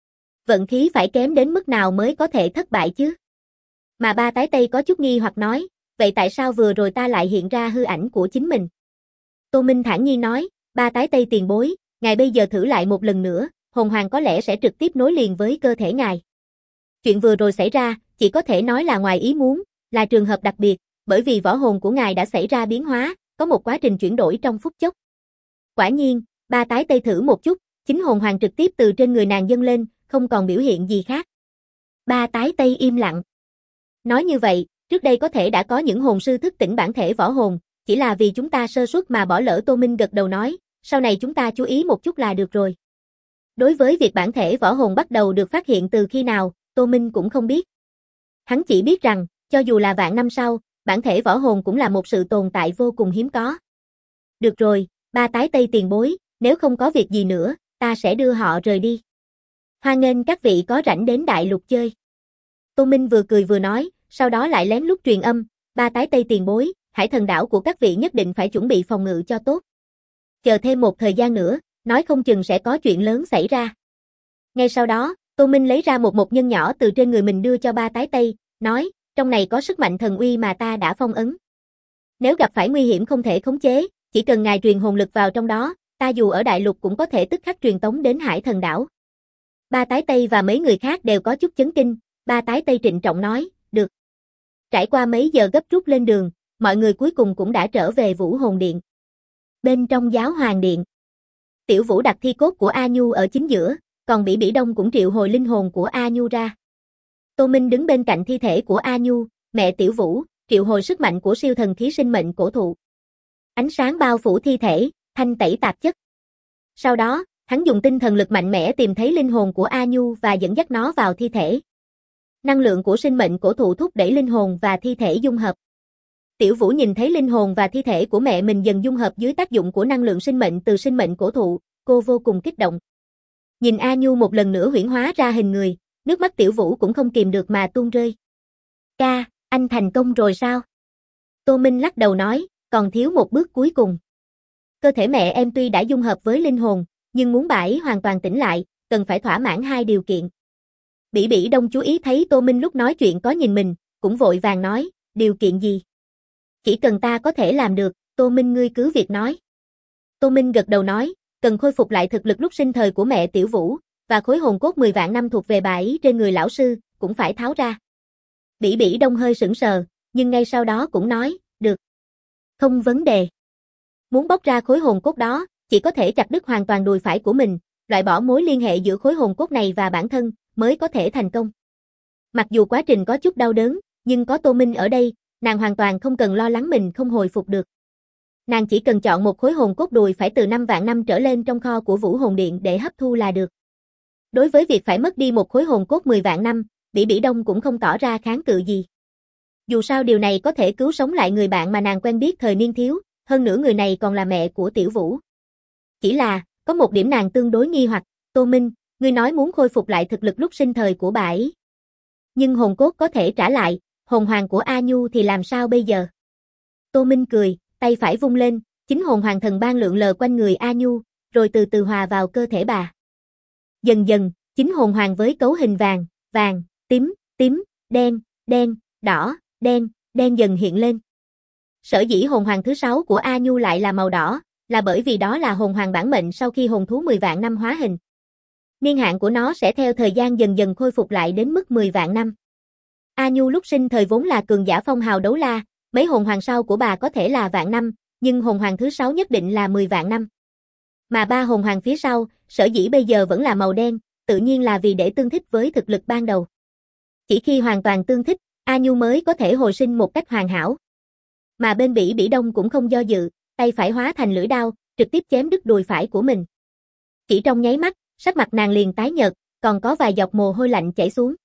Vận khí phải kém đến mức nào mới có thể thất bại chứ? Mà ba tái tây có chút nghi hoặc nói, vậy tại sao vừa rồi ta lại hiện ra hư ảnh của chính mình? Tô Minh thản nhiên nói, ba tái tây tiền bối, ngài bây giờ thử lại một lần nữa, hồn hoàng có lẽ sẽ trực tiếp nối liền với cơ thể ngài. Chuyện vừa rồi xảy ra, chỉ có thể nói là ngoài ý muốn, là trường hợp đặc biệt, bởi vì võ hồn của ngài đã xảy ra biến hóa, có một quá trình chuyển đổi trong phút chốc. Quả nhiên, ba tái tây thử một chút, chính hồn hoàng trực tiếp từ trên người nàng dâng lên, không còn biểu hiện gì khác. Ba tái tây im lặng. Nói như vậy, trước đây có thể đã có những hồn sư thức tỉnh bản thể võ hồn, chỉ là vì chúng ta sơ suất mà bỏ lỡ. Tô Minh gật đầu nói, sau này chúng ta chú ý một chút là được rồi. Đối với việc bản thể võ hồn bắt đầu được phát hiện từ khi nào, Tô Minh cũng không biết. Hắn chỉ biết rằng, cho dù là vạn năm sau, bản thể võ hồn cũng là một sự tồn tại vô cùng hiếm có. Được rồi, ba tái tây tiền bối, nếu không có việc gì nữa, ta sẽ đưa họ rời đi. Hoan nghênh các vị có rảnh đến đại lục chơi. Tô Minh vừa cười vừa nói, sau đó lại lén lút truyền âm, ba tái tây tiền bối, hải thần đảo của các vị nhất định phải chuẩn bị phòng ngự cho tốt. Chờ thêm một thời gian nữa, nói không chừng sẽ có chuyện lớn xảy ra. Ngay sau đó, Tô Minh lấy ra một nhân nhỏ từ trên người mình đưa cho ba tái tây, nói, trong này có sức mạnh thần uy mà ta đã phong ấn. Nếu gặp phải nguy hiểm không thể khống chế, chỉ cần ngài truyền hồn lực vào trong đó, ta dù ở đại lục cũng có thể tức khắc truyền tống đến hải thần đảo. Ba tái tây và mấy người khác đều có chút chấn kinh, ba tái tây trịnh trọng nói, được. Trải qua mấy giờ gấp rút lên đường, mọi người cuối cùng cũng đã trở về Vũ Hồn Điện. Bên trong Giáo Hoàng Điện, Tiểu Vũ đặt thi cốt của A Nhu ở chính giữa, còn Bỉ Bỉ Đông cũng triệu hồi linh hồn của A Nhu ra. Tô Minh đứng bên cạnh thi thể của A Nhu, mẹ Tiểu Vũ, triệu hồi sức mạnh của siêu thần khí sinh mệnh cổ thụ. Ánh sáng bao phủ thi thể, thanh tẩy tạp chất. Sau đó, hắn dùng tinh thần lực mạnh mẽ tìm thấy linh hồn của A Nhu và dẫn dắt nó vào thi thể. Năng lượng của sinh mệnh cổ thụ thúc đẩy linh hồn và thi thể dung hợp. Tiểu Vũ nhìn thấy linh hồn và thi thể của mẹ mình dần dung hợp dưới tác dụng của năng lượng sinh mệnh từ sinh mệnh cổ thụ, cô vô cùng kích động. Nhìn A Nhu một lần nữa huyễn hóa ra hình người, nước mắt Tiểu Vũ cũng không kìm được mà tuôn rơi. Ca, anh thành công rồi sao? Tô Minh lắc đầu nói, còn thiếu một bước cuối cùng. Cơ thể mẹ em tuy đã dung hợp với linh hồn, nhưng muốn bà ấy hoàn toàn tỉnh lại, cần phải thỏa mãn hai điều kiện. Bỉ Bỉ Đông chú ý thấy Tô Minh lúc nói chuyện có nhìn mình, cũng vội vàng nói, điều kiện gì? Chỉ cần ta có thể làm được, Tô Minh ngươi cứ việc nói. Tô Minh gật đầu nói, cần khôi phục lại thực lực lúc sinh thời của mẹ Tiểu Vũ, và khối hồn cốt 10 vạn năm thuộc về bà ấy trên người lão sư, cũng phải tháo ra. Bỉ Bỉ Đông hơi sững sờ, nhưng ngay sau đó cũng nói, được. Không vấn đề. Muốn bóc ra khối hồn cốt đó, chỉ có thể chặt đứt hoàn toàn đùi phải của mình, loại bỏ mối liên hệ giữa khối hồn cốt này và bản thân, mới có thể thành công. Mặc dù quá trình có chút đau đớn, nhưng có Tô Minh ở đây, nàng hoàn toàn không cần lo lắng mình không hồi phục được. Nàng chỉ cần chọn một khối hồn cốt đùi phải từ 5 vạn năm trở lên trong kho của Vũ Hồn Điện để hấp thu là được. Đối với việc phải mất đi một khối hồn cốt 10 vạn năm, Bỉ Bỉ Đông cũng không tỏ ra kháng cự gì. Dù sao điều này có thể cứu sống lại người bạn mà nàng quen biết thời niên thiếu, hơn nữa người này còn là mẹ của Tiểu Vũ. Chỉ là, có một điểm nàng tương đối nghi hoặc, Tô Minh, ngươi nói muốn khôi phục lại thực lực lúc sinh thời của bà ấy. Nhưng hồn cốt có thể trả lại, hồn hoàng của A Nhu thì làm sao bây giờ? Tô Minh cười, tay phải vung lên, chính hồn hoàng thần ban lượn lờ quanh người A Nhu, rồi từ từ hòa vào cơ thể bà. Dần dần, chính hồn hoàng với cấu hình vàng, vàng, tím, tím, đen, đen, đỏ, đen, đen dần hiện lên. Sở dĩ hồn hoàng thứ 6 của A Nhu lại là màu đỏ, là bởi vì đó là hồn hoàng bản mệnh sau khi hồn thú 10 vạn năm hóa hình. Niên hạn của nó sẽ theo thời gian dần dần khôi phục lại đến mức 10 vạn năm. A Nhu lúc sinh thời vốn là cường giả phong hào đấu la, mấy hồn hoàng sau của bà có thể là vạn năm, nhưng hồn hoàng thứ 6 nhất định là 10 vạn năm. Mà ba hồn hoàng phía sau, sở dĩ bây giờ vẫn là màu đen, tự nhiên là vì để tương thích với thực lực ban đầu. Chỉ khi hoàn toàn tương thích, A Nhu mới có thể hồi sinh một cách hoàn hảo. Mà bên Bỉ Bỉ Đông cũng không do dự, tay phải hóa thành lưỡi đao, trực tiếp chém đứt đùi phải của mình. Chỉ trong nháy mắt, sắc mặt nàng liền tái nhợt, còn có vài giọt mồ hôi lạnh chảy xuống.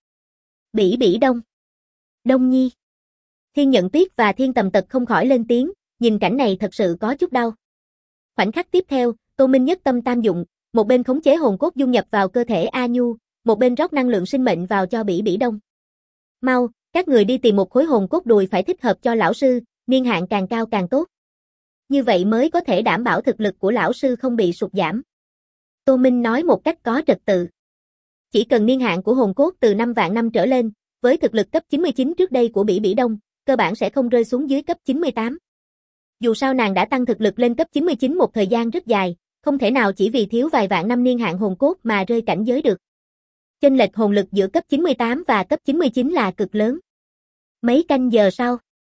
Bỉ Bỉ Đông. Đông Nhi. Thiên Nhận Tuyết và Thiên Tầm Tật không khỏi lên tiếng, nhìn cảnh này thật sự có chút đau. Khoảnh khắc tiếp theo, Tô Minh nhất tâm tam dụng, một bên khống chế hồn cốt dung nhập vào cơ thể A Nhu, một bên rót năng lượng sinh mệnh vào cho Bỉ Bỉ Đông. Mau, các người đi tìm một khối hồn cốt đùi phải thích hợp cho lão sư, niên hạn càng cao càng tốt. Như vậy mới có thể đảm bảo thực lực của lão sư không bị sụt giảm. Tô Minh nói một cách có trật tự. Chỉ cần niên hạn của hồn cốt từ 5 vạn năm trở lên, với thực lực cấp 99 trước đây của Bỉ Bỉ Đông, cơ bản sẽ không rơi xuống dưới cấp 98. Dù sao nàng đã tăng thực lực lên cấp 99 một thời gian rất dài, không thể nào chỉ vì thiếu vài vạn năm niên hạn hồn cốt mà rơi cảnh giới được. Chênh lệch hồn lực giữa cấp 98 và cấp 99 là cực lớn. Mấy canh giờ sau,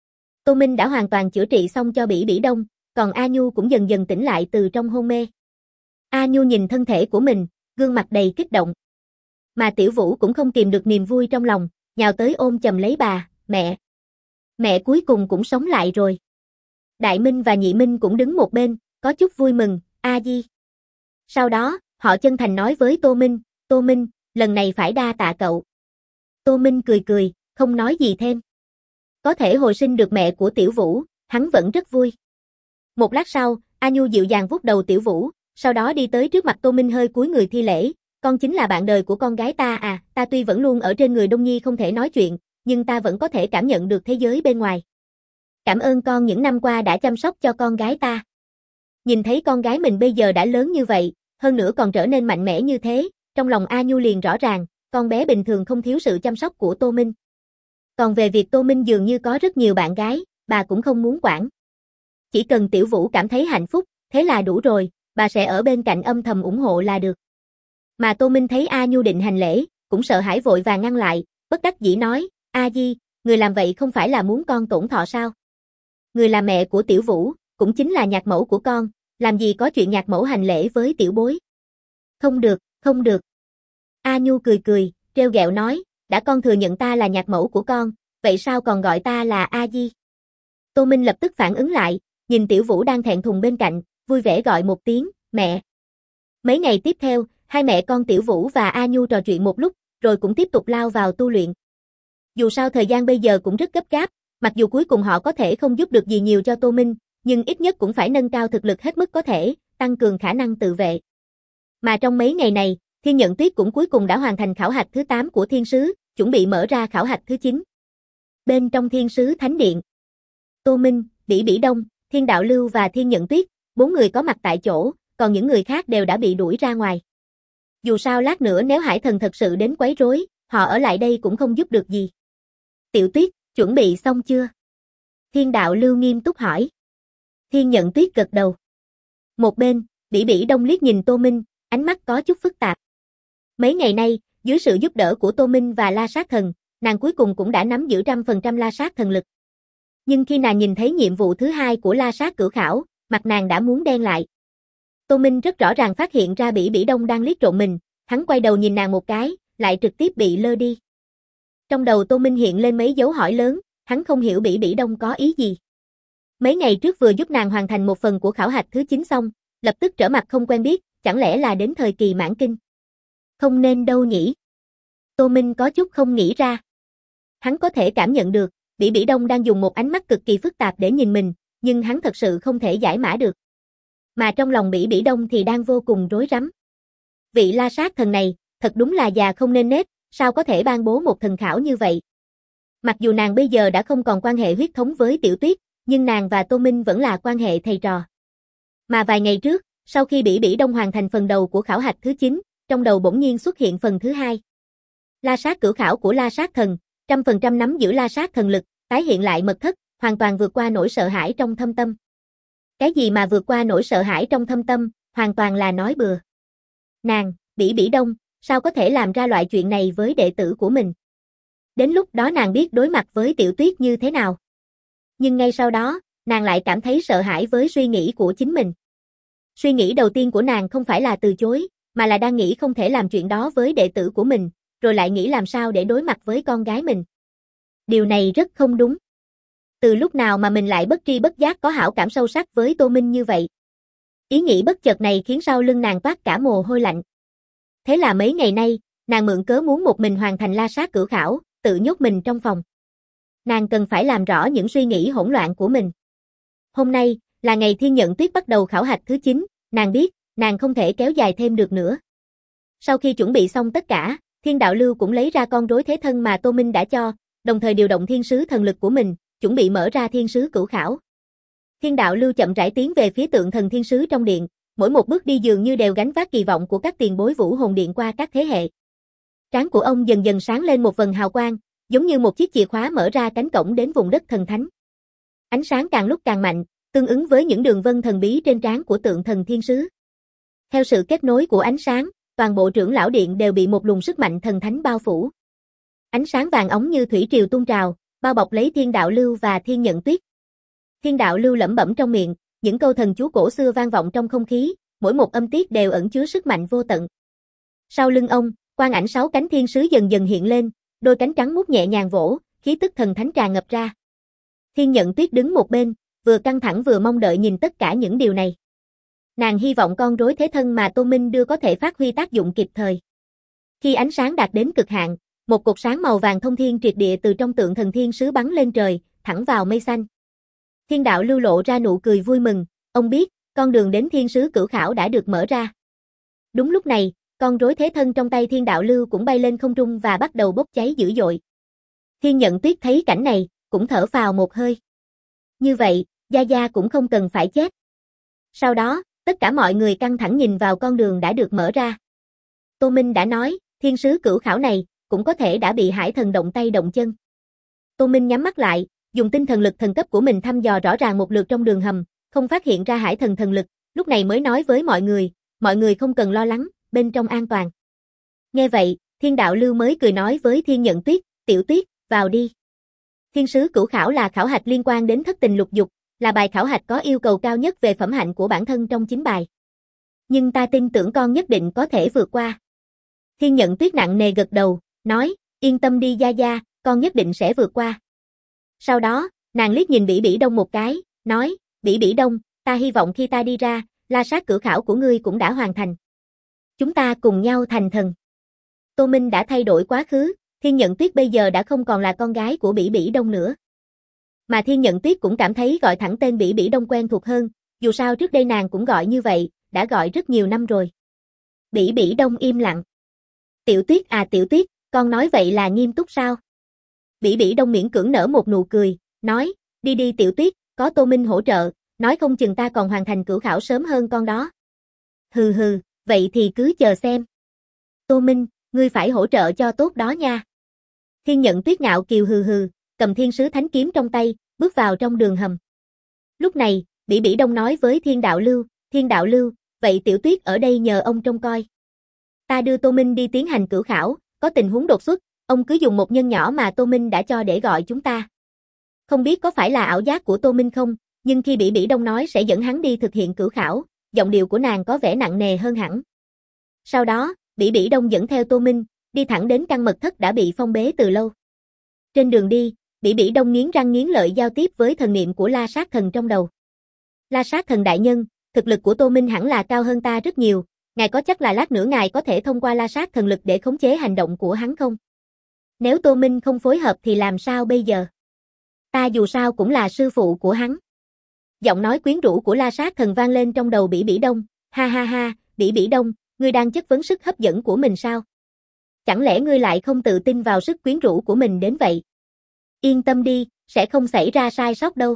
Tô Minh đã hoàn toàn chữa trị xong cho Bỉ Bỉ Đông, còn A Nhu cũng dần dần tỉnh lại từ trong hôn mê. A Nhu nhìn thân thể của mình, gương mặt đầy kích động. Mà Tiểu Vũ cũng không kìm được niềm vui trong lòng, nhào tới ôm chầm lấy bà, mẹ. Mẹ cuối cùng cũng sống lại rồi. Đại Minh và Nhị Minh cũng đứng một bên, có chút vui mừng, A Di. Sau đó, họ chân thành nói với Tô Minh, lần này phải đa tạ cậu. Tô Minh cười cười, không nói gì thêm. Có thể hồi sinh được mẹ của Tiểu Vũ, hắn vẫn rất vui. Một lát sau, A Nhu dịu dàng vuốt đầu Tiểu Vũ, sau đó đi tới trước mặt Tô Minh hơi cúi người thi lễ, con chính là bạn đời của con gái ta à, ta tuy vẫn luôn ở trên người Đông Nhi không thể nói chuyện, nhưng ta vẫn có thể cảm nhận được thế giới bên ngoài. Cảm ơn con những năm qua đã chăm sóc cho con gái ta. Nhìn thấy con gái mình bây giờ đã lớn như vậy, hơn nữa còn trở nên mạnh mẽ như thế, trong lòng A Nhu liền rõ ràng, con bé bình thường không thiếu sự chăm sóc của Tô Minh. Còn về việc Tô Minh dường như có rất nhiều bạn gái, bà cũng không muốn quản. Chỉ cần Tiểu Vũ cảm thấy hạnh phúc, thế là đủ rồi, bà sẽ ở bên cạnh âm thầm ủng hộ là được. Mà Tô Minh thấy A Nhu định hành lễ, cũng sợ hãi vội vàng ngăn lại, bất đắc dĩ nói, A Di, người làm vậy không phải là muốn con tổn thọ sao? Người là mẹ của Tiểu Vũ, cũng chính là nhạc mẫu của con, làm gì có chuyện nhạc mẫu hành lễ với tiểu bối. Không được, không được. A Nhu cười cười, trêu ghẹo nói, đã con thừa nhận ta là nhạc mẫu của con, vậy sao còn gọi ta là A Di? Tô Minh lập tức phản ứng lại, nhìn Tiểu Vũ đang thẹn thùng bên cạnh, vui vẻ gọi một tiếng, mẹ. Mấy ngày tiếp theo, hai mẹ con Tiểu Vũ và A Nhu trò chuyện một lúc, rồi cũng tiếp tục lao vào tu luyện. Dù sao thời gian bây giờ cũng rất gấp gáp, mặc dù cuối cùng họ có thể không giúp được gì nhiều cho Tô Minh, nhưng ít nhất cũng phải nâng cao thực lực hết mức có thể, tăng cường khả năng tự vệ. Mà trong mấy ngày này, Thiên Nhận Tuyết cũng cuối cùng đã hoàn thành khảo hạch thứ 8 của Thiên Sứ, chuẩn bị mở ra khảo hạch thứ 9. Bên trong Thiên Sứ Thánh Điện, Tô Minh, Bỉ Bỉ Đông, Thiên Đạo Lưu và Thiên Nhận Tuyết, 4 người có mặt tại chỗ, còn những người khác đều đã bị đuổi ra ngoài. Dù sao lát nữa nếu Hải Thần thật sự đến quấy rối, họ ở lại đây cũng không giúp được gì. Tiểu Tuyết, chuẩn bị xong chưa? Thiên Đạo Lưu nghiêm túc hỏi. Thiên Nhận Tuyết gật đầu. Một bên, Bỉ Bỉ Đông liếc nhìn Tô Minh, ánh mắt có chút phức tạp. Mấy ngày nay, dưới sự giúp đỡ của Tô Minh và La Sát Thần, nàng cuối cùng cũng đã nắm giữ 100% La Sát Thần lực. Nhưng khi nàng nhìn thấy nhiệm vụ thứ 2 của La Sát Cửu Khảo, mặt nàng đã muốn đen lại. Tô Minh rất rõ ràng phát hiện ra Bỉ Bỉ Đông đang liếc trộm mình, hắn quay đầu nhìn nàng một cái, lại trực tiếp bị lơ đi. Trong đầu Tô Minh hiện lên mấy dấu hỏi lớn, hắn không hiểu Bỉ Bỉ Đông có ý gì. Mấy ngày trước vừa giúp nàng hoàn thành một phần của khảo hạch thứ 9 xong, lập tức trở mặt không quen biết, chẳng lẽ là đến thời kỳ mãn kinh? Không nên đâu nhỉ? Tô Minh có chút không nghĩ ra. Hắn có thể cảm nhận được, Bỉ Bỉ Đông đang dùng một ánh mắt cực kỳ phức tạp để nhìn mình, nhưng hắn thật sự không thể giải mã được. Mà trong lòng Bỉ Bỉ Đông thì đang vô cùng rối rắm. Vị La Sát Thần này, thật đúng là già không nên nết, sao có thể ban bố một thần khảo như vậy? Mặc dù nàng bây giờ đã không còn quan hệ huyết thống với Tiểu Tuyết, nhưng nàng và Tô Minh vẫn là quan hệ thầy trò. Mà vài ngày trước, sau khi Bỉ Bỉ Đông hoàn thành phần đầu của khảo hạch thứ 9, trong đầu bỗng nhiên xuất hiện phần thứ 2. La Sát Cửu Khảo của La Sát Thần, 100% nắm giữ La Sát Thần lực, tái hiện lại mật thất, hoàn toàn vượt qua nỗi sợ hãi trong thâm tâm. Cái gì mà vượt qua nỗi sợ hãi trong thâm tâm, hoàn toàn là nói bừa. Nàng, Bỉ Bỉ Đông, sao có thể làm ra loại chuyện này với đệ tử của mình? Đến lúc đó nàng biết đối mặt với Tiểu Tuyết như thế nào. Nhưng ngay sau đó, nàng lại cảm thấy sợ hãi với suy nghĩ của chính mình. Suy nghĩ đầu tiên của nàng không phải là từ chối, mà là đang nghĩ không thể làm chuyện đó với đệ tử của mình, rồi lại nghĩ làm sao để đối mặt với con gái mình. Điều này rất không đúng. Từ lúc nào mà mình lại bất tri bất giác có hảo cảm sâu sắc với Tô Minh như vậy? Ý nghĩ bất chợt này khiến sau lưng nàng toát cả mồ hôi lạnh. Thế là mấy ngày nay, nàng mượn cớ muốn một mình hoàn thành La Sát Cửu Khảo, tự nhốt mình trong phòng. Nàng cần phải làm rõ những suy nghĩ hỗn loạn của mình. Hôm nay, là ngày Thiên Nhận Tuyết bắt đầu khảo hạch thứ 9, nàng biết, nàng không thể kéo dài thêm được nữa. Sau khi chuẩn bị xong tất cả, Thiên Đạo Lưu cũng lấy ra con rối thế thân mà Tô Minh đã cho, đồng thời điều động thiên sứ thần lực của mình, chuẩn bị mở ra thiên sứ cửu khảo. Thiên Đạo Lưu chậm rãi tiến về phía tượng thần thiên sứ trong điện, mỗi một bước đi dường như đều gánh vác kỳ vọng của các tiền bối vũ hồn điện qua các thế hệ. Trán của ông dần dần sáng lên một vầng hào quang, giống như một chiếc chìa khóa mở ra cánh cổng đến vùng đất thần thánh. Ánh sáng càng lúc càng mạnh, tương ứng với những đường vân thần bí trên trán của tượng thần thiên sứ. Theo sự kết nối của ánh sáng, toàn bộ trưởng lão điện đều bị một luồng sức mạnh thần thánh bao phủ. Ánh sáng vàng óng như thủy triều tuôn trào, bao bọc lấy Thiên Đạo Lưu và Thiên Nhận Tuyết. Thiên Đạo Lưu lẩm bẩm trong miệng, những câu thần chú cổ xưa vang vọng trong không khí, mỗi một âm tiết đều ẩn chứa sức mạnh vô tận. Sau lưng ông, quang ảnh 6 cánh thiên sứ dần dần hiện lên, đôi cánh trắng muốt nhẹ nhàng vỗ, khí tức thần thánh tràn ngập ra. Thiên Nhận Tuyết đứng một bên, vừa căng thẳng vừa mong đợi nhìn tất cả những điều này. Nàng hy vọng con rối thế thân mà Tô Minh đưa có thể phát huy tác dụng kịp thời. Khi ánh sáng đạt đến cực hạn, một cột sáng màu vàng thông thiên triệt địa từ trong tượng thần thiên sứ bắn lên trời, thẳng vào mây xanh. Thiên Đạo Lưu lộ ra nụ cười vui mừng, ông biết, con đường đến thiên sứ cửu khảo đã được mở ra. Đúng lúc này, con rối thế thân trong tay Thiên Đạo Lưu cũng bay lên không trung và bắt đầu bốc cháy dữ dội. Thiên Nhận Tuyết thấy cảnh này, cũng thở phào một hơi. Như vậy, Gia Gia cũng không cần phải chết. Sau đó, tất cả mọi người căng thẳng nhìn vào con đường đã được mở ra. Tô Minh đã nói, thiên sứ cửu khảo này, cũng có thể đã bị hải thần động tay động chân. Tô Minh nhắm mắt lại, dùng tinh thần lực thần cấp của mình thăm dò rõ ràng một lượt trong đường hầm, không phát hiện ra hải thần thần lực, lúc này mới nói với mọi người không cần lo lắng, bên trong an toàn. Nghe vậy, Thiên Đạo Lưu mới cười nói với Thiên Nhận Tuyết, Tiểu Tuyết, vào đi. Thiên sứ cửu khảo là khảo hạch liên quan đến thất tình lục dục, là bài khảo hạch có yêu cầu cao nhất về phẩm hạnh của bản thân trong 9 bài. Nhưng ta tin tưởng con nhất định có thể vượt qua. Thiên Nhận Tuyết nặng nề gật đầu, nói, yên tâm đi Gia Gia, con nhất định sẽ vượt qua. Sau đó, nàng liếc nhìn Bỉ Bỉ Đông một cái, nói, Bỉ Bỉ Đông, ta hy vọng khi ta đi ra, la sát cửu khảo của ngươi cũng đã hoàn thành. Chúng ta cùng nhau thành thần. Tô Minh đã thay đổi quá khứ, Thiên Nhận Tuyết bây giờ đã không còn là con gái của Bỉ Bỉ Đông nữa. Mà Thiên Nhận Tuyết cũng cảm thấy gọi thẳng tên Bỉ Bỉ Đông quen thuộc hơn, dù sao trước đây nàng cũng gọi như vậy, đã gọi rất nhiều năm rồi. Bỉ Bỉ Đông im lặng. Tiểu Tuyết à Tiểu Tuyết, con nói vậy là nghiêm túc sao? Bỉ Bỉ Đông miễn cưỡng nở một nụ cười, nói, đi đi Tiểu Tuyết, có Tô Minh hỗ trợ, nói không chừng ta còn hoàn thành cửu khảo sớm hơn con đó. Hừ hừ, vậy thì cứ chờ xem. Tô Minh, ngươi phải hỗ trợ cho tốt đó nha. Thiên Nhận Tuyết ngạo kiều hừ hừ, cầm thiên sứ thánh kiếm trong tay, bước vào trong đường hầm. Lúc này, Bỉ Bỉ Đông nói với Thiên Đạo Lưu, vậy Tiểu Tuyết ở đây nhờ ông trông coi. Ta đưa Tô Minh đi tiến hành cửu khảo, có tình huống đột xuất, ông cứ dùng một nhân nhỏ mà Tô Minh đã cho để gọi chúng ta. Không biết có phải là ảo giác của Tô Minh không, nhưng khi Bỉ Bỉ Đông nói sẽ dẫn hắn đi thực hiện cửu khảo, giọng điệu của nàng có vẻ nặng nề hơn hẳn. Sau đó, Bỉ Bỉ Đông dẫn theo Tô Minh, đi thẳng đến căn mật thất đã bị phong bế từ lâu. Trên đường đi, Bỉ Bỉ Đông nghiến răng nghiến lợi giao tiếp với thần niệm của La Sát Thần trong đầu. La Sát Thần đại nhân, thực lực của Tô Minh hẳn là cao hơn ta rất nhiều, ngài có chắc là lát nữa ngài có thể thông qua La Sát Thần lực để khống chế hành động của hắn không? Nếu Tô Minh không phối hợp thì làm sao bây giờ? Ta dù sao cũng là sư phụ của hắn. Giọng nói quyến rũ của La Sát Thần vang lên trong đầu Bỉ Bỉ Đông, ha ha ha, Bỉ Bỉ Đông, ngươi đang chất vấn sức hấp dẫn của mình sao? Chẳng lẽ ngươi lại không tự tin vào sức quyến rũ của mình đến vậy? Yên tâm đi, sẽ không xảy ra sai sót đâu.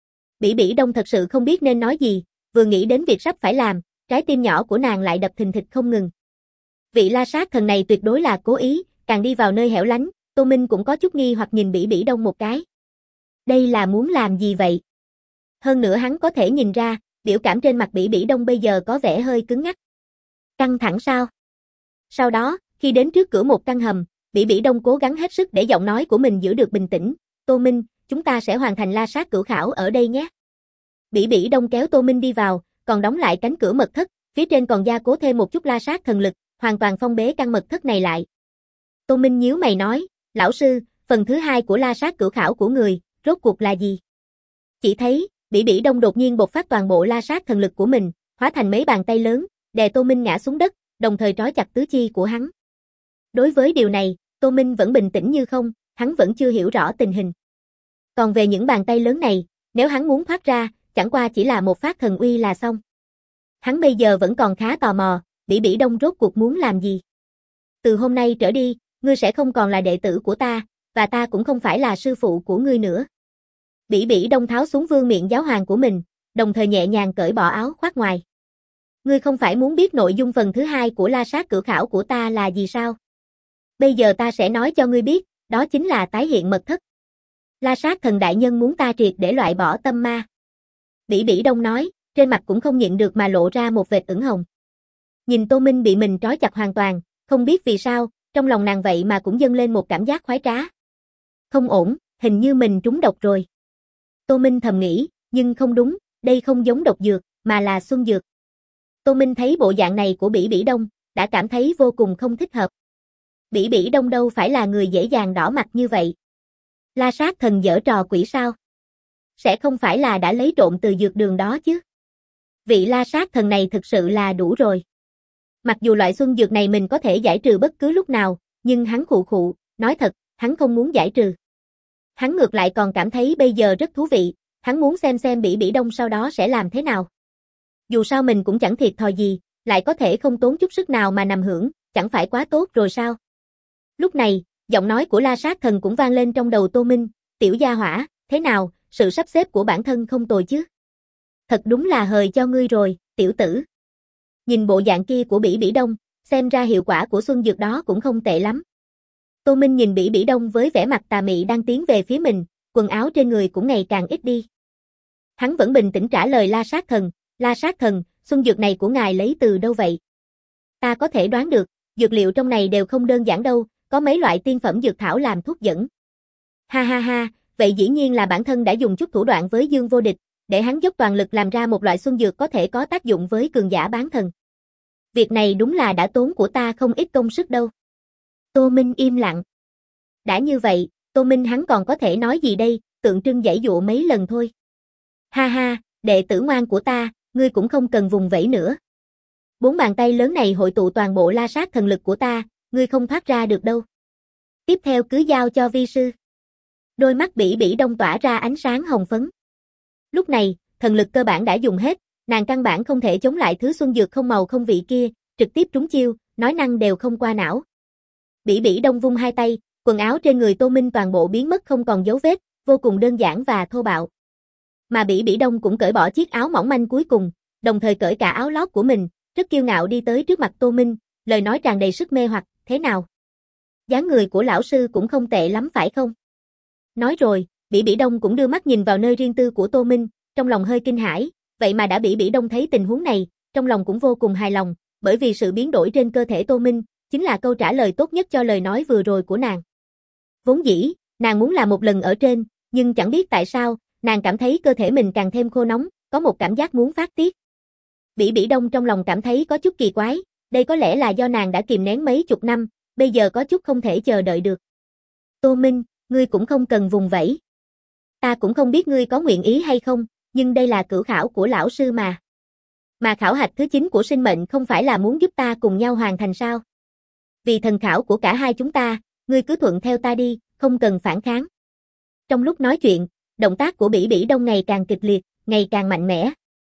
Bỉ Bỉ Đông thật sự không biết nên nói gì, vừa nghĩ đến việc sắp phải làm, trái tim nhỏ của nàng lại đập thình thịch không ngừng. Vị La Sát Thần này tuyệt đối là cố ý, càng đi vào nơi hẻo lánh, Tô Minh cũng có chút nghi hoặc nhìn Bỉ Bỉ Đông một cái. Đây là muốn làm gì vậy? Hơn nữa hắn có thể nhìn ra, biểu cảm trên mặt Bỉ Bỉ Đông bây giờ có vẻ hơi cứng ngắc. Căng thẳng sao? Sau đó, khi đến trước cửa một căn hầm, Bỉ Bỉ Đông cố gắng hết sức để giọng nói của mình giữ được bình tĩnh. Tô Minh, chúng ta sẽ hoàn thành la sát cửu khảo ở đây nhé. Bỉ Bỉ Đông kéo Tô Minh đi vào, còn đóng lại cánh cửa mật thất, phía trên còn gia cố thêm một chút la sát thần lực, hoàn toàn phong bế căn mật thất này lại. Tô Minh nhíu mày nói, lão sư, phần thứ 2 của la sát cửu khảo của người, rốt cuộc là gì? Chỉ thấy, Bỉ Bỉ Đông đột nhiên bộc phát toàn bộ la sát thần lực của mình, hóa thành mấy bàn tay lớn, đè Tô Minh ngã xuống đất, đồng thời trói chặt tứ chi của hắn. Đối với điều này, Tô Minh vẫn bình tĩnh như không, hắn vẫn chưa hiểu rõ tình hình. Còn về những bàn tay lớn này, nếu hắn muốn thoát ra, chẳng qua chỉ là một phát thần uy là xong. Hắn bây giờ vẫn còn khá tò mò, Bỉ Bỉ Đông rốt cuộc muốn làm gì? Từ hôm nay trở đi, ngươi sẽ không còn là đệ tử của ta, và ta cũng không phải là sư phụ của ngươi nữa. Bỉ Bỉ Đông tháo xuống vương miện giáo hoàng của mình, đồng thời nhẹ nhàng cởi bỏ áo khoác ngoài. Ngươi không phải muốn biết nội dung phần thứ 2 của la sát cửu khảo của ta là gì sao? Bây giờ ta sẽ nói cho ngươi biết, đó chính là tái hiện mật thất. La sát thần đại nhân muốn ta triệt để loại bỏ tâm ma. Bỉ Bỉ Đông nói, trên mặt cũng không nhịn được mà lộ ra một vệt ửng hồng. Nhìn Tô Minh bị mình trói chặt hoàn toàn, không biết vì sao, trong lòng nàng vậy mà cũng dâng lên một cảm giác khoái trá. Không ổn, hình như mình trúng độc rồi. Tô Minh thầm nghĩ, nhưng không đúng, đây không giống độc dược, mà là xuân dược. Tô Minh thấy bộ dạng này của Bỉ Bỉ Đông, đã cảm thấy vô cùng không thích hợp. Bỉ Bỉ Đông đâu phải là người dễ dàng đỏ mặt như vậy. La Sát Thần giở trò quỷ sao? Sẽ không phải là đã lấy trộm từ dược đường đó chứ? Vị La Sát Thần này thực sự là đủ rồi. Mặc dù loại xuân dược này mình có thể giải trừ bất cứ lúc nào, nhưng hắn khụ khụ, nói thật, hắn không muốn giải trừ. Hắn ngược lại còn cảm thấy bây giờ rất thú vị, hắn muốn xem Bỉ Bỉ Đông sau đó sẽ làm thế nào. Dù sao mình cũng chẳng thiệt thòi gì, lại có thể không tốn chút sức nào mà nằm hưởng, chẳng phải quá tốt rồi sao? Lúc này, giọng nói của La Sát Thần cũng vang lên trong đầu Tô Minh, tiểu gia hỏa, thế nào, sự sắp xếp của bản thân không tồi chứ? Thật đúng là hời cho ngươi rồi, tiểu tử. Nhìn bộ dạng kia của Bỉ Bỉ Đông, xem ra hiệu quả của xuân dược đó cũng không tệ lắm. Tô Minh nhìn Bỉ Bỉ Đông với vẻ mặt tà mị đang tiến về phía mình, quần áo trên người cũng ngày càng ít đi. Hắn vẫn bình tĩnh trả lời La Sát Thần, xuân dược này của ngài lấy từ đâu vậy? Ta có thể đoán được, dược liệu trong này đều không đơn giản đâu, có mấy loại tiên phẩm dược thảo làm thuốc dẫn. Ha ha ha, vậy dĩ nhiên là bản thân đã dùng chút thủ đoạn với Dương Vô Địch, để hắn dốc toàn lực làm ra một loại xuân dược có thể có tác dụng với cường giả bán thần. Việc này đúng là đã tốn của ta không ít công sức đâu. Tô Minh im lặng. Đã như vậy, Tô Minh hắn còn có thể nói gì đây, tượng trưng giãy dụa mấy lần thôi. Ha ha, đệ tử ngoan của ta, ngươi cũng không cần vùng vẫy nữa. 4 bàn tay lớn này hội tụ toàn bộ La Sát thần lực của ta, ngươi không thoát ra được đâu. Tiếp theo cứ giao cho vi sư. Đôi mắt Bỉ Bỉ Đông tỏa ra ánh sáng hồng phấn. Lúc này, thần lực cơ bản đã dùng hết, nàng căn bản không thể chống lại thứ xuân dược không màu không vị kia, trực tiếp trúng chiêu, nói năng đều không qua não. Bỉ Bỉ Đông vung hai tay, quần áo trên người Tô Minh toàn bộ biến mất không còn dấu vết, vô cùng đơn giản và thô bạo. Mà Bỉ Bỉ Đông cũng cởi bỏ chiếc áo mỏng manh cuối cùng, đồng thời cởi cả áo lót của mình, rất kiêu ngạo đi tới trước mặt Tô Minh, lời nói tràn đầy sức mê hoặc, thế nào? Dáng người của lão sư cũng không tệ lắm phải không? Nói rồi, Bỉ Bỉ Đông cũng đưa mắt nhìn vào nơi riêng tư của Tô Minh, trong lòng hơi kinh hãi, vậy mà đã Bỉ Bỉ Đông thấy tình huống này, trong lòng cũng vô cùng hài lòng, bởi vì sự biến đổi trên cơ thể Tô Minh, chính là câu trả lời tốt nhất cho lời nói vừa rồi của nàng. Vốn dĩ, nàng muốn làm một lần ở trên, nhưng chẳng biết tại sao, nàng cảm thấy cơ thể mình càng thêm khô nóng, có một cảm giác muốn phát tiết. Bỉ Bỉ Đông trong lòng cảm thấy có chút kỳ quái, đây có lẽ là do nàng đã kìm nén mấy chục năm, bây giờ có chút không thể chờ đợi được. Tô Minh, ngươi cũng không cần vùng vẫy. Ta cũng không biết ngươi có nguyện ý hay không, nhưng đây là cửu khảo của lão sư mà. Mà khảo hạch thứ 9 của sinh mệnh không phải là muốn giúp ta cùng nhau hoàn thành sao? Vì thần khảo của cả hai chúng ta, ngươi cứ thuận theo ta đi, không cần phản kháng. Trong lúc nói chuyện, động tác của Bỉ Bỉ Đông ngày càng kịch liệt, ngày càng mạnh mẽ.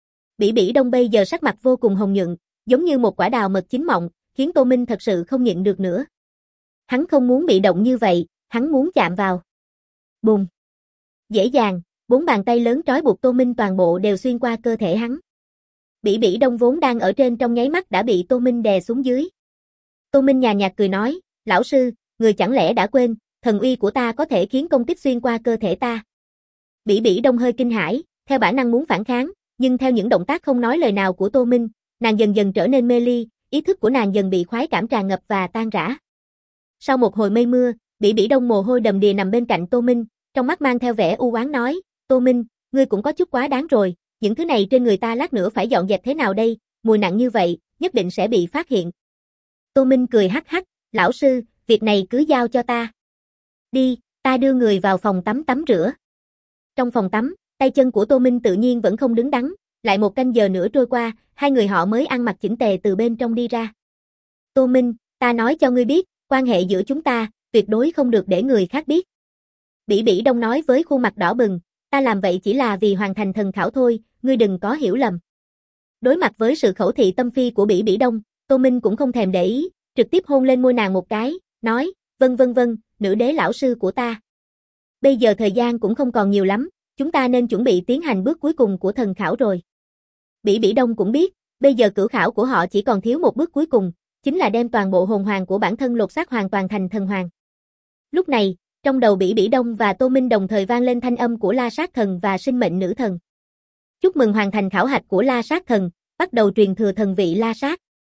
Bỉ Bỉ Đông bây giờ sắc mặt vô cùng hồng nhuận, giống như một quả đào mật chín mọng, khiến Tô Minh thật sự không nhịn được nữa. Hắn không muốn bị động như vậy, hắn muốn chạm vào. Bùm. Dễ dàng, 4 bàn tay lớn trói buộc Tô Minh toàn bộ đều xuyên qua cơ thể hắn. Bỉ Bỉ Đông vốn đang ở trên trong nháy mắt đã bị Tô Minh đè xuống dưới. Tô Minh nhàn nhạt cười nói, lão sư, người chẳng lẽ đã quên, thần uy của ta có thể khiến công kích xuyên qua cơ thể ta. Bỉ Bỉ Đông hơi kinh hãi, theo bản năng muốn phản kháng, nhưng theo những động tác không nói lời nào của Tô Minh, nàng dần dần trở nên mê ly, ý thức của nàng dần bị khoái cảm tràn ngập và tan rã. Sau một hồi mây mưa, Bỉ Bỉ Đông mồ hôi đầm đìa nằm bên cạnh Tô Minh, trong mắt mang theo vẻ u oán nói, Tô Minh, ngươi cũng có chút quá đáng rồi, những thứ này trên người ta lát nữa phải dọn dẹp thế nào đây, mùi nặng như vậy, nhất định sẽ bị phát hiện. Tô Minh cười hắc hắc, lão sư, việc này cứ giao cho ta. Đi, ta đưa người vào phòng tắm tắm rửa. Trong phòng tắm, tay chân của Tô Minh tự nhiên vẫn không đứng đắn, lại một canh giờ nữa trôi qua, hai người họ mới ăn mặc chỉnh tề từ bên trong đi ra. Tô Minh, ta nói cho ngươi biết, quan hệ giữa chúng ta, tuyệt đối không được để người khác biết. Bỉ Bỉ Đông nói với khuôn mặt đỏ bừng, ta làm vậy chỉ là vì hoàn thành thần khảo thôi, ngươi đừng có hiểu lầm. Đối mặt với sự khẩu thị tâm phi của Bỉ Bỉ Đông, Tô Minh cũng không thèm để ý, trực tiếp hôn lên môi nàng một cái, nói, vâng, nữ đế lão sư của ta. Bây giờ thời gian cũng không còn nhiều lắm, chúng ta nên chuẩn bị tiến hành bước cuối cùng của thần khảo rồi. Bỉ Bỉ Đông cũng biết, bây giờ cửu khảo của họ chỉ còn thiếu một bước cuối cùng, chính là đem toàn bộ hồn hoàng của bản thân lột xác hoàn toàn thành thần hoàng. Lúc này, trong đầu Bỉ Bỉ Đông và Tô Minh đồng thời vang lên thanh âm của La Sát Thần và sinh mệnh nữ thần. Chúc mừng hoàn thành khảo hạch của La Sát Thần, bắt đầu truyền thừa thần vị La Sát.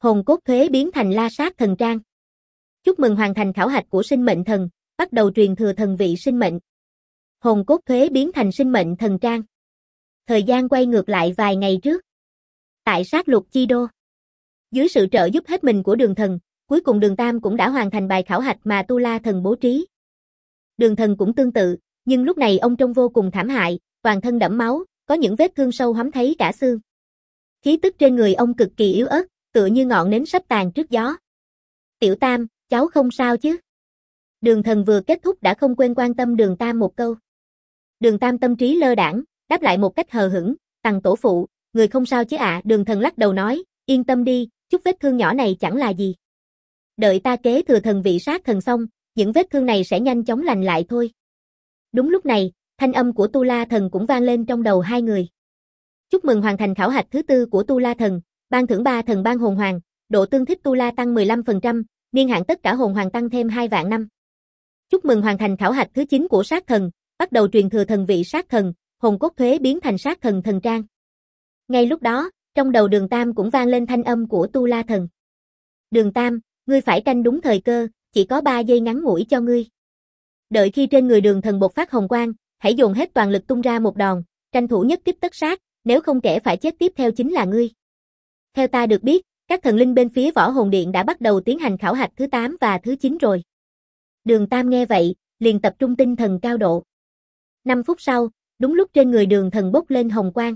Hồn cốt thuế biến thành La Sát thần trang. Chúc mừng hoàn thành khảo hạch của sinh mệnh thần, bắt đầu truyền thừa thần vị sinh mệnh. Hồn cốt thuế biến thành sinh mệnh thần trang. Thời gian quay ngược lại vài ngày trước. Tại sát lục chi đô. Dưới sự trợ giúp hết mình của Đường Thần, cuối cùng Đường Tam cũng đã hoàn thành bài khảo hạch mà Tu La Thần bố trí. Đường Thần cũng tương tự, nhưng lúc này ông trông vô cùng thảm hại, toàn thân đẫm máu, có những vết thương sâu hắm thấy cả xương. Khí tức trên người ông cực kỳ yếu ớt, tựa như ngọn nến sắp tàn trước gió. Tiểu Tam, cháu không sao chứ? Đường Thần vừa kết thúc đã không quên quan tâm Đường Tam một câu. Đường Tam tâm trí lơ đãng, đáp lại một cách hờ hững, Tằng tổ phụ, người không sao chứ ạ? Đường Thần lắc đầu nói, yên tâm đi, chút vết thương nhỏ này chẳng là gì. Đợi ta kế thừa thần vị sát thần xong, những vết thương này sẽ nhanh chóng lành lại thôi. Đúng lúc này, thanh âm của Tu La Thần cũng vang lên trong đầu hai người. Chúc mừng hoàn thành khảo hạch thứ 4 của Tu La Thần, ban thưởng 3 thần ban hồn hoàng, độ tương thích Tu La tăng 15%, niên hạn tất cả hồn hoàng tăng thêm 2 vạn năm. Chúc mừng hoàn thành khảo hạch thứ 9 của sát thần, bắt đầu truyền thừa thần vị sát thần, hồn cốt thuế biến thành sát thần thần trang. Ngay lúc đó, trong đầu Đường Tam cũng vang lên thanh âm của Tu La Thần. Đường Tam, ngươi phải canh đúng thời cơ, chỉ có 3 giây ngắn ngủi cho ngươi. Đợi khi trên người Đường Thần bộc phát hồng quang, hãy dồn hết toàn lực tung ra một đòn, tranh thủ nhất kích tất sát, nếu không kẻ phải chết tiếp theo chính là ngươi. Theo ta được biết, các thần linh bên phía Võ Hồn Điện đã bắt đầu tiến hành khảo hạch thứ 8 và thứ 9 rồi. Đường Tam nghe vậy, liền tập trung tinh thần cao độ. 5 phút sau, đúng lúc trên người Đường Thần bốc lên hồng quang.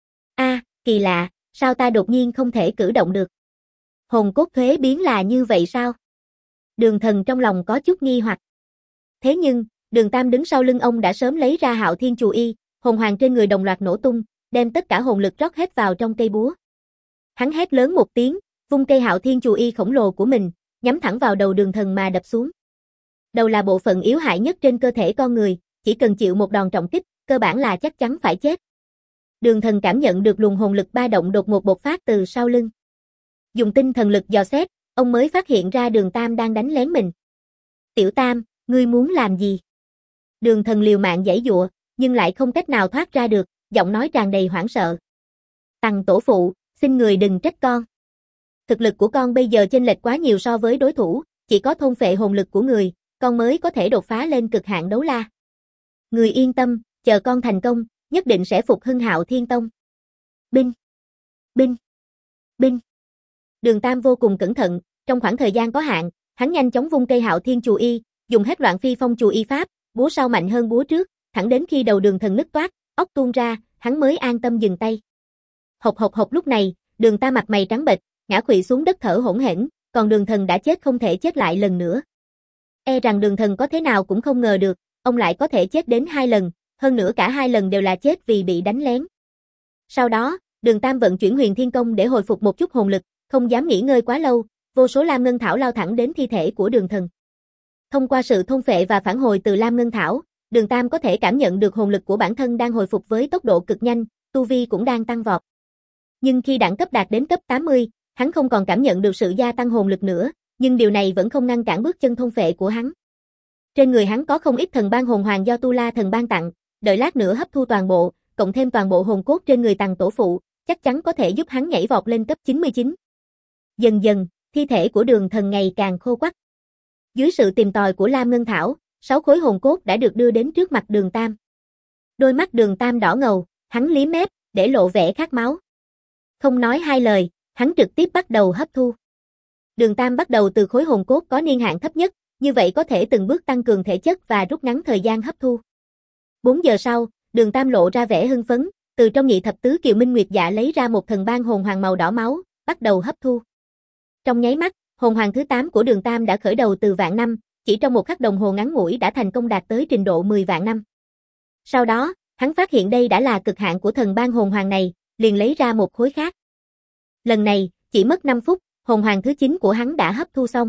Kỳ lạ, sao ta đột nhiên không thể cử động được? Hồn cốt thuế biến là như vậy sao? Đường Thần trong lòng có chút nghi hoặc. Thế nhưng, Đường Tam đứng sau lưng ông đã sớm lấy ra Hạo Thiên Chù Y, hồn hoàng trên người đồng loạt nổ tung, đem tất cả hồn lực rót hết vào trong cây búa. Hắn hét lớn một tiếng, vung cây Hạo Thiên Chù Y khổng lồ của mình, nhắm thẳng vào đầu Đường Thần mà đập xuống. Đầu là bộ phận yếu hại nhất trên cơ thể con người, chỉ cần chịu một đòn trọng kích, cơ bản là chắc chắn phải chết. Đường Thần cảm nhận được luồng hồn lực ba động đột ngột bộc phát từ sau lưng. Dùng tinh thần lực dò xét, ông mới phát hiện ra Đường Tam đang đánh lén mình. Tiểu Tam, ngươi muốn làm gì? Đường Thần liều mạng giãy giụa, nhưng lại không cách nào thoát ra được, giọng nói tràn đầy hoảng sợ. Tằng tổ phụ, xin người đừng trách con. Thực lực của con bây giờ chênh lệch quá nhiều so với đối thủ, chỉ có thôn phệ hồn lực của người, con mới có thể đột phá lên cực hạn đấu la. Người yên tâm, chờ con thành công, nhất định sẽ phục hưng Hạo Thiên Tông. Binh! Binh! Binh! Đường Tam vô cùng cẩn thận, trong khoảng thời gian có hạn, hắn nhanh chóng vung cây Hạo Thiên Chù Y, dùng hết Loạn Phi Phong Chù Y pháp, búa sau mạnh hơn búa trước, thẳng đến khi đầu Đường Thần nứt toác, óc tuôn ra, hắn mới an tâm dừng tay. Hộc lúc này, Đường Tam mặt mày trắng bệch, ngã khuỵu xuống đất thở hổn hển, còn Đường Thần đã chết không thể chết lại lần nữa. E rằng Đường Thần có thế nào cũng không ngờ được, ông lại có thể chết đến 2 lần, hơn nữa cả 2 lần đều là chết vì bị đánh lén. Sau đó, Đường Tam vận chuyển Huyền Thiên Công để hồi phục một chút hồn lực, không dám nghỉ ngơi quá lâu, vô số Lam Ngân Thảo lao thẳng đến thi thể của Đường Thần. Thông qua sự thôn phệ và phản hồi từ Lam Ngân Thảo, Đường Tam có thể cảm nhận được hồn lực của bản thân đang hồi phục với tốc độ cực nhanh, tu vi cũng đang tăng vọt. Nhưng khi đẳng cấp đạt đến cấp 80, hắn không còn cảm nhận được sự gia tăng hồn lực nữa, nhưng điều này vẫn không ngăn cản bước chân thôn phệ của hắn. Trên người hắn có không ít thần ban hồn hoàng do Tu La Thần ban tặng, đợi lát nữa hấp thu toàn bộ, cộng thêm toàn bộ hồn cốt trên người Tằng tổ phụ, chắc chắn có thể giúp hắn nhảy vọt lên cấp 99. Dần dần, thi thể của Đường Thần ngày càng khô quắt. Dưới sự tìm tòi của Lam Ngân Thảo, 6 khối hồn cốt đã được đưa đến trước mặt Đường Tam. Đôi mắt Đường Tam đỏ ngầu, hắn liếm mép, để lộ vẻ khát máu. Không nói hai lời, hắn trực tiếp bắt đầu hấp thu. Đường Tam bắt đầu từ khối hồn cốt có niên hạn thấp nhất, như vậy có thể từng bước tăng cường thể chất và rút ngắn thời gian hấp thu. 4 giờ sau, Đường Tam lộ ra vẻ hưng phấn, từ trong nhị thập tứ Kiều Minh Nguyệt Dạ lấy ra một thần ban hồn hoàng màu đỏ máu, bắt đầu hấp thu. Trong nháy mắt, hồn hoàng thứ 8 của Đường Tam đã khởi đầu từ vạn năm, chỉ trong một khắc đồng hồ ngắn ngủi đã thành công đạt tới trình độ 10 vạn năm. Sau đó, hắn phát hiện đây đã là cực hạn của thần ban hồn hoàng này, liền lấy ra một khối khác. Lần này, chỉ mất 5 phút, hồn hoàng thứ 9 của hắn đã hấp thu xong.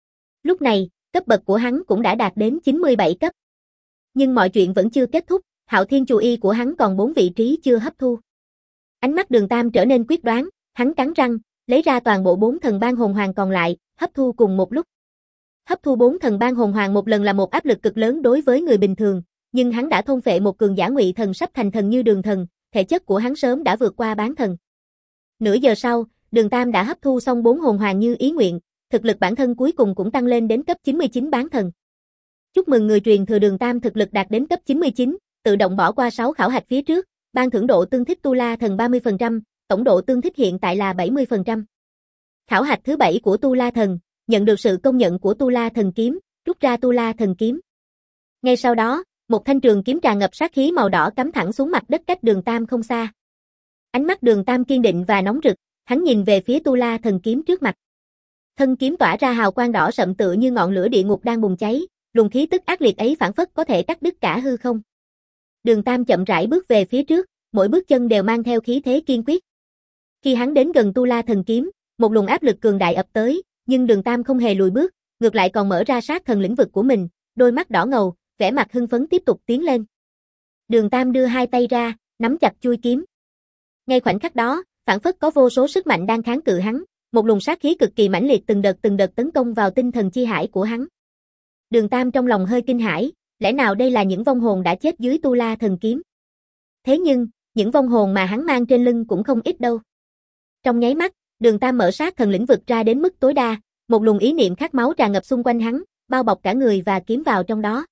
Lúc này, cấp bậc của hắn cũng đã đạt đến 97 cấp. Nhưng mọi chuyện vẫn chưa kết thúc, Hạo Thiên Chù Y của hắn còn 4 vị trí chưa hấp thu. Ánh mắt Đường Tam trở nên quyết đoán, hắn cắn răng, lấy ra toàn bộ 4 thần ban hồn hoàng còn lại, hấp thu cùng một lúc. Hấp thu 4 thần ban hồn hoàng một lần là một áp lực cực lớn đối với người bình thường, nhưng hắn đã thôn phệ một cường giả ngụy thần sắp thành thần như Đường Thần, thể chất của hắn sớm đã vượt qua bán thần. Nửa giờ sau, Đường Tam đã hấp thu xong 4 hồn hoàng như ý nguyện, thực lực bản thân cuối cùng cũng tăng lên đến cấp 99 bán thần. Chúc mừng người truyền thừa Đường Tam thực lực đạt đến cấp 99, tự động bỏ qua 6 khảo hạch phía trước, ban thưởng độ tương thích Tu La Thần 30%, tổng độ tương thích hiện tại là 70%. Khảo hạch thứ 7 của Tu La Thần, nhận được sự công nhận của Tu La Thần kiếm, rút ra Tu La Thần kiếm. Ngay sau đó, một thanh trường kiếm tràn ngập sát khí màu đỏ cắm thẳng xuống mặt đất cách Đường Tam không xa. Ánh mắt Đường Tam kiên định và nóng rực, hắn nhìn về phía Tu La Thần kiếm trước mặt. Thân kiếm tỏa ra hào quang đỏ sậm tựa như ngọn lửa địa ngục đang bùng cháy, luồng khí tức ác liệt ấy phảng phất có thể cắt đứt cả hư không. Đường Tam chậm rãi bước về phía trước, mỗi bước chân đều mang theo khí thế kiên quyết. Khi hắn đến gần Tu La Thần kiếm, một luồng áp lực cường đại ập tới, nhưng Đường Tam không hề lùi bước, ngược lại còn mở ra sát thần lĩnh vực của mình, đôi mắt đỏ ngầu, vẻ mặt hưng phấn tiếp tục tiến lên. Đường Tam đưa hai tay ra, nắm chặt chuôi kiếm. Ngay khoảnh khắc đó, phảng phất có vô số sức mạnh đang kháng cự hắn, một luồng sát khí cực kỳ mãnh liệt từng đợt tấn công vào tinh thần chi hải của hắn. Đường Tam trong lòng hơi kinh hãi, lẽ nào đây là những vong hồn đã chết dưới Tu La Thần kiếm? Thế nhưng, những vong hồn mà hắn mang trên lưng cũng không ít đâu. Trong nháy mắt, Đường Tam mở sát thần lĩnh vực ra đến mức tối đa, một luồng ý niệm khát máu tràn ngập xung quanh hắn, bao bọc cả người và kiếm vào trong đó.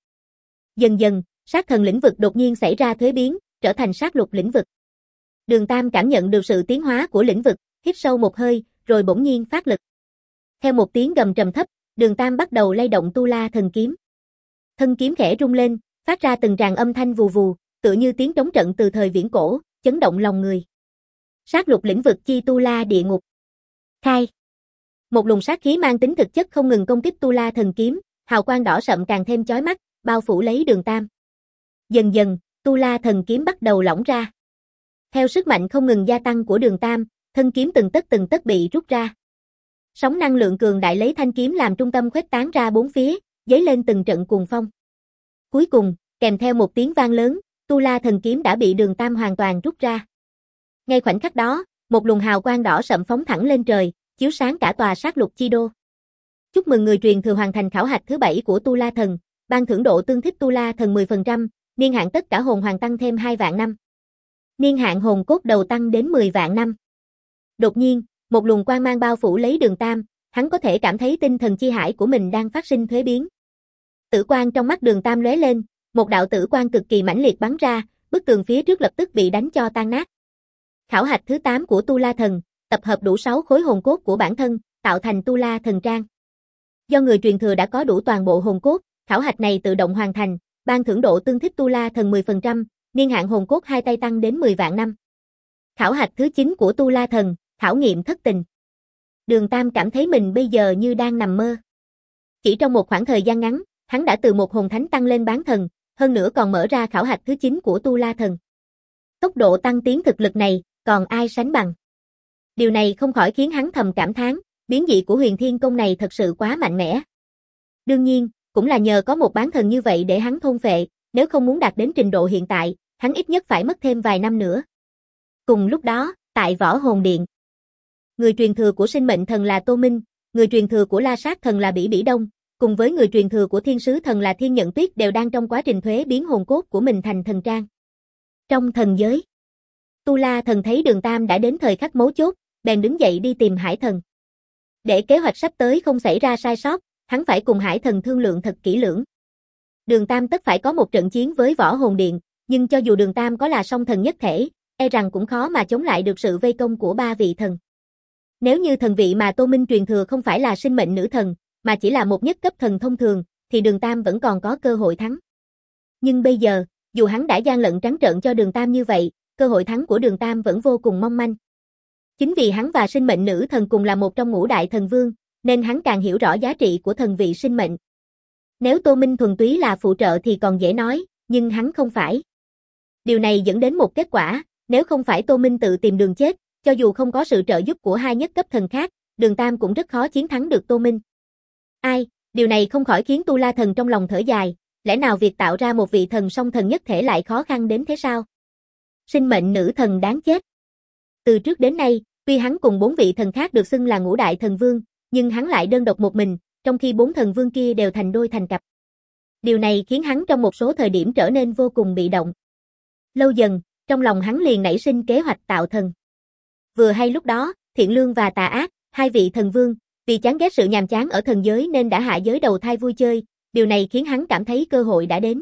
Dần dần, sát thần lĩnh vực đột nhiên xảy ra thuế biến, trở thành sát lục lĩnh vực. Đường Tam cảm nhận được sự tiến hóa của lĩnh vực, hít sâu một hơi, rồi bỗng nhiên phát lực. Theo một tiếng gầm trầm thấp, Đường Tam bắt đầu lay động Tu La Thần kiếm. Thân kiếm khẽ rung lên, phát ra từng tràng âm thanh vù vù, tựa như tiếng trống trận từ thời viễn cổ, chấn động lòng người. Sát lục lĩnh vực chi Tu La địa ngục. Khai. Một luồng sát khí mang tính thực chất không ngừng công kích Tu La Thần kiếm, hào quang đỏ sậm càng thêm chói mắt, bao phủ lấy Đường Tam. Dần dần, Tu La Thần kiếm bắt đầu lỏng ra. Theo sức mạnh không ngừng gia tăng của Đường Tam, thân kiếm từng tấc bị rút ra. Sóng năng lượng cường đại lấy thanh kiếm làm trung tâm khuếch tán ra bốn phía, dấy lên từng trận cuồng phong. Cuối cùng, kèm theo một tiếng vang lớn, Tu La Thần kiếm đã bị Đường Tam hoàn toàn rút ra. Ngay khoảnh khắc đó, một luồng hào quang đỏ sậm phóng thẳng lên trời, chiếu sáng cả tòa sát lục chi đô. Chúc mừng người truyền thừa hoàn thành khảo hạch thứ 7 của Tu La Thần, ban thưởng độ tương thích Tu La Thần 10%, niên hạn tất cả hồn hoàng tăng thêm 2 vạn năm. Niên hạn hồn cốt đầu tăng đến 10 vạn năm. Đột nhiên, một luồng quang mang bao phủ lấy Đường Tam, hắn có thể cảm thấy tinh thần chi hải của mình đang phát sinh thuế biến. Tử quang trong mắt Đường Tam lóe lên, một đạo tử quang cực kỳ mãnh liệt bắn ra, bức tường phía trước lập tức bị đánh cho tan nát. Khảo hạch thứ 8 của Tu La Thần, tập hợp đủ 6 khối hồn cốt của bản thân, tạo thành Tu La Thần Trang. Do người truyền thừa đã có đủ toàn bộ hồn cốt, khảo hạch này tự động hoàn thành, ban thưởng độ tương thích Tu La Thần 10%, niên hạn hồn cốt hai tay tăng đến 10 vạn năm. Khảo hạch thứ 9 của Tu La Thần, khảo nghiệm thất tình. Đường Tam cảm thấy mình bây giờ như đang nằm mơ. Chỉ trong một khoảng thời gian ngắn, hắn đã từ một hồn thánh tăng lên bán thần, hơn nữa còn mở ra khảo hạch thứ 9 của Tu La Thần. Tốc độ tăng tiến thực lực này, còn ai sánh bằng. Điều này không khỏi khiến hắn thầm cảm thán, biến dị của Huyền Thiên Công này thật sự quá mạnh mẽ. Đương nhiên, cũng là nhờ có một bán thần như vậy để hắn thôn phệ, nếu không muốn đạt đến trình độ hiện tại, hắn ít nhất phải mất thêm vài năm nữa. Cùng lúc đó, tại Võ Hồn Điện, người truyền thừa của Sinh Mệnh Thần là Tô Minh, người truyền thừa của La Sát Thần là Bỉ Bỉ Đông, cùng với người truyền thừa của Thiên Sứ Thần là Thiên Nhận Tuyết đều đang trong quá trình thuế biến hồn cốt của mình thành thần trang. Trong thần giới, Tu La Thần thấy Đường Tam đã đến thời khắc mấu chốt, bèn đứng dậy đi tìm Hải Thần. Để kế hoạch sắp tới không xảy ra sai sót, hắn phải cùng Hải Thần thương lượng thật kỹ lưỡng. Đường Tam tất phải có một trận chiến với Võ Hồn Điện, nhưng cho dù Đường Tam có là song thần nhất thể, e rằng cũng khó mà chống lại được sự vây công của ba vị thần. Nếu như thần vị mà Tô Minh truyền thừa không phải là sinh mệnh nữ thần, mà chỉ là một nhất cấp thần thông thường, thì Đường Tam vẫn còn có cơ hội thắng. Nhưng bây giờ, dù hắn đã gian lận trắng trợn cho Đường Tam như vậy, cơ hội thắng của Đường Tam vẫn vô cùng mong manh. Chính vì hắn và sinh mệnh nữ thần cùng là một trong ngũ đại thần vương, nên hắn càng hiểu rõ giá trị của thần vị sinh mệnh. Nếu Tô Minh thuần túy là phụ trợ thì còn dễ nói, nhưng hắn không phải. Điều này dẫn đến một kết quả, nếu không phải Tô Minh tự tìm đường chết, cho dù không có sự trợ giúp của hai nhất cấp thần khác, Đường Tam cũng rất khó chiến thắng được Tô Minh. Ai, điều này không khỏi khiến Tu La Thần trong lòng thở dài, lẽ nào việc tạo ra một vị thần song thần nhất thể lại khó khăn đến thế sao? Sinh mệnh nữ thần đáng chết. Từ trước đến nay, tuy hắn cùng 4 vị thần khác được xưng là ngũ đại thần vương, nhưng hắn lại đơn độc một mình, trong khi 4 thần vương kia đều thành đôi thành cặp. Điều này khiến hắn trong một số thời điểm trở nên vô cùng bị động. Lâu dần, trong lòng hắn liền nảy sinh kế hoạch tạo thần. Vừa hay lúc đó, Thiện Lương và Tà Ác, hai vị thần vương, vì chán ghét sự nhàm chán ở thần giới nên đã hạ giới đầu thai vui chơi, điều này khiến hắn cảm thấy cơ hội đã đến.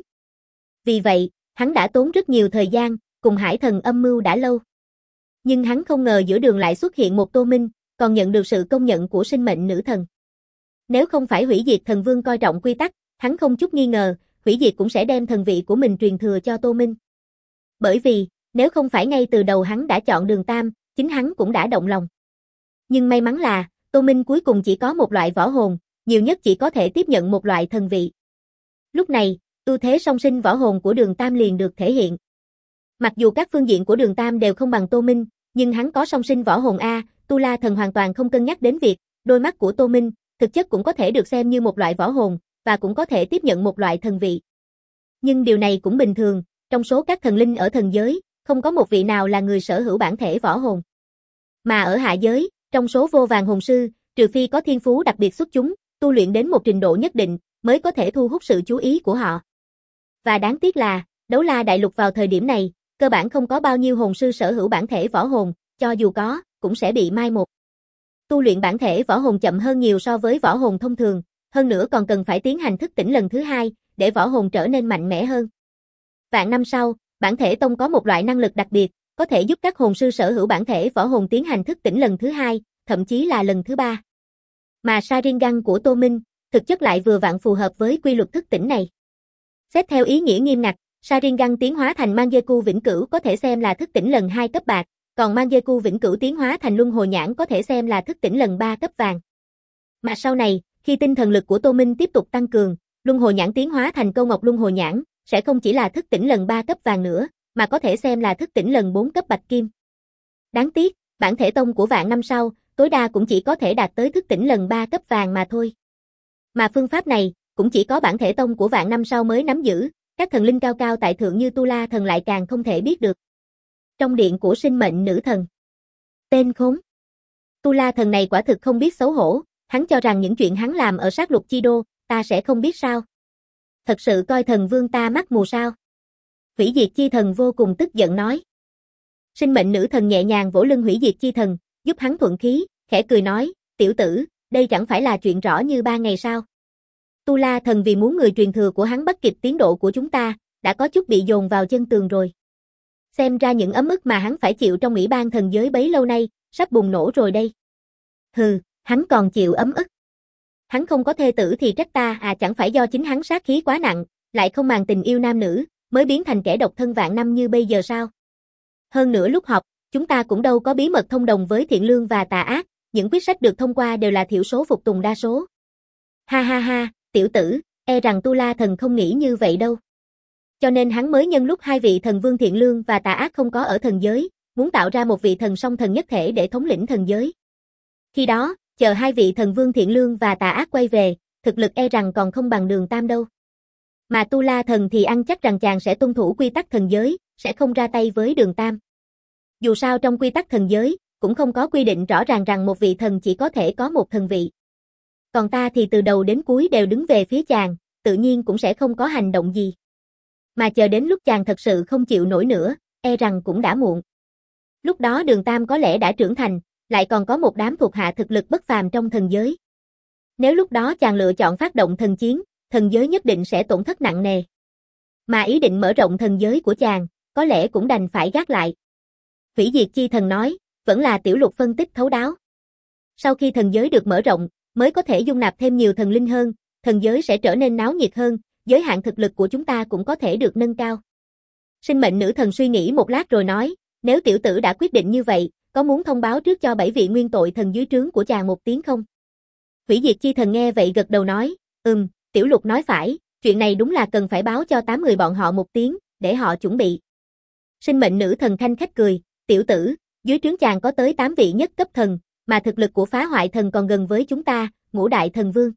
Vì vậy, hắn đã tốn rất nhiều thời gian, cùng Hải Thần âm mưu đã lâu. Nhưng hắn không ngờ giữa đường lại xuất hiện một Tô Minh, còn nhận được sự công nhận của sinh mệnh nữ thần. Nếu không phải hủy diệt thần vương coi trọng quy tắc, hắn không chút nghi ngờ, hủy diệt cũng sẽ đem thần vị của mình truyền thừa cho Tô Minh. Bởi vì, nếu không phải ngay từ đầu hắn đã chọn đường tam, chính hắn cũng đã động lòng. Nhưng may mắn là, Tô Minh cuối cùng chỉ có một loại võ hồn, nhiều nhất chỉ có thể tiếp nhận một loại thần vị. Lúc này, ưu thế song sinh võ hồn của đường tam liền được thể hiện. Mặc dù các phương diện của đường tam đều không bằng Tô Minh, nhưng hắn có song sinh võ hồn A, Tu La Thần hoàn toàn không cân nhắc đến việc, đôi mắt của Tô Minh, thực chất cũng có thể được xem như một loại võ hồn, và cũng có thể tiếp nhận một loại thần vị. Nhưng điều này cũng bình thường, trong số các thần linh ở thần giới, không có một vị nào là người sở hữu bản thể võ hồn. Mà ở hạ giới, trong số vô vàn hồn sư, trừ phi có thiên phú đặc biệt xuất chúng, tu luyện đến một trình độ nhất định, mới có thể thu hút sự chú ý của họ. Và đáng tiếc là, Đấu La Đại Lục vào thời điểm này, cơ bản không có bao nhiêu hồn sư sở hữu bản thể võ hồn, cho dù có, cũng sẽ bị mai một. Tu luyện bản thể võ hồn chậm hơn nhiều so với võ hồn thông thường, hơn nữa còn cần phải tiến hành thức tỉnh lần thứ hai, để võ hồn trở nên mạnh mẽ hơn. Vạn năm sau, bản thể tông có một loại năng lực đặc biệt, có thể giúp các hồn sư sở hữu bản thể võ hồn tiến hành thức tỉnh lần thứ hai, thậm chí là lần thứ ba. Mà Sharingan của Tô Minh, thực chất lại vừa vặn phù hợp với quy luật thức tỉnh này. Xét theo ý nghĩa nghiêm ngặt, Sharingan tiến hóa thành Mangekyou vĩnh cửu có thể xem là thức tỉnh lần 2 cấp bạc, còn Mangekyou vĩnh cửu tiến hóa thành Luân Hồi Nhãn có thể xem là thức tỉnh lần 3 cấp vàng. Mà sau này, khi tinh thần lực của Tô Minh tiếp tục tăng cường, Luân Hồi Nhãn tiến hóa thành Câu Ngọc Luân Hồi Nhãn, sẽ không chỉ là thức tỉnh lần 3 cấp vàng nữa, mà có thể xem là thức tỉnh lần 4 cấp bạch kim. Đáng tiếc, bản thể tông của vạn năm sau, tối đa cũng chỉ có thể đạt tới thức tỉnh lần 3 cấp vàng mà thôi. Mà phương pháp này, cũng chỉ có bản thể tông của vạn năm sau mới nắm giữ, các thần linh cao cao tại thượng như Tu La Thần lại càng không thể biết được. Trong điện của sinh mệnh nữ thần. Tên khốn. Tu La Thần này quả thực không biết xấu hổ, hắn cho rằng những chuyện hắn làm ở sát lục chi đô, ta sẽ không biết sao. Thật sự coi thần vương ta mắt mù sao. Hủy diệt chi thần vô cùng tức giận nói. Sinh mệnh nữ thần nhẹ nhàng vỗ lưng hủy diệt chi thần, giúp hắn thuận khí, khẽ cười nói, tiểu tử, đây chẳng phải là chuyện rõ như 3 ngày sao. Tu La Thần vì muốn người truyền thừa của hắn bắt kịp tiến độ của chúng ta, đã có chút bị dồn vào chân tường rồi. Xem ra những ấm ức mà hắn phải chịu trong ủy ban thần giới bấy lâu nay, sắp bùng nổ rồi đây. Hừ, hắn còn chịu ấm ức. Hắn không có thê tử thì trách ta à, chẳng phải do chính hắn sát khí quá nặng, lại không màng tình yêu nam nữ, mới biến thành kẻ độc thân vạn năm như bây giờ sao. Hơn nữa lúc họp, chúng ta cũng đâu có bí mật thông đồng với Thiện Lương và Tà Ác, những quyết sách được thông qua đều là thiểu số phục tùng đa số. Ha ha ha, tiểu tử, e rằng Tu La Thần không nghĩ như vậy đâu. Cho nên hắn mới nhân lúc hai vị thần vương Thiện Lương và Tà Ác không có ở thần giới, muốn tạo ra một vị thần song thần nhất thể để thống lĩnh thần giới. Khi đó, chờ hai vị thần vương Thiện Lương và Tà Ác quay về, thực lực e rằng còn không bằng đường tam đâu. Mà Tu La Thần thì ăn chắc rằng chàng sẽ tuân thủ quy tắc thần giới, sẽ không ra tay với đường tam. Dù sao trong quy tắc thần giới, cũng không có quy định rõ ràng rằng một vị thần chỉ có thể có một thần vị. Còn ta thì từ đầu đến cuối đều đứng về phía chàng, tự nhiên cũng sẽ không có hành động gì. Mà chờ đến lúc chàng thật sự không chịu nổi nữa, e rằng cũng đã muộn. Lúc đó đường tam có lẽ đã trưởng thành, lại còn có một đám thuộc hạ thực lực bất phàm trong thần giới. Nếu lúc đó chàng lựa chọn phát động thần chiến, thần giới nhất định sẽ tổn thất nặng nề. Mà ý định mở rộng thần giới của chàng, có lẽ cũng đành phải gác lại. Hủy diệt chi thần nói, vẫn là Tiểu Lục phân tích thấu đáo. Sau khi thần giới được mở rộng, mới có thể dung nạp thêm nhiều thần linh hơn, thần giới sẽ trở nên náo nhiệt hơn, giới hạn thực lực của chúng ta cũng có thể được nâng cao. Sinh mệnh nữ thần suy nghĩ một lát rồi nói, nếu tiểu tử đã quyết định như vậy, có muốn thông báo trước cho 7 vị nguyên tội thần dưới trướng của chàng một tiếng không? Hủy diệt chi thần nghe vậy gật đầu nói, Tiểu Lục nói phải, chuyện này đúng là cần phải báo cho 8 người bọn họ một tiếng, để họ chuẩn bị. Sinh mệnh nữ thần khanh khách cười, tiểu tử, dưới trướng chàng có tới 8 vị nhất cấp thần, mà thực lực của phá hoại thần còn gần với chúng ta, ngũ đại thần vương.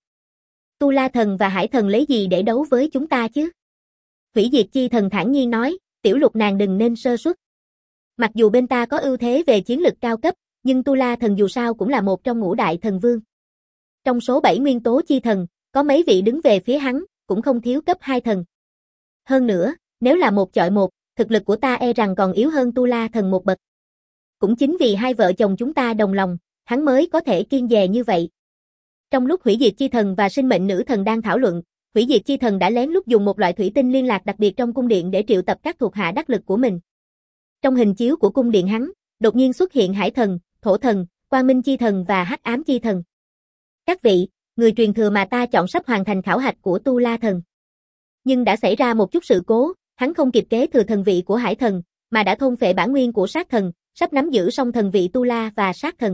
Tu La Thần và Hải Thần lấy gì để đấu với chúng ta chứ? Hủy diệt chi thần thản nhiên nói, Tiểu Lục nàng đừng nên sơ suất. Mặc dù bên ta có ưu thế về chiến lực cao cấp, nhưng Tu La Thần dù sao cũng là một trong ngũ đại thần vương. Trong số 7 nguyên tố chi thần, có mấy vị đứng về phía hắn, cũng không thiếu cấp 2 thần. Hơn nữa, nếu là một chọi một, thực lực của ta e rằng còn yếu hơn Tu La Thần một bậc. Cũng chính vì hai vợ chồng chúng ta đồng lòng, hắn mới có thể kiên dè như vậy. Trong lúc hủy diệt chi thần và sinh mệnh nữ thần đang thảo luận, hủy diệt chi thần đã lén lút dùng một loại thủy tinh liên lạc đặc biệt trong cung điện để triệu tập các thuộc hạ đắc lực của mình. Trong hình chiếu của cung điện hắn, đột nhiên xuất hiện hải thần, thổ thần, quang minh chi thần và hắc ám chi thần. Các vị, người truyền thừa mà ta chọn sắp hoàn thành khảo hạch của Tu La thần. Nhưng đã xảy ra một chút sự cố, hắn không kịp kế thừa thần vị của hải thần, mà đã thôn phệ bản nguyên của sát thần, sắp nắm giữ song thần vị Tu La và sát thần.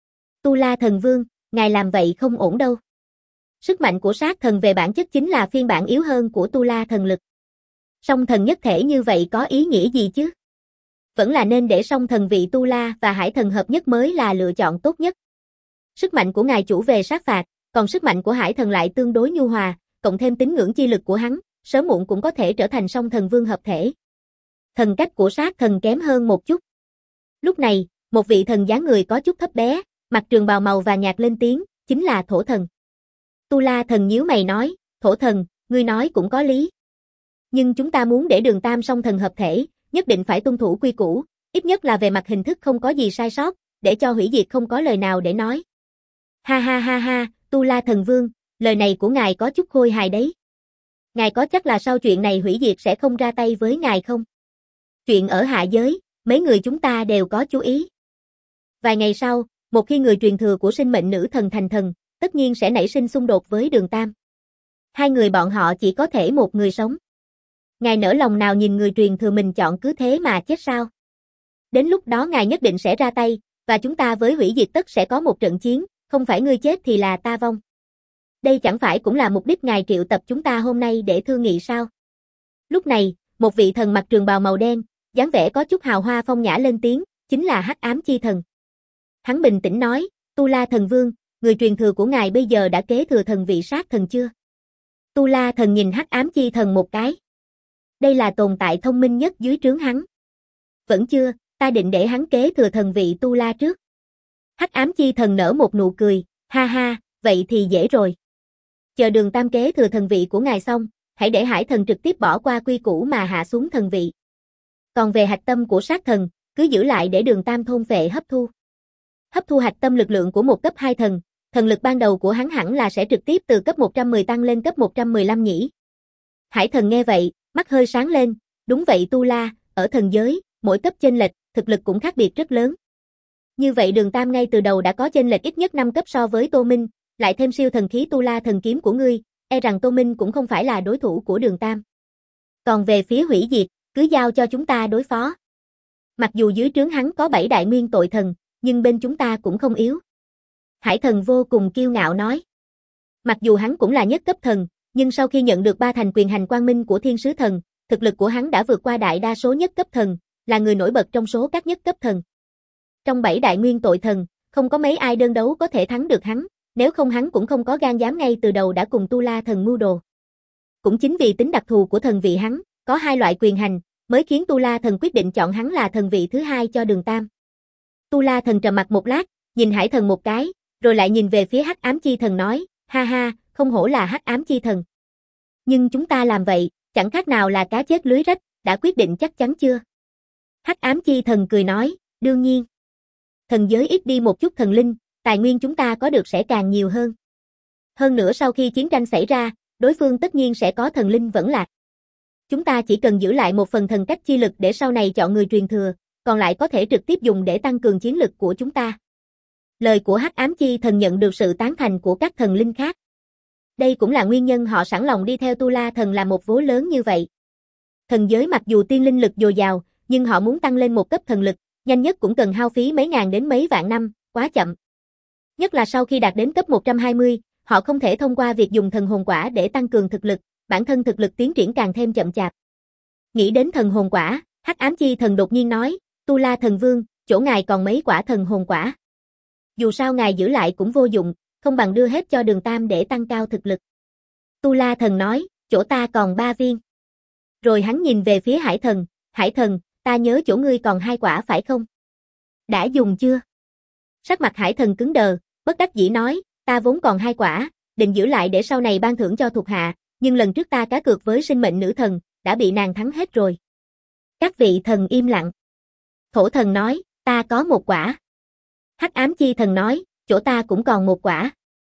Tu La thần vương, ngài làm vậy không ổn đâu. Sức mạnh của sát thần về bản chất chính là phiên bản yếu hơn của Tu La thần lực. Song thần nhất thể như vậy có ý nghĩa gì chứ? Vẫn là nên để song thần vị Tu La và hải thần hợp nhất mới là lựa chọn tốt nhất. Sức mạnh của ngài chủ về sát phạt, còn sức mạnh của hải thần lại tương đối nhu hòa, cộng thêm tín ngưỡng chi lực của hắn, sớm muộn cũng có thể trở thành song thần vương hợp thể. Thần cách của sát thần kém hơn một chút. Lúc này, một vị thần dáng người có chút thấp bé, mặc trường bào màu vàng nhạt lên tiếng, chính là thổ thần. Tu La thần nhíu mày nói, thổ thần, ngươi nói cũng có lý. Nhưng chúng ta muốn để Đường Tam song thần hợp thể, nhất định phải tuân thủ quy củ, ít nhất là về mặt hình thức không có gì sai sót, để cho hủy diệt không có lời nào để nói. Ha ha ha ha, Tu La thần vương, lời này của ngài có chút khôi hài đấy. Ngài có chắc là sau chuyện này hủy diệt sẽ không ra tay với ngài không? Chuyện ở hạ giới, mấy người chúng ta đều có chú ý. Vài ngày sau, một khi người truyền thừa của sinh mệnh nữ thần thành thần, tất nhiên sẽ nảy sinh xung đột với Đường Tam. Hai người bọn họ chỉ có thể một người sống. Ngài nỡ lòng nào nhìn người truyền thừa mình chọn cứ thế mà chết sao? Đến lúc đó ngài nhất định sẽ ra tay, và chúng ta với hủy diệt tất sẽ có một trận chiến, không phải ngươi chết thì là ta vong. Đây chẳng phải cũng là mục đích ngài triệu tập chúng ta hôm nay để thương nghị sao? Lúc này, một vị thần mặc trường bào màu đen, dáng vẻ có chút hào hoa phong nhã lên tiếng, chính là hắc ám chi thần. Hắn bình tĩnh nói, Tu La thần vương, người truyền thừa của ngài bây giờ đã kế thừa thần vị sát thần chưa? Tu La thần nhìn hắc ám chi thần một cái. Đây là tồn tại thông minh nhất dưới trướng hắn. Vẫn chưa, ta định để hắn kế thừa thần vị Tu La trước. Hắc ám chi thần nở một nụ cười, ha ha, vậy thì dễ rồi. Chờ Đường Tam kế thừa thần vị của ngài xong, hãy để hải thần trực tiếp bỏ qua quy củ mà hạ xuống thần vị. Còn về hạch tâm của sát thần, cứ giữ lại để Đường Tam thôn phệ hấp thu. Hấp thu hạch tâm lực lượng của một cấp 2 thần, thần lực ban đầu của hắn hẳn là sẽ trực tiếp từ cấp 110 tăng lên cấp 115 nhỉ. Hải thần nghe vậy, mắt hơi sáng lên, đúng vậy Tu La, ở thần giới, mỗi cấp chênh lệch, thực lực cũng khác biệt rất lớn. Như vậy Đường Tam ngay từ đầu đã có chênh lệch ít nhất 5 cấp so với Tô Minh, lại thêm siêu thần khí Tu La thần kiếm của ngươi, e rằng Tô Minh cũng không phải là đối thủ của Đường Tam. Còn về phía hủy diệt, cứ giao cho chúng ta đối phó. Mặc dù dưới trướng hắn có 7 đại nguyên tội thần, nhưng bên chúng ta cũng không yếu. Hải thần vô cùng kiêu ngạo nói. Mặc dù hắn cũng là nhất cấp thần, nhưng sau khi nhận được 3 thành quyền hành quang minh của thiên sứ thần, thực lực của hắn đã vượt qua đại đa số nhất cấp thần, là người nổi bật trong số các nhất cấp thần. Trong 7 đại nguyên tội thần, không có mấy ai đơn đấu có thể thắng được hắn, nếu không hắn cũng không có gan dám ngay từ đầu đã cùng Tu La thần mưu đồ. Cũng chính vì tính đặc thù của thần vị hắn, có 2 loại quyền hành, mới khiến Tu La thần quyết định chọn hắn là thần vị thứ 2 cho Đường Tam. Tu La thần trầm mặt một lát, nhìn Hải thần một cái, rồi lại nhìn về phía hắc ám chi thần nói, ha ha, không hổ là hắc ám chi thần. Nhưng chúng ta làm vậy, chẳng khác nào là cá chết lưới rách, đã quyết định chắc chắn chưa? Hắc ám chi thần cười nói, đương nhiên. Thần giới ít đi một chút thần linh, tài nguyên chúng ta có được sẽ càng nhiều hơn. Hơn nữa sau khi chiến tranh xảy ra, đối phương tất nhiên sẽ có thần linh vẫn lạc. Chúng ta chỉ cần giữ lại một phần thần cách chi lực để sau này chọn người truyền thừa, còn lại có thể trực tiếp dùng để tăng cường chiến lực của chúng ta. Lời của hắc ám chi thần nhận được sự tán thành của các thần linh khác. Đây cũng là nguyên nhân họ sẵn lòng đi theo Tu La thần làm một vố lớn như vậy. Thần giới mặc dù tiên linh lực dồi dào, nhưng họ muốn tăng lên một cấp thần lực, nhanh nhất cũng cần hao phí mấy ngàn đến mấy vạn năm, quá chậm. Nhất là sau khi đạt đến cấp 120, họ không thể thông qua việc dùng thần hồn quả để tăng cường thực lực, bản thân thực lực tiến triển càng thêm chậm chạp. Nghĩ đến thần hồn quả, hắc ám chi thần đột nhiên nói, Tu La thần vương, chỗ ngài còn mấy quả thần hồn quả. Dù sao ngài giữ lại cũng vô dụng, không bằng đưa hết cho Đường Tam để tăng cao thực lực. Tu La thần nói, chỗ ta còn 3 viên. Rồi hắn nhìn về phía Hải thần, ta nhớ chỗ ngươi còn 2 quả phải không? Đã dùng chưa? Sắc mặt Hải thần cứng đờ, bất đắc dĩ nói, ta vốn còn 2 quả, định giữ lại để sau này ban thưởng cho thuộc hạ, nhưng lần trước ta cá cược với sinh mệnh nữ thần, đã bị nàng thắng hết rồi. Các vị thần im lặng. Thổ thần nói, ta có 1 quả. Hắc ám chi thần nói, chỗ ta cũng còn một quả.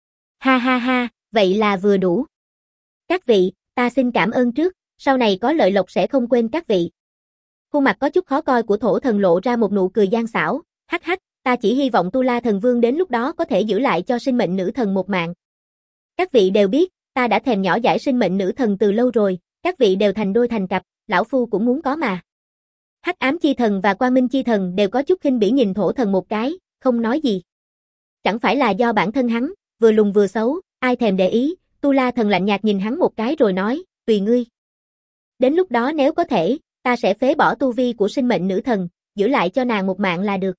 Ha ha ha, vậy là vừa đủ. Các vị, ta xin cảm ơn trước, sau này có lợi lộc sẽ không quên các vị. Khuôn mặt có chút khó coi của thổ thần lộ ra một nụ cười gian xảo, hắc hắc, ta chỉ hy vọng Tu La thần vương đến lúc đó có thể giữ lại cho sinh mệnh nữ thần một mạng. Các vị đều biết, ta đã thèm nhỏ dãi sinh mệnh nữ thần từ lâu rồi, các vị đều thành đôi thành cặp, lão phu cũng muốn có mà. Hắc ám chi thần và quang minh chi thần đều có chút khinh bỉ nhìn thổ thần một cái, không nói gì. Chẳng phải là do bản thân hắn, vừa lùn vừa xấu, ai thèm để ý, Tu La thần lạnh nhạt nhìn hắn một cái rồi nói, tùy ngươi. Đến lúc đó nếu có thể, ta sẽ phế bỏ tu vi của sinh mệnh nữ thần, giữ lại cho nàng một mạng là được.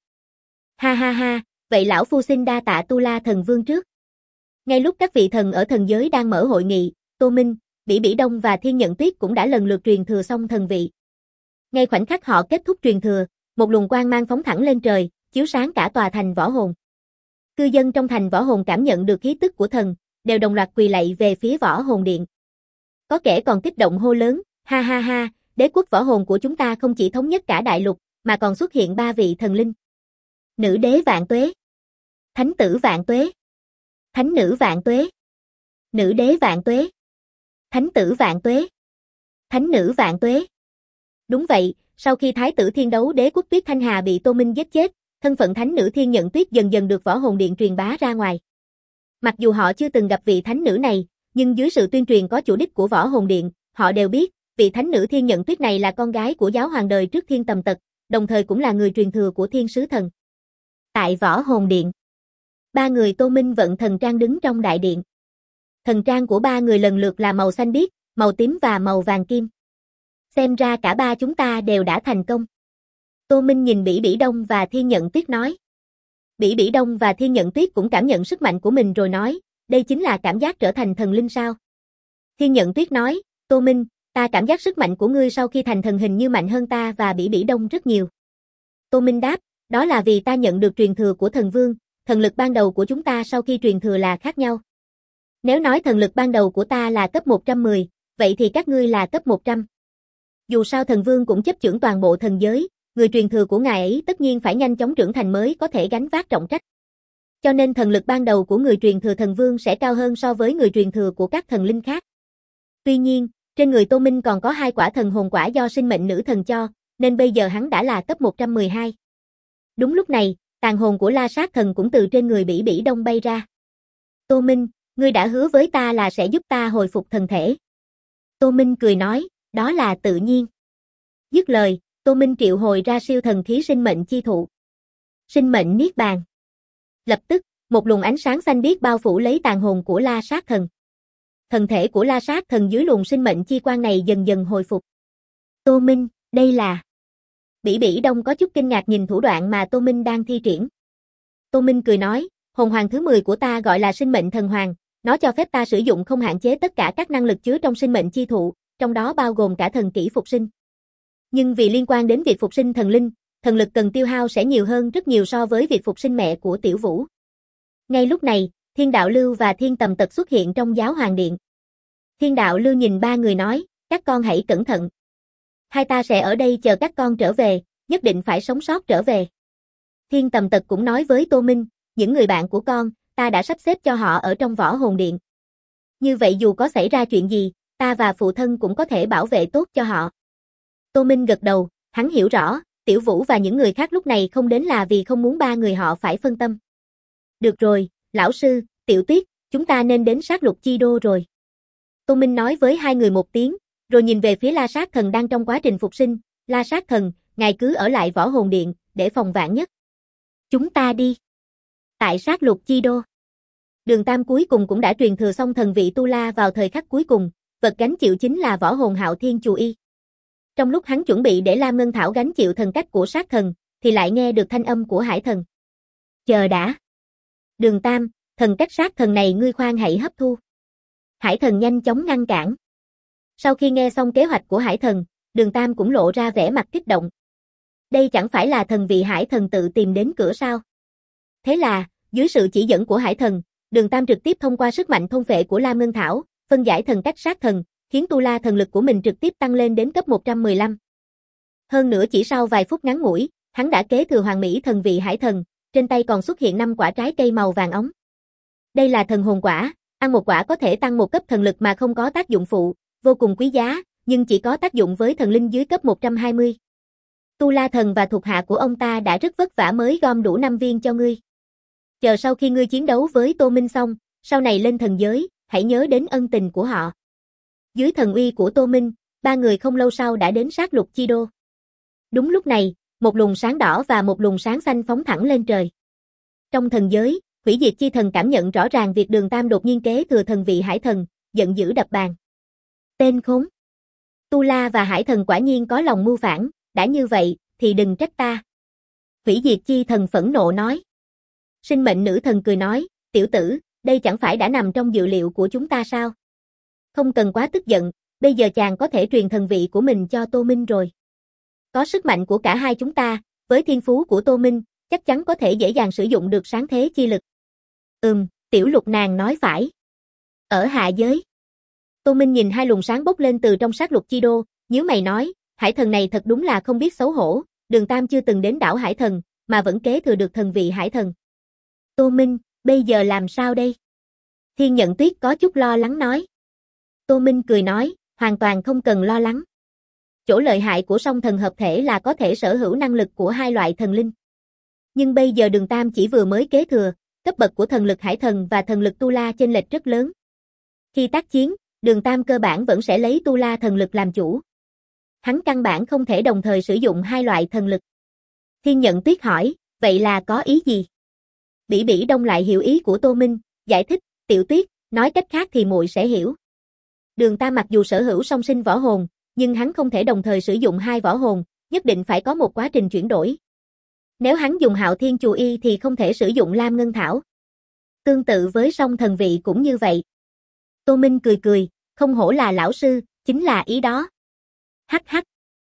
Ha ha ha, vậy lão phu xin đa tạ Tu La thần vương trước. Ngay lúc các vị thần ở thần giới đang mở hội nghị, Tô Minh, Bỉ Bỉ Đông và Thiên Nhận Tuyết cũng đã lần lượt truyền thừa xong thần vị. Ngay khoảnh khắc họ kết thúc truyền thừa, một luồng quang mang phóng thẳng lên trời, chiếu sáng cả tòa thành Võ Hồn. Cư dân trong thành Võ Hồn cảm nhận được khí tức của thần, đều đồng loạt quỳ lạy về phía Võ Hồn Điện. Có kẻ còn kích động hô lớn, ha ha ha, đế quốc Võ Hồn của chúng ta không chỉ thống nhất cả đại lục, mà còn xuất hiện 3 vị thần linh. Nữ đế vạn tuế, thánh tử vạn tuế, thánh nữ vạn tuế, nữ đế vạn tuế, thánh tử vạn tuế, thánh nữ vạn tuế. Đúng vậy, sau khi Thái tử Thiên Đấu Đế quốc Tuyết Thanh Hà bị Tô Minh giết chết, thân phận thánh nữ Thiên Nhận Tuyết dần dần được Võ Hồn Điện truyền bá ra ngoài. Mặc dù họ chưa từng gặp vị thánh nữ này, nhưng dưới sự tuyên truyền có chủ đích của Võ Hồn Điện, họ đều biết, vị thánh nữ Thiên Nhận Tuyết này là con gái của giáo hoàng đời trước Thiên Tầm Tật, đồng thời cũng là người truyền thừa của Thiên Sứ Thần. Tại Võ Hồn Điện, 3 người Tô Minh vận thần trang đứng trong đại điện. Thần trang của 3 người lần lượt là màu xanh biếc, màu tím và màu vàng kim. Xem ra cả 3 chúng ta đều đã thành công. Tô Minh nhìn Bỉ Bỉ Đông và Thiên Nhận Tuyết nói. Bỉ Bỉ Đông và Thiên Nhận Tuyết cũng cảm nhận sức mạnh của mình rồi nói, đây chính là cảm giác trở thành thần linh sao? Thiên Nhận Tuyết nói, Tô Minh, ta cảm giác sức mạnh của ngươi sau khi thành thần hình như mạnh hơn ta và Bỉ Bỉ Đông rất nhiều. Tô Minh đáp, đó là vì ta nhận được truyền thừa của thần vương, thần lực ban đầu của chúng ta sau khi truyền thừa là khác nhau. Nếu nói thần lực ban đầu của ta là cấp 110, vậy thì các ngươi là cấp 100. Dù sao thần vương cũng chấp chưởng toàn bộ thần giới, người truyền thừa của ngài ấy tất nhiên phải nhanh chóng trưởng thành mới có thể gánh vác trọng trách. Cho nên thần lực ban đầu của người truyền thừa thần vương sẽ cao hơn so với người truyền thừa của các thần linh khác. Tuy nhiên, trên người Tô Minh còn có 2 quả thần hồn quả do sinh mệnh nữ thần cho, nên bây giờ hắn đã là cấp 112. Đúng lúc này, tàn hồn của La Sát Thần cũng từ trên người Bỉ Bỉ Đông bay ra. Tô Minh, ngươi đã hứa với ta là sẽ giúp ta hồi phục thần thể. Tô Minh cười nói, đó là tự nhiên. Dứt lời, Tô Minh triệu hồi ra siêu thần khí sinh mệnh chi thụ. Sinh mệnh niết bàn. Lập tức, một luồng ánh sáng xanh biếc bao phủ lấy tàn hồn của La Sát Thần. Thần thể của La Sát Thần dưới luồng sinh mệnh chi quang này dần dần hồi phục. Tô Minh, đây là... Bỉ Bỉ Đông có chút kinh ngạc nhìn thủ đoạn mà Tô Minh đang thi triển. Tô Minh cười nói, hồn hoàng thứ 10 của ta gọi là sinh mệnh thần hoàng, nó cho phép ta sử dụng không hạn chế tất cả các năng lực chứa trong sinh mệnh chi thụ, trong đó bao gồm cả thần kỹ phục sinh. Nhưng vì liên quan đến việc phục sinh thần linh, thần lực cần tiêu hao sẽ nhiều hơn rất nhiều so với việc phục sinh mẹ của Tiểu Vũ. Ngay lúc này, Thiên Đạo Lưu và Thiên Tầm Tật xuất hiện trong giáo hoàng điện. Thiên Đạo Lưu nhìn 3 người nói, các con hãy cẩn thận. Hai ta sẽ ở đây chờ các con trở về, nhất định phải sống sót trở về. Thiên Tầm Tật cũng nói với Tô Minh, những người bạn của con, ta đã sắp xếp cho họ ở trong Võ Hồn Điện. Như vậy dù có xảy ra chuyện gì, ta và phụ thân cũng có thể bảo vệ tốt cho họ. Tô Minh gật đầu, hắn hiểu rõ, Tiểu Vũ và những người khác lúc này không đến là vì không muốn 3 người họ phải phân tâm. Được rồi, lão sư, Tiểu Tuyết, chúng ta nên đến sát lục chi đô rồi. Tô Minh nói với 2 người một tiếng, rồi nhìn về phía La Sát Thần đang trong quá trình phục sinh, La Sát Thần, ngài cứ ở lại Võ Hồn Điện, để phòng vạn nhất. Chúng ta đi. Tại sát lục chi đô. Đường Tam cuối cùng cũng đã truyền thừa xong thần vị Tu La vào thời khắc cuối cùng, vật gánh chịu chính là Võ Hồn Hạo Thiên Chù Y. Trong lúc hắn chuẩn bị để Lam Ngân Thảo gánh chịu thần cách của sát thần, thì lại nghe được thanh âm của Hải Thần. Chờ đã. Đường Tam, thần cách sát thần này ngươi khoan hãy hấp thu. Hải Thần nhanh chóng ngăn cản. Sau khi nghe xong kế hoạch của Hải Thần, Đường Tam cũng lộ ra vẻ mặt kích động. Đây chẳng phải là thần vị Hải Thần tự tìm đến cửa sao? Thế là, dưới sự chỉ dẫn của Hải Thần, Đường Tam trực tiếp thông qua sức mạnh thôn phệ của Lam Ngân Thảo, phân giải thần cách sát thần, khiến Tu La thần lực của mình trực tiếp tăng lên đến cấp 115. Hơn nữa chỉ sau vài phút ngắn ngủi, hắn đã kế thừa hoàng mỹ thần vị Hải Thần, trên tay còn xuất hiện 5 quả trái cây màu vàng óng. Đây là thần hồn quả, ăn một quả có thể tăng một cấp thần lực mà không có tác dụng phụ, vô cùng quý giá, nhưng chỉ có tác dụng với thần linh dưới cấp 120. Tu La Thần và thuộc hạ của ông ta đã rất vất vả mới gom đủ 5 viên cho ngươi. Chờ sau khi ngươi chiến đấu với Tô Minh xong, sau này lên thần giới, hãy nhớ đến ân tình của họ. Dưới thần uy của Tô Minh, ba người không lâu sau đã đến sát lục chi đô. Đúng lúc này, một luồng sáng đỏ và một luồng sáng xanh phóng thẳng lên trời. Trong thần giới, Hủy Diệt Chi Thần cảm nhận rõ ràng việc Đường Tam đột nhiên kế thừa thần vị Hải Thần, giận dữ đập bàn. Tên khốn! Tu La và Hải Thần quả nhiên có lòng mưu phản, đã như vậy, thì đừng trách ta. Hủy Diệt Chi Thần phẫn nộ nói. Sinh mệnh nữ thần cười nói, tiểu tử, đây chẳng phải đã nằm trong dự liệu của chúng ta sao? Không cần quá tức giận, bây giờ chàng có thể truyền thần vị của mình cho Tô Minh rồi. Có sức mạnh của cả hai chúng ta, với thiên phú của Tô Minh, chắc chắn có thể dễ dàng sử dụng được sáng thế chi lực. Tiểu Lục nàng nói phải. Ở hạ giới. Tô Minh nhìn hai luồng sáng bốc lên từ trong sát lục chi đô, nhíu mày nói, Hải Thần này thật đúng là không biết xấu hổ, Đường Tam chưa từng đến đảo Hải Thần, mà vẫn kế thừa được thần vị Hải Thần. Tô Minh, bây giờ làm sao đây? Thiên Nhận Tuyết có chút lo lắng nói. Tô Minh cười nói, hoàn toàn không cần lo lắng. Chỗ lợi hại của song thần hợp thể là có thể sở hữu năng lực của hai loại thần linh. Nhưng bây giờ Đường Tam chỉ vừa mới kế thừa, cấp bậc của thần lực Hải Thần và thần lực Tu La chênh lệch rất lớn. Khi tác chiến, Đường Tam cơ bản vẫn sẽ lấy Tu La thần lực làm chủ. Hắn căn bản không thể đồng thời sử dụng hai loại thần lực. Thiên Nhận Tuyết hỏi, vậy là có ý gì? Bỉ Bỉ Đông lại hiểu ý của Tô Minh, giải thích, Tiểu Tuyết, nói cách khác thì muội sẽ hiểu. Đường Tam mặc dù sở hữu song sinh võ hồn, nhưng hắn không thể đồng thời sử dụng hai võ hồn, nhất định phải có một quá trình chuyển đổi. Nếu hắn dùng Hạo Thiên Chù Y thì không thể sử dụng Lam Ngân Thảo. Tương tự với song thần vị cũng như vậy. Tô Minh cười cười, không hổ là lão sư, chính là ý đó. Hắc hắc.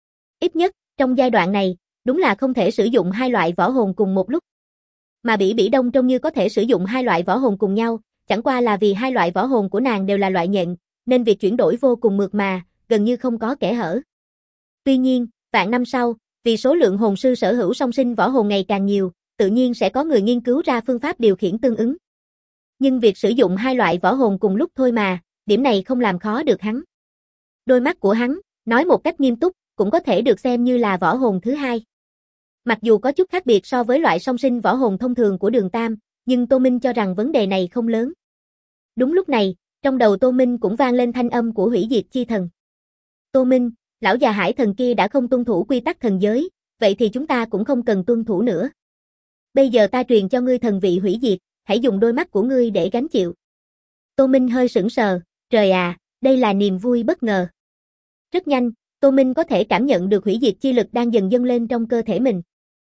Ít nhất, trong giai đoạn này, đúng là không thể sử dụng hai loại võ hồn cùng một lúc. Mà Bỉ Bỉ Đông trông như có thể sử dụng hai loại võ hồn cùng nhau, chẳng qua là vì hai loại võ hồn của nàng đều là loại nhện, nên việc chuyển đổi vô cùng mượt mà, gần như không có kẽ hở. Tuy nhiên, vạn năm sau, vì số lượng hồn sư sở hữu song sinh võ hồn ngày càng nhiều, tự nhiên sẽ có người nghiên cứu ra phương pháp điều khiển tương ứng. Nhưng việc sử dụng hai loại võ hồn cùng lúc thôi mà, điểm này không làm khó được hắn. Đôi mắt của hắn, nói một cách nghiêm túc, cũng có thể được xem như là võ hồn thứ hai. Mặc dù có chút khác biệt so với loại song sinh võ hồn thông thường của Đường Tam, nhưng Tô Minh cho rằng vấn đề này không lớn. Đúng lúc này, trong đầu Tô Minh cũng vang lên thanh âm của Hủy Diệt Chi Thần. Tô Minh, lão già Hải Thần kia đã không tuân thủ quy tắc thần giới, vậy thì chúng ta cũng không cần tuân thủ nữa. Bây giờ ta truyền cho ngươi thần vị hủy diệt, hãy dùng đôi mắt của ngươi để gánh chịu. Tô Minh hơi sững sờ, trời à, đây là niềm vui bất ngờ. Rất nhanh, Tô Minh có thể cảm nhận được hủy diệt chi lực đang dần dâng lên trong cơ thể mình.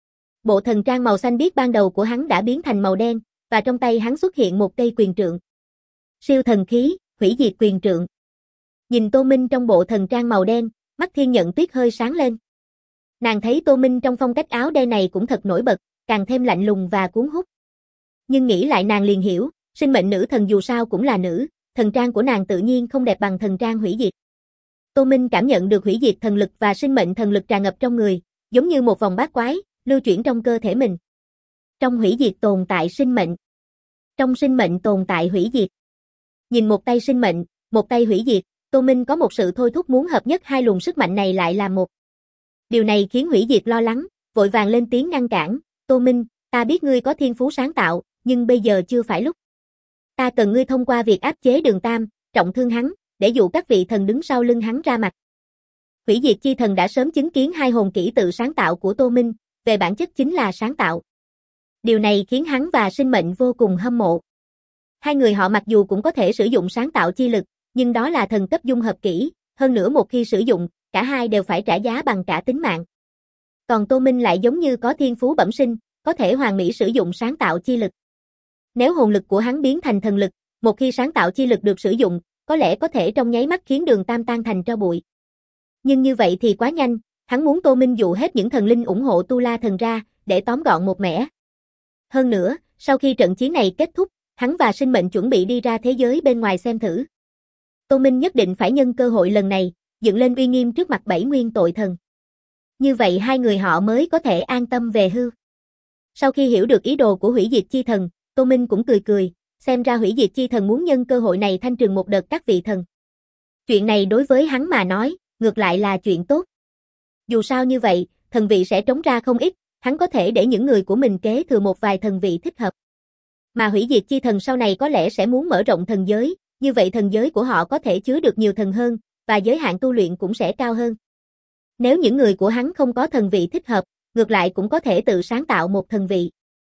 Bộ thần trang màu xanh biếc ban đầu của hắn đã biến thành màu đen, và trong tay hắn xuất hiện một cây quyền trượng. Siêu thần khí, hủy diệt quyền trượng. Nhìn Tô Minh trong bộ thần trang màu đen, mắt Thiên Nhận Tuyết hơi sáng lên. Nàng thấy Tô Minh trong phong cách áo đen này cũng thật nổi bật, càng thêm lạnh lùng và cuốn hút. Nhưng nghĩ lại nàng liền hiểu, sinh mệnh nữ thần dù sao cũng là nữ, thần trang của nàng tự nhiên không đẹp bằng thần trang hủy diệt. Tô Minh cảm nhận được hủy diệt thần lực và sinh mệnh thần lực tràn ngập trong người, giống như một vòng bát quái, lưu chuyển trong cơ thể mình. Trong hủy diệt tồn tại sinh mệnh. Trong sinh mệnh tồn tại hủy diệt. Nhìn một tay sinh mệnh, một tay hủy diệt, Tô Minh có một sự thôi thúc muốn hợp nhất hai luồng sức mạnh này lại là một. Điều này khiến hủy diệt lo lắng, vội vàng lên tiếng ngăn cản, Tô Minh, ta biết ngươi có thiên phú sáng tạo, nhưng bây giờ chưa phải lúc. Ta cần ngươi thông qua việc áp chế Đường Tam, trọng thương hắn, để dụ các vị thần đứng sau lưng hắn ra mặt. Hủy Diệt Chi Thần đã sớm chứng kiến hai hồn kỹ tự sáng tạo của Tô Minh, về bản chất chính là sáng tạo. Điều này khiến hắn và sinh mệnh vô cùng hâm mộ. Hai người họ mặc dù cũng có thể sử dụng sáng tạo chi lực, nhưng đó là thần cấp dung hợp kỹ, hơn nữa một khi sử dụng, cả hai đều phải trả giá bằng cả tính mạng. Còn Tô Minh lại giống như có thiên phú bẩm sinh, có thể hoàn mỹ sử dụng sáng tạo chi lực. Nếu hồn lực của hắn biến thành thần lực, một khi sáng tạo chi lực được sử dụng, có lẽ có thể trong nháy mắt khiến Đường Tam tan thành tro bụi. Nhưng như vậy thì quá nhanh, hắn muốn Tô Minh dụ hết những thần linh ủng hộ Tu La Thần ra, để tóm gọn một mẻ. Hơn nữa, sau khi trận chiến này kết thúc, hắn và sinh mệnh chuẩn bị đi ra thế giới bên ngoài xem thử. Tô Minh nhất định phải nhân cơ hội lần này, dựng lên uy nghiêm trước mặt 7 nguyên tội thần. Như vậy hai người họ mới có thể an tâm về hưu. Sau khi hiểu được ý đồ của hủy diệt chi thần, Tô Minh cũng cười cười, xem ra hủy diệt chi thần muốn nhân cơ hội này thanh trừng một đợt các vị thần. Chuyện này đối với hắn mà nói, ngược lại là chuyện tốt. Dù sao như vậy, thần vị sẽ trống ra không ít, hắn có thể để những người của mình kế thừa một vài thần vị thích hợp. Mà hủy diệt chi thần sau này có lẽ sẽ muốn mở rộng thần giới, như vậy thần giới của họ có thể chứa được nhiều thần hơn, và giới hạn tu luyện cũng sẽ cao hơn. Nếu những người của hắn không có thần vị thích hợp, ngược lại cũng có thể tự sáng tạo một thần vị.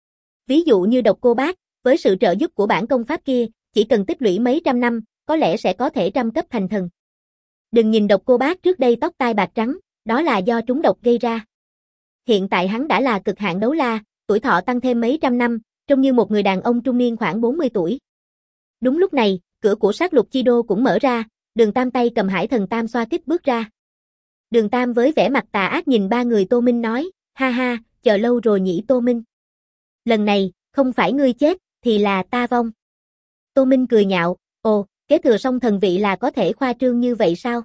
Ví dụ như Độc Cô Bác, với sự trợ giúp của bản công pháp kia, chỉ cần tích lũy mấy trăm năm, có lẽ sẽ có thể trăm cấp thành thần. Đừng nhìn Độc Cô Bác trước đây tóc tai bạc trắng, đó là do trúng độc gây ra. Hiện tại hắn đã là cực hạn đấu la, tuổi thọ tăng thêm mấy trăm năm, trông như một người đàn ông trung niên khoảng 40 tuổi. Đúng lúc này, cửa của sát lục chi đô cũng mở ra, Đường Tam tay cầm Hải Thần Tam xoa kích bước ra. Đường Tam với vẻ mặt tà ác nhìn ba người Tô Minh nói, ha ha, chờ lâu rồi nhỉ Tô Minh. Lần này, không phải ngươi chết, thì là ta vong. Tô Minh cười nhạo, ồ, kế thừa xong thần vị là có thể khoa trương như vậy sao?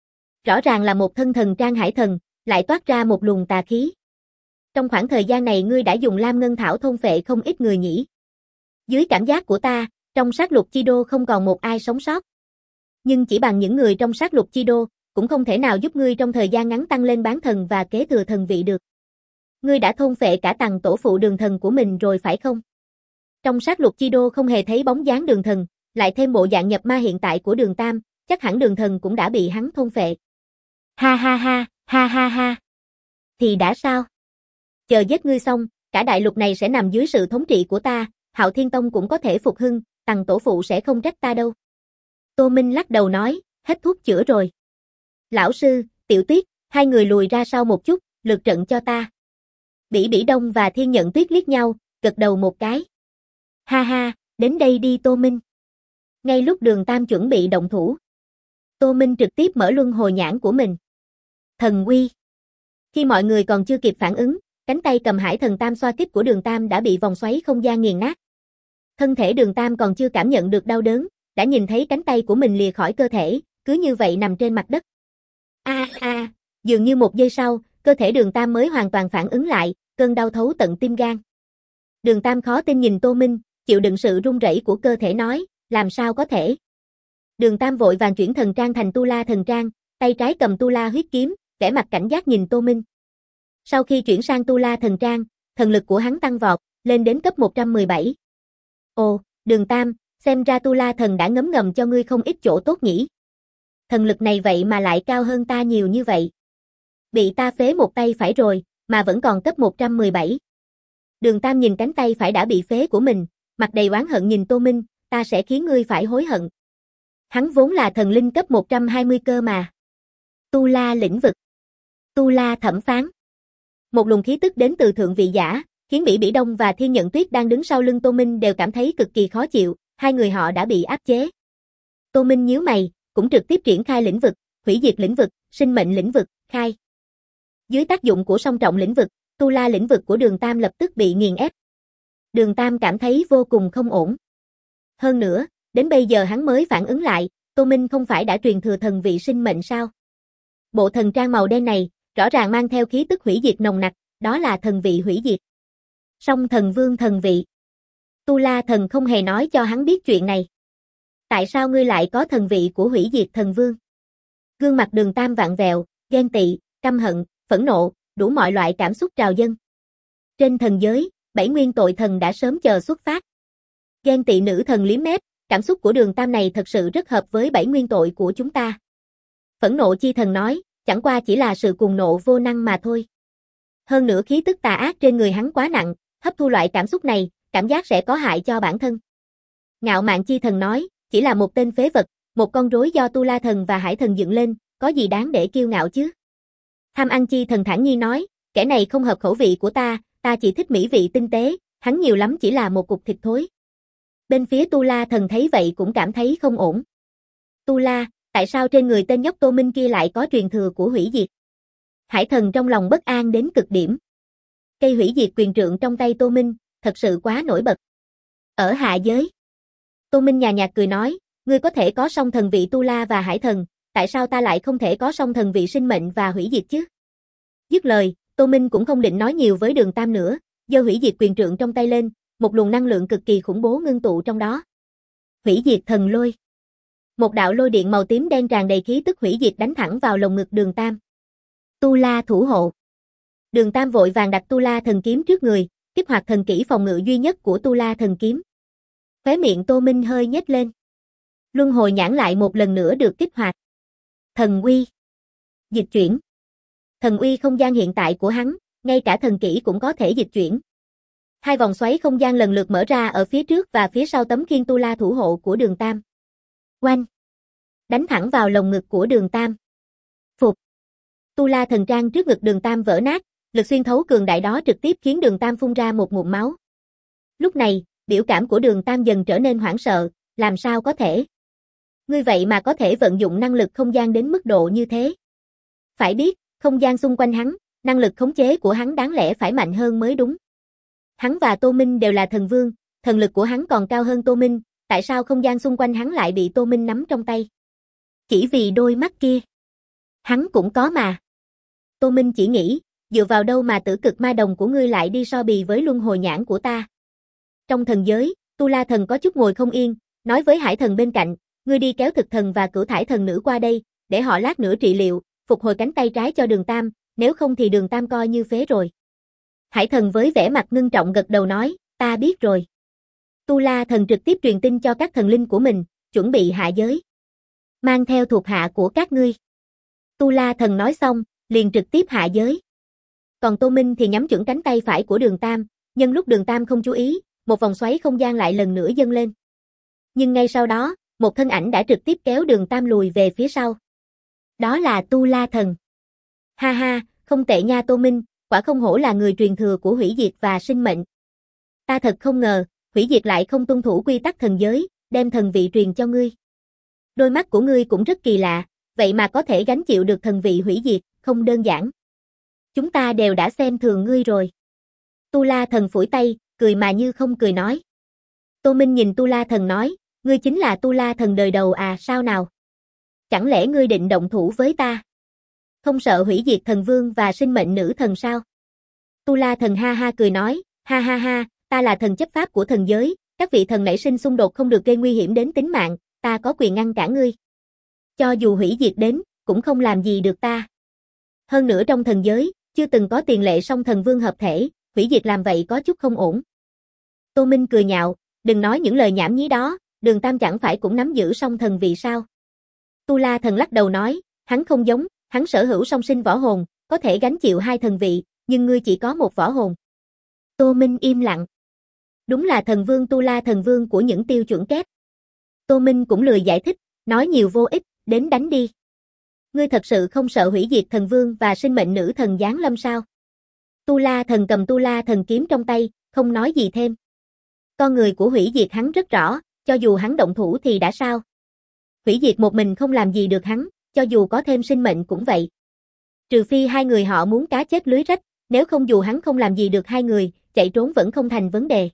Rõ ràng là một thân thần trang hải thần, lại toát ra một luồng tà khí. Trong khoảng thời gian này ngươi đã dùng Lam Ngân Thảo thôn phệ không ít người nhỉ? Dưới cảm giác của ta, trong sát lục chi đô không còn một ai sống sót. Nhưng chỉ bằng những người trong sát lục chi đô, cũng không thể nào giúp ngươi trong thời gian ngắn tăng lên bán thần và kế thừa thần vị được. Ngươi đã thôn phệ cả tầng tổ phụ Đường Thần của mình rồi phải không? Trong sát lục chi đô không hề thấy bóng dáng Đường Thần, lại thêm bộ dạng nhập ma hiện tại của Đường Tam, chắc hẳn Đường Thần cũng đã bị hắn thôn phệ. Ha ha ha, ha ha ha. Thì đã sao? Chờ giết ngươi xong, cả đại lục này sẽ nằm dưới sự thống trị của ta, Hạo Thiên Tông cũng có thể phục hưng, tầng tổ phụ sẽ không trách ta đâu. Tô Minh lắc đầu nói, hết thuốc chữa rồi. Lão sư, Tiểu Tuyết, hai người lùi ra sau một chút, lượt trận cho ta. Bỉ Bỉ Đông và Thiên Nhận Tuyết liếc nhau, gật đầu một cái. Ha ha, đến đây đi Tô Minh. Ngay lúc Đường Tam chuẩn bị động thủ, Tô Minh trực tiếp mở luân hồi nhãn của mình. Thần uy. Khi mọi người còn chưa kịp phản ứng, cánh tay cầm Hải Thần Tam xoa kích của Đường Tam đã bị vòng xoáy không gian nghiền nát. Thân thể Đường Tam còn chưa cảm nhận được đau đớn, đã nhìn thấy cánh tay của mình lìa khỏi cơ thể, cứ như vậy nằm trên mặt đất. Dường như một giây sau, cơ thể Đường Tam mới hoàn toàn phản ứng lại, cơn đau thấu tận tim gan. Đường Tam khó tin nhìn Tô Minh, chịu đựng sự run rẩy của cơ thể nói, làm sao có thể. Đường Tam vội vàng chuyển thần trang thành Tu La thần trang, tay trái cầm Tu La huyết kiếm, vẻ mặt cảnh giác nhìn Tô Minh. Sau khi chuyển sang Tu La thần trang, thần lực của hắn tăng vọt, lên đến cấp 117. Ồ, Đường Tam, xem ra Tu La thần đã ngấm ngầm cho ngươi không ít chỗ tốt nhỉ. Thần lực này vậy mà lại cao hơn ta nhiều như vậy. Bị ta phế một tay phải rồi, mà vẫn còn cấp 117. Đường Tam nhìn cánh tay phải đã bị phế của mình, mặt đầy oán hận nhìn Tô Minh, ta sẽ khiến ngươi phải hối hận. Hắn vốn là thần linh cấp 120 cơ mà. Tu La lĩnh vực. Tu La thẩm phán. Một luồng khí tức đến từ thượng vị giả, khiến Bỉ Bỉ Đông và Thiên Nhận Tuyết đang đứng sau lưng Tô Minh đều cảm thấy cực kỳ khó chịu, hai người họ đã bị áp chế. Tô Minh nhíu mày, cũng trực tiếp triển khai lĩnh vực, hủy diệt lĩnh vực, sinh mệnh lĩnh vực, khai. Dưới tác dụng của song trọng lĩnh vực, Tu La lĩnh vực của Đường Tam lập tức bị nghiền ép. Đường Tam cảm thấy vô cùng không ổn. Hơn nữa, đến bây giờ hắn mới phản ứng lại, Tô Minh không phải đã truyền thừa thần vị sinh mệnh sao? Bộ thần trang màu đen này, rõ ràng mang theo khí tức hủy diệt nồng nặc, đó là thần vị hủy diệt. Song thần vương thần vị. Tu La thần không hề nói cho hắn biết chuyện này. Tại sao ngươi lại có thần vị của hủy diệt thần vương? Gương mặt Đường Tam vặn vẹo, ghen tị, căm hận, phẫn nộ, đủ mọi loại cảm xúc trào dâng. Trên thần giới, 7 nguyên tội thần đã sớm chờ xuất phát. Ghen tị nữ thần liếm mép, cảm xúc của Đường Tam này thật sự rất hợp với 7 nguyên tội của chúng ta. Phẫn nộ chi thần nói, chẳng qua chỉ là sự cuồng nộ vô năng mà thôi. Hơn nữa khí tức tà ác trên người hắn quá nặng, hấp thu loại cảm xúc này, cảm giác sẽ có hại cho bản thân. Ngạo mạn chi thần nói, chỉ là một tên phế vật, một con rối do Tu La thần và Hải thần dựng lên, có gì đáng để kiêu ngạo chứ? Tham ăn chi thần thản nhiên nói, kẻ này không hợp khẩu vị của ta chỉ thích mỹ vị tinh tế, hắn nhiều lắm chỉ là một cục thịt thối. Bên phía Tu La thần thấy vậy cũng cảm thấy không ổn. Tu La, tại sao trên người tên nhóc Tô Minh kia lại có truyền thừa của hủy diệt? Hải thần trong lòng bất an đến cực điểm. Cây hủy diệt quyền trượng trong tay Tô Minh, thật sự quá nổi bật. Ở hạ giới, Tô Minh nhàn nhạt cười nói, ngươi có thể có song thần vị Tu La và Hải thần, tại sao ta lại không thể có song thần vị sinh mệnh và hủy diệt chứ? Dứt lời, Tô Minh cũng không định nói nhiều với Đường Tam nữa, giơ hủy diệt quyền trượng trong tay lên, một luồng năng lượng cực kỳ khủng bố ngưng tụ trong đó. Hủy diệt thần lôi. Một đạo lôi điện màu tím đen tràn đầy khí tức hủy diệt đánh thẳng vào lồng ngực Đường Tam. Tu La thủ hộ. Đường Tam vội vàng đặt Tu La thần kiếm trước người, kích hoạt thần kỹ phòng ngự duy nhất của Tu La thần kiếm. Khóe miệng Tô Minh hơi nhếch lên. Luân hồi nhãn lại một lần nữa được kích hoạt. Thần uy. Dịch chuyển. Thần uy không gian hiện tại của hắn, ngay cả thần kỹ cũng có thể dịch chuyển. Hai vòng xoáy không gian lần lượt mở ra ở phía trước và phía sau tấm khiên Tu La thủ hộ của Đường Tam. Oanh! Đánh thẳng vào lồng ngực của Đường Tam. Phục! Tu La thần trang trước ngực Đường Tam vỡ nát, lực xuyên thấu cường đại đó trực tiếp khiến Đường Tam phun ra một ngụm máu. Lúc này, biểu cảm của Đường Tam dần trở nên hoảng sợ, làm sao có thể? Ngươi vậy mà có thể vận dụng năng lực không gian đến mức độ như thế. Phải biết, không gian xung quanh hắn, năng lực khống chế của hắn đáng lẽ phải mạnh hơn mới đúng. Hắn và Tô Minh đều là thần vương, thần lực của hắn còn cao hơn Tô Minh, tại sao không gian xung quanh hắn lại bị Tô Minh nắm trong tay? Chỉ vì đôi mắt kia. Hắn cũng có mà. Tô Minh chỉ nghĩ, dựa vào đâu mà tử cực ma đồng của ngươi lại đi so bì với luân hồi nhãn của ta. Trong thần giới, Tu La thần có chút ngồi không yên, nói với Hải thần bên cạnh, ngươi đi kéo thực thần và cửu thải thần nữ qua đây, để họ lát nữa trị liệu, phục hồi cánh tay trái cho Đường Tam, nếu không thì Đường Tam coi như phế rồi. Hải thần với vẻ mặt ngưng trọng gật đầu nói, ta biết rồi. Tu La thần trực tiếp truyền tin cho các thần linh của mình, chuẩn bị hạ giới. Mang theo thuộc hạ của các ngươi. Tu La thần nói xong, liền trực tiếp hạ giới. Còn Tô Minh thì nhắm chuẩn cánh tay phải của Đường Tam, nhân lúc Đường Tam không chú ý, một vòng xoáy không gian lại lần nữa dâng lên. Nhưng ngay sau đó, một thân ảnh đã trực tiếp kéo Đường Tam lùi về phía sau. Đó là Tu La thần. Ha ha, không tệ nha Tô Minh, quả không hổ là người truyền thừa của hủy diệt và sinh mệnh. Ta thật không ngờ, hủy diệt lại không tuân thủ quy tắc thần giới, đem thần vị truyền cho ngươi. Đôi mắt của ngươi cũng rất kỳ lạ, vậy mà có thể gánh chịu được thần vị hủy diệt, không đơn giản. Chúng ta đều đã xem thường ngươi rồi. Tu La thần phủi tay, cười mà như không cười nói. Tô Minh nhìn Tu La thần nói, ngươi chính là Tu La thần đời đầu à, sao nào? Chẳng lẽ ngươi định động thủ với ta? Không sợ hủy diệt thần vương và sinh mệnh nữ thần sao? Tu La thần ha ha cười nói, ha ha ha, ta là thần chấp pháp của thần giới, các vị thần nảy sinh xung đột không được gây nguy hiểm đến tính mạng, ta có quyền ngăn cản ngươi. Cho dù hủy diệt đến, cũng không làm gì được ta. Hơn nữa trong thần giới, chưa từng có tiền lệ song thần vương hợp thể, hủy diệt làm vậy có chút không ổn. Tô Minh cười nhạo, đừng nói những lời nhảm nhí đó, Đường Tam chẳng phải cũng nắm giữ song thần vị sao? Tu La thần lắc đầu nói, hắn không giống, hắn sở hữu song sinh võ hồn, có thể gánh chịu hai thần vị, nhưng ngươi chỉ có một võ hồn. Tô Minh im lặng. Đúng là thần vương Tu La thần vương của những tiêu chuẩn kép. Tô Minh cũng lười giải thích, nói nhiều vô ích, đến đánh đi. Ngươi thật sự không sợ hủy diệt thần vương và sinh mệnh nữ thần giáng lâm sao? Tu La thần cầm Tu La thần kiếm trong tay, không nói gì thêm. Con người của hủy diệt hắn rất rõ, cho dù hắn động thủ thì đã sao? Hủy diệt một mình không làm gì được hắn, cho dù có thêm sinh mệnh cũng vậy. Trừ phi hai người họ muốn cá chết lưới rách, nếu không dù hắn không làm gì được hai người, chạy trốn vẫn không thành vấn đề.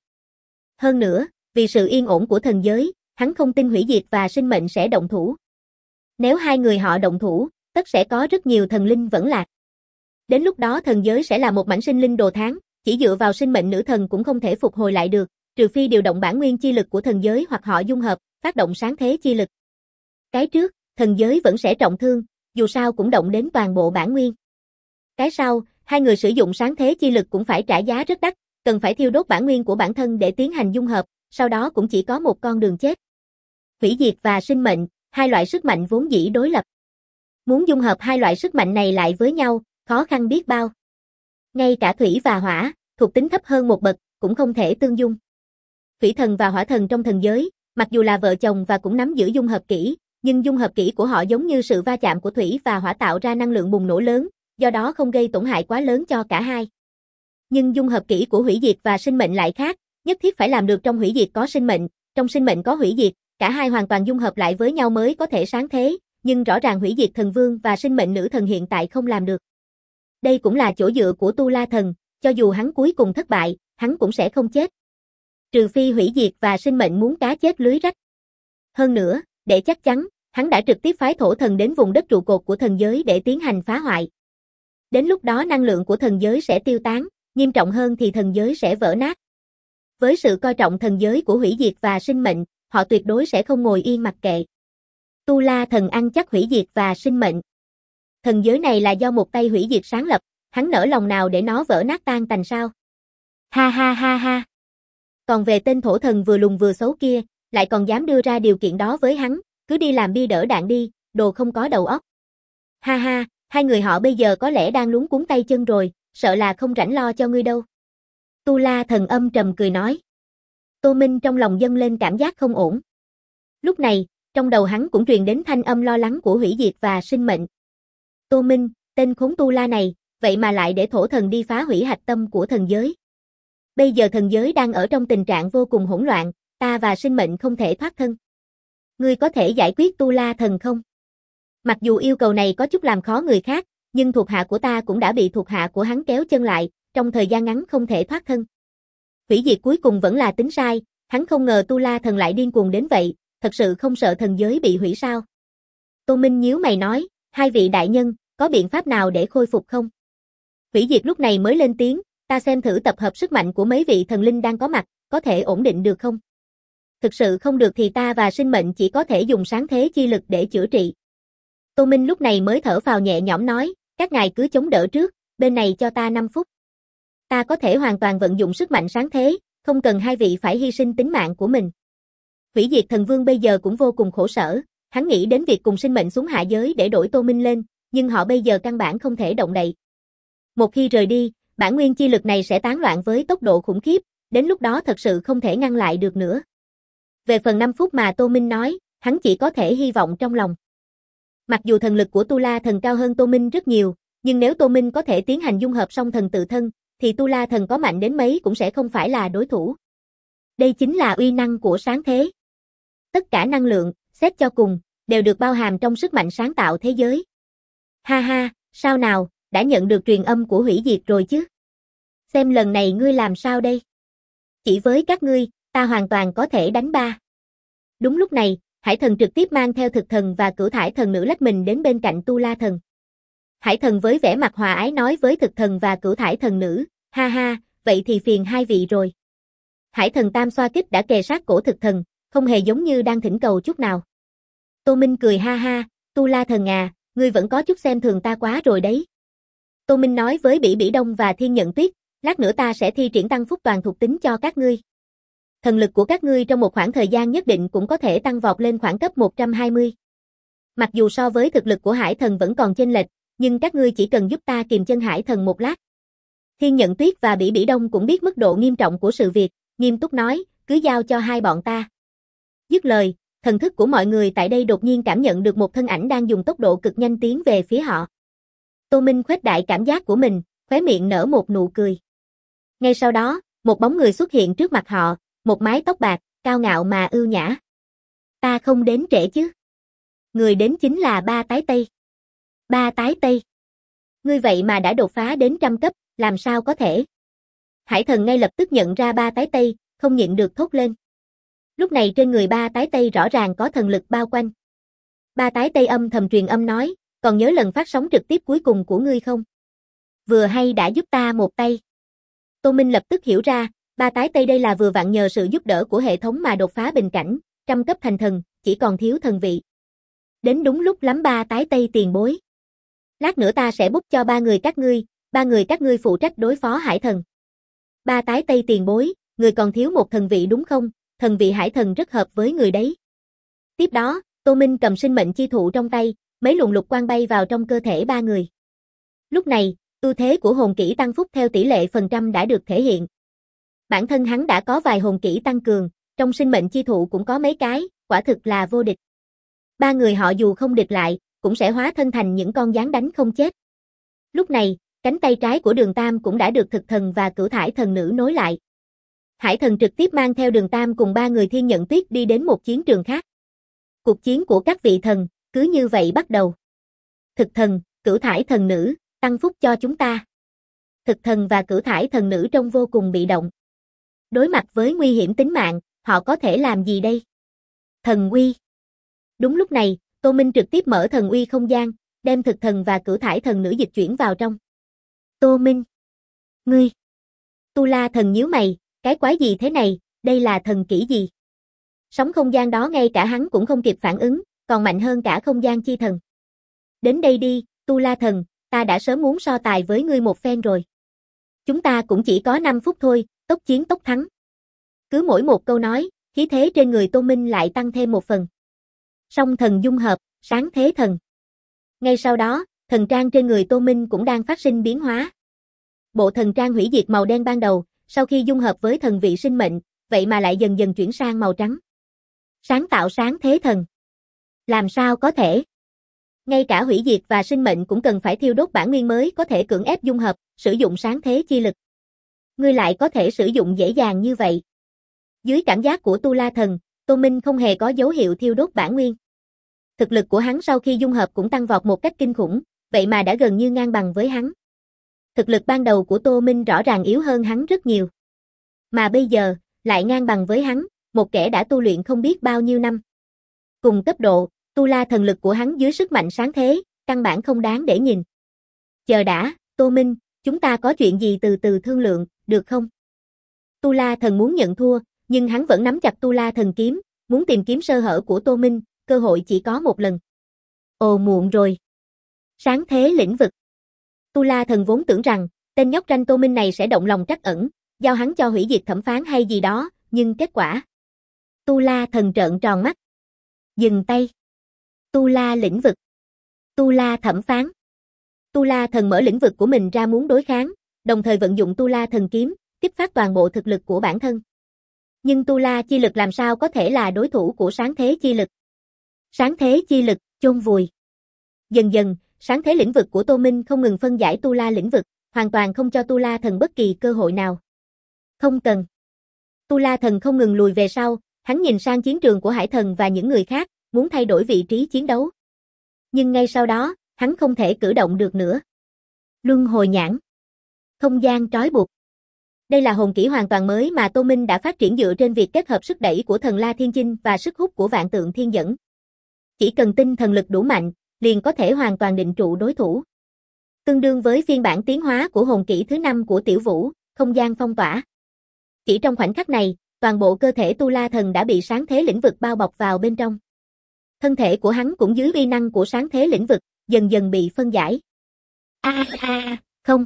Hơn nữa, vì sự yên ổn của thần giới, hắn không tin hủy diệt và sinh mệnh sẽ động thủ. Nếu hai người họ động thủ, tất sẽ có rất nhiều thần linh vẫn lạc. Đến lúc đó thần giới sẽ là một mảnh sinh linh đồ thán, chỉ dựa vào sinh mệnh nữ thần cũng không thể phục hồi lại được, trừ phi điều động bản nguyên chi lực của thần giới hoặc họ dung hợp, phát động sáng thế chi lực. Cái trước, thần giới vẫn sẽ trọng thương, dù sao cũng động đến toàn bộ bản nguyên. Cái sau, hai người sử dụng sáng thế chi lực cũng phải trả giá rất đắt, cần phải thiêu đốt bản nguyên của bản thân để tiến hành dung hợp, sau đó cũng chỉ có một con đường chết. Hủy diệt và sinh mệnh, hai loại sức mạnh vốn dĩ đối lập. Muốn dung hợp hai loại sức mạnh này lại với nhau, khó khăn biết bao. Ngay cả thủy và hỏa, thuộc tính thấp hơn một bậc, cũng không thể tương dung. Thủy thần và hỏa thần trong thần giới, mặc dù là vợ chồng và cũng nắm giữ dung hợp kỹ, nhưng dung hợp kỹ của họ giống như sự va chạm của thủy và hỏa tạo ra năng lượng bùng nổ lớn, do đó không gây tổn hại quá lớn cho cả hai. Nhưng dung hợp kỹ của hủy diệt và sinh mệnh lại khác, nhất thiết phải làm được trong hủy diệt có sinh mệnh, trong sinh mệnh có hủy diệt, cả hai hoàn toàn dung hợp lại với nhau mới có thể sáng thế, nhưng rõ ràng hủy diệt thần vương và sinh mệnh nữ thần hiện tại không làm được. Đây cũng là chỗ dựa của Tu La thần, cho dù hắn cuối cùng thất bại, hắn cũng sẽ không chết. Trừ phi hủy diệt và sinh mệnh muốn cá chết lưới rách. Hơn nữa, để chắc chắn, hắn đã trực tiếp phái thổ thần đến vùng đất trụ cột của thần giới để tiến hành phá hoại. Đến lúc đó năng lượng của thần giới sẽ tiêu tán, nghiêm trọng hơn thì thần giới sẽ vỡ nát. Với sự coi trọng thần giới của hủy diệt và sinh mệnh, họ tuyệt đối sẽ không ngồi yên mặc kệ. Tu La thần ăn chắc hủy diệt và sinh mệnh. Thần giới này là do một tay hủy diệt sáng lập, hắn nỡ lòng nào để nó vỡ nát tan tành sao? Ha ha ha ha. Còn về tên thổ thần vừa lùn vừa xấu kia, lại còn dám đưa ra điều kiện đó với hắn, cứ đi làm bia đỡ đạn đi, đồ không có đầu óc. Ha ha, hai người họ bây giờ có lẽ đang luống cuống tay chân rồi, sợ là không rảnh lo cho ngươi đâu. Tu La thần âm trầm cười nói. Tô Minh trong lòng dâng lên cảm giác không ổn. Lúc này, trong đầu hắn cũng truyền đến thanh âm lo lắng của hủy diệt và sinh mệnh. Tô Minh, tên khốn Tu La này, vậy mà lại để thổ thần đi phá hủy hạch tâm của thần giới. Bây giờ thần giới đang ở trong tình trạng vô cùng hỗn loạn, ta và sinh mệnh không thể thoát thân. Ngươi có thể giải quyết Tu La thần không? Mặc dù yêu cầu này có chút làm khó người khác, nhưng thuộc hạ của ta cũng đã bị thuộc hạ của hắn kéo chân lại, trong thời gian ngắn không thể thoát thân. Hủy diệt cuối cùng vẫn là tính sai, hắn không ngờ Tu La thần lại điên cuồng đến vậy, thật sự không sợ thần giới bị hủy sao? Tô Minh nhíu mày nói, hai vị đại nhân, có biện pháp nào để khôi phục không? Hủy diệt lúc này mới lên tiếng, ta xem thử tập hợp sức mạnh của mấy vị thần linh đang có mặt, có thể ổn định được không? Thực sự không được thì ta và sinh mệnh chỉ có thể dùng sáng thế chi lực để chữa trị. Tô Minh lúc này mới thở phào nhẹ nhõm nói, các ngài cứ chống đỡ trước, bên này cho ta 5 phút. Ta có thể hoàn toàn vận dụng sức mạnh sáng thế, không cần hai vị phải hy sinh tính mạng của mình. Hủy diệt thần vương bây giờ cũng vô cùng khổ sở, hắn nghĩ đến việc cùng sinh mệnh xuống hạ giới để đổi Tô Minh lên, nhưng họ bây giờ căn bản không thể động đậy. Một khi rời đi, bản nguyên chi lực này sẽ tán loạn với tốc độ khủng khiếp, đến lúc đó thật sự không thể ngăn lại được nữa. Về phần 5 phút mà Tô Minh nói, hắn chỉ có thể hy vọng trong lòng. Mặc dù thần lực của Tu La thần cao hơn Tô Minh rất nhiều, nhưng nếu Tô Minh có thể tiến hành dung hợp song thần tự thân, thì Tu La thần có mạnh đến mấy cũng sẽ không phải là đối thủ. Đây chính là uy năng của sáng thế. Tất cả năng lượng, xét cho cùng, đều được bao hàm trong sức mạnh sáng tạo thế giới. Ha ha, sao nào, đã nhận được truyền âm của hủy diệt rồi chứ? Xem lần này ngươi làm sao đây? Chỉ với các ngươi, ta hoàn toàn có thể đánh ba. Đúng lúc này, Hải thần trực tiếp mang theo thực thần và cửu thải thần nữ lách mình đến bên cạnh Tu La thần. Hải thần với vẻ mặt hòa ái nói với thực thần và cửu thải thần nữ, ha ha, vậy thì phiền hai vị rồi. Hải thần tam xoa kích đã kề sát cổ thực thần, không hề giống như đang thỉnh cầu chút nào. Tô Minh cười ha ha, Tu La thần à, ngươi vẫn có chút xem thường ta quá rồi đấy. Tô Minh nói với Bỉ Bỉ Đông và Thiên Nhận Tuyết, lát nữa ta sẽ thi triển tăng phúc toàn thuộc tính cho các ngươi. Thần lực của các ngươi trong một khoảng thời gian nhất định cũng có thể tăng vọt lên khoảng cấp 120. Mặc dù so với thực lực của Hải thần vẫn còn chênh lệch, nhưng các ngươi chỉ cần giúp ta kìm chân Hải thần một lát. Thiên Nhận Tuyết và Bỉ Bỉ Đông cũng biết mức độ nghiêm trọng của sự việc, nghiêm túc nói, cứ giao cho hai bọn ta. Dứt lời, thần thức của mọi người tại đây đột nhiên cảm nhận được một thân ảnh đang dùng tốc độ cực nhanh tiến về phía họ. Tô Minh khuếch đại cảm giác của mình, khóe miệng nở một nụ cười. Ngay sau đó, một bóng người xuất hiện trước mặt họ, một mái tóc bạc, cao ngạo mà ưu nhã. Ta không đến trễ chứ? Người đến chính là Ba Tái Tây. Ba Tái Tây. Ngươi vậy mà đã đột phá đến 100 cấp, làm sao có thể? Hải thần ngay lập tức nhận ra Ba Tái Tây, không nhịn được thốt lên. Lúc này trên người Ba Tái Tây rõ ràng có thần lực bao quanh. Ba Tái Tây âm thầm truyền âm nói, còn nhớ lần phát sóng trực tiếp cuối cùng của ngươi không? Vừa hay đã giúp ta một tay. Tô Minh lập tức hiểu ra, Ba Tái Tây đây là vừa vặn nhờ sự giúp đỡ của hệ thống mà đột phá bình cảnh, 100 cấp thành thần, chỉ còn thiếu thần vị. Đến đúng lúc lắm Ba Tái Tây tiền bối. Lát nữa ta sẽ bút cho ba người các ngươi phụ trách đối phó Hải thần. Ba Tái Tây tiền bối, người còn thiếu một thần vị đúng không? Thần vị Hải thần rất hợp với người đấy. Tiếp đó, Tô Minh cầm sinh mệnh chi thụ trong tay, mấy luồng lục quang bay vào trong cơ thể ba người. Lúc này, ưu thế của hồn kỹ tăng phúc theo tỷ lệ phần trăm đã được thể hiện. Bản thân hắn đã có vài hồn kỹ tăng cường, trong sinh mệnh chi thụ cũng có mấy cái, quả thực là vô địch. Ba người họ dù không địch lại, cũng sẽ hóa thân thành những con gián đánh không chết. Lúc này, cánh tay trái của Đường Tam cũng đã được thực thần và cửu thải thần nữ nối lại. Hải thần trực tiếp mang theo Đường Tam cùng ba người Thiên Nhận Tuyết đi đến một chiến trường khác. Cuộc chiến của các vị thần, cứ như vậy bắt đầu. Thực thần, cửu thải thần nữ, tăng phúc cho chúng ta. Thực thần và cửu thải thần nữ trông vô cùng bị động. Đối mặt với nguy hiểm tính mạng, họ có thể làm gì đây? Thần uy. Đúng lúc này, Tô Minh trực tiếp mở thần uy không gian, đem thực thần và cửu thải thần nữ dịch chuyển vào trong. Tô Minh. Ngươi. Tu La Thần nhíu mày, cái quái gì thế này, đây là thần kỹ gì? Sóng không gian đó ngay cả hắn cũng không kịp phản ứng, còn mạnh hơn cả không gian chi thần. Đến đây đi, Tu La Thần, ta đã sớm muốn so tài với ngươi một phen rồi. Chúng ta cũng chỉ có 5 phút thôi, tốc chiến tốc thắng. Cứ mỗi một câu nói, khí thế trên người Tô Minh lại tăng thêm một phần. Song thần dung hợp, sáng thế thần. Ngay sau đó, thần trang trên người Tô Minh cũng đang phát sinh biến hóa. Bộ thần trang hủy diệt màu đen ban đầu, sau khi dung hợp với thần vị sinh mệnh, vậy mà lại dần dần chuyển sang màu trắng. Sáng tạo sáng thế thần. Làm sao có thể? Ngay cả hủy diệt và sinh mệnh cũng cần phải thiêu đốt bản nguyên mới có thể cưỡng ép dung hợp, sử dụng sáng thế chi lực. Ngươi lại có thể sử dụng dễ dàng như vậy. Dưới cảm giác của Tu La Thần, Tô Minh không hề có dấu hiệu thiêu đốt bản nguyên. Thực lực của hắn sau khi dung hợp cũng tăng vọt một cách kinh khủng, vậy mà đã gần như ngang bằng với hắn. Thực lực ban đầu của Tô Minh rõ ràng yếu hơn hắn rất nhiều. Mà bây giờ, lại ngang bằng với hắn, một kẻ đã tu luyện không biết bao nhiêu năm. Cùng cấp độ, Tu La Thần lực của hắn dưới sức mạnh sáng thế, căn bản không đáng để nhìn. Chờ đã, Tô Minh, chúng ta có chuyện gì từ từ thương lượng, được không? Tu La Thần muốn nhận thua, nhưng hắn vẫn nắm chặt Tu La Thần kiếm, muốn tìm kiếm sơ hở của Tô Minh, cơ hội chỉ có một lần. Ồ muộn rồi. Sáng thế lĩnh vực. Tu La Thần vốn tưởng rằng, tên nhóc ranh Tô Minh này sẽ động lòng trắc ẩn, giao hắn cho hủy diệt thẩm phán hay gì đó, nhưng kết quả. Tu La Thần trợn tròn mắt. Dừng tay. Tu La lĩnh vực. Tu La thẩm phán. Tu La Thần mở lĩnh vực của mình ra muốn đối kháng, đồng thời vận dụng Tu La Thần kiếm, kích phát toàn bộ thực lực của bản thân. Nhưng Tu La chi lực làm sao có thể là đối thủ của sáng thế chi lực? Sáng thế chi lực, chôn vùi. Dần dần, sáng thế lĩnh vực của Tô Minh không ngừng phân giải Tu La lĩnh vực, hoàn toàn không cho Tu La Thần bất kỳ cơ hội nào. Không cần. Tu La Thần không ngừng lùi về sau, hắn nhìn sang chiến trường của Hải Thần và những người khác, muốn thay đổi vị trí chiến đấu. Nhưng ngay sau đó, hắn không thể cử động được nữa. Luân hồi nhãn. Không gian trói buộc. Đây là hồn kỹ hoàn toàn mới mà Tô Minh đã phát triển dựa trên việc kết hợp sức đẩy của thần La Thiên Chinh và sức hút của Vạn Tượng Thiên Dẫn. Chỉ cần tinh thần lực đủ mạnh, liền có thể hoàn toàn định trụ đối thủ. Tương đương với phiên bản tiến hóa của hồn kỹ thứ 5 của Tiểu Vũ, không gian phong tỏa. Chỉ trong khoảnh khắc này, toàn bộ cơ thể Tu La Thần đã bị sáng thế lĩnh vực bao bọc vào bên trong. Thân thể của hắn cũng dưới uy năng của sáng thế lĩnh vực, dần dần bị phân giải. Không.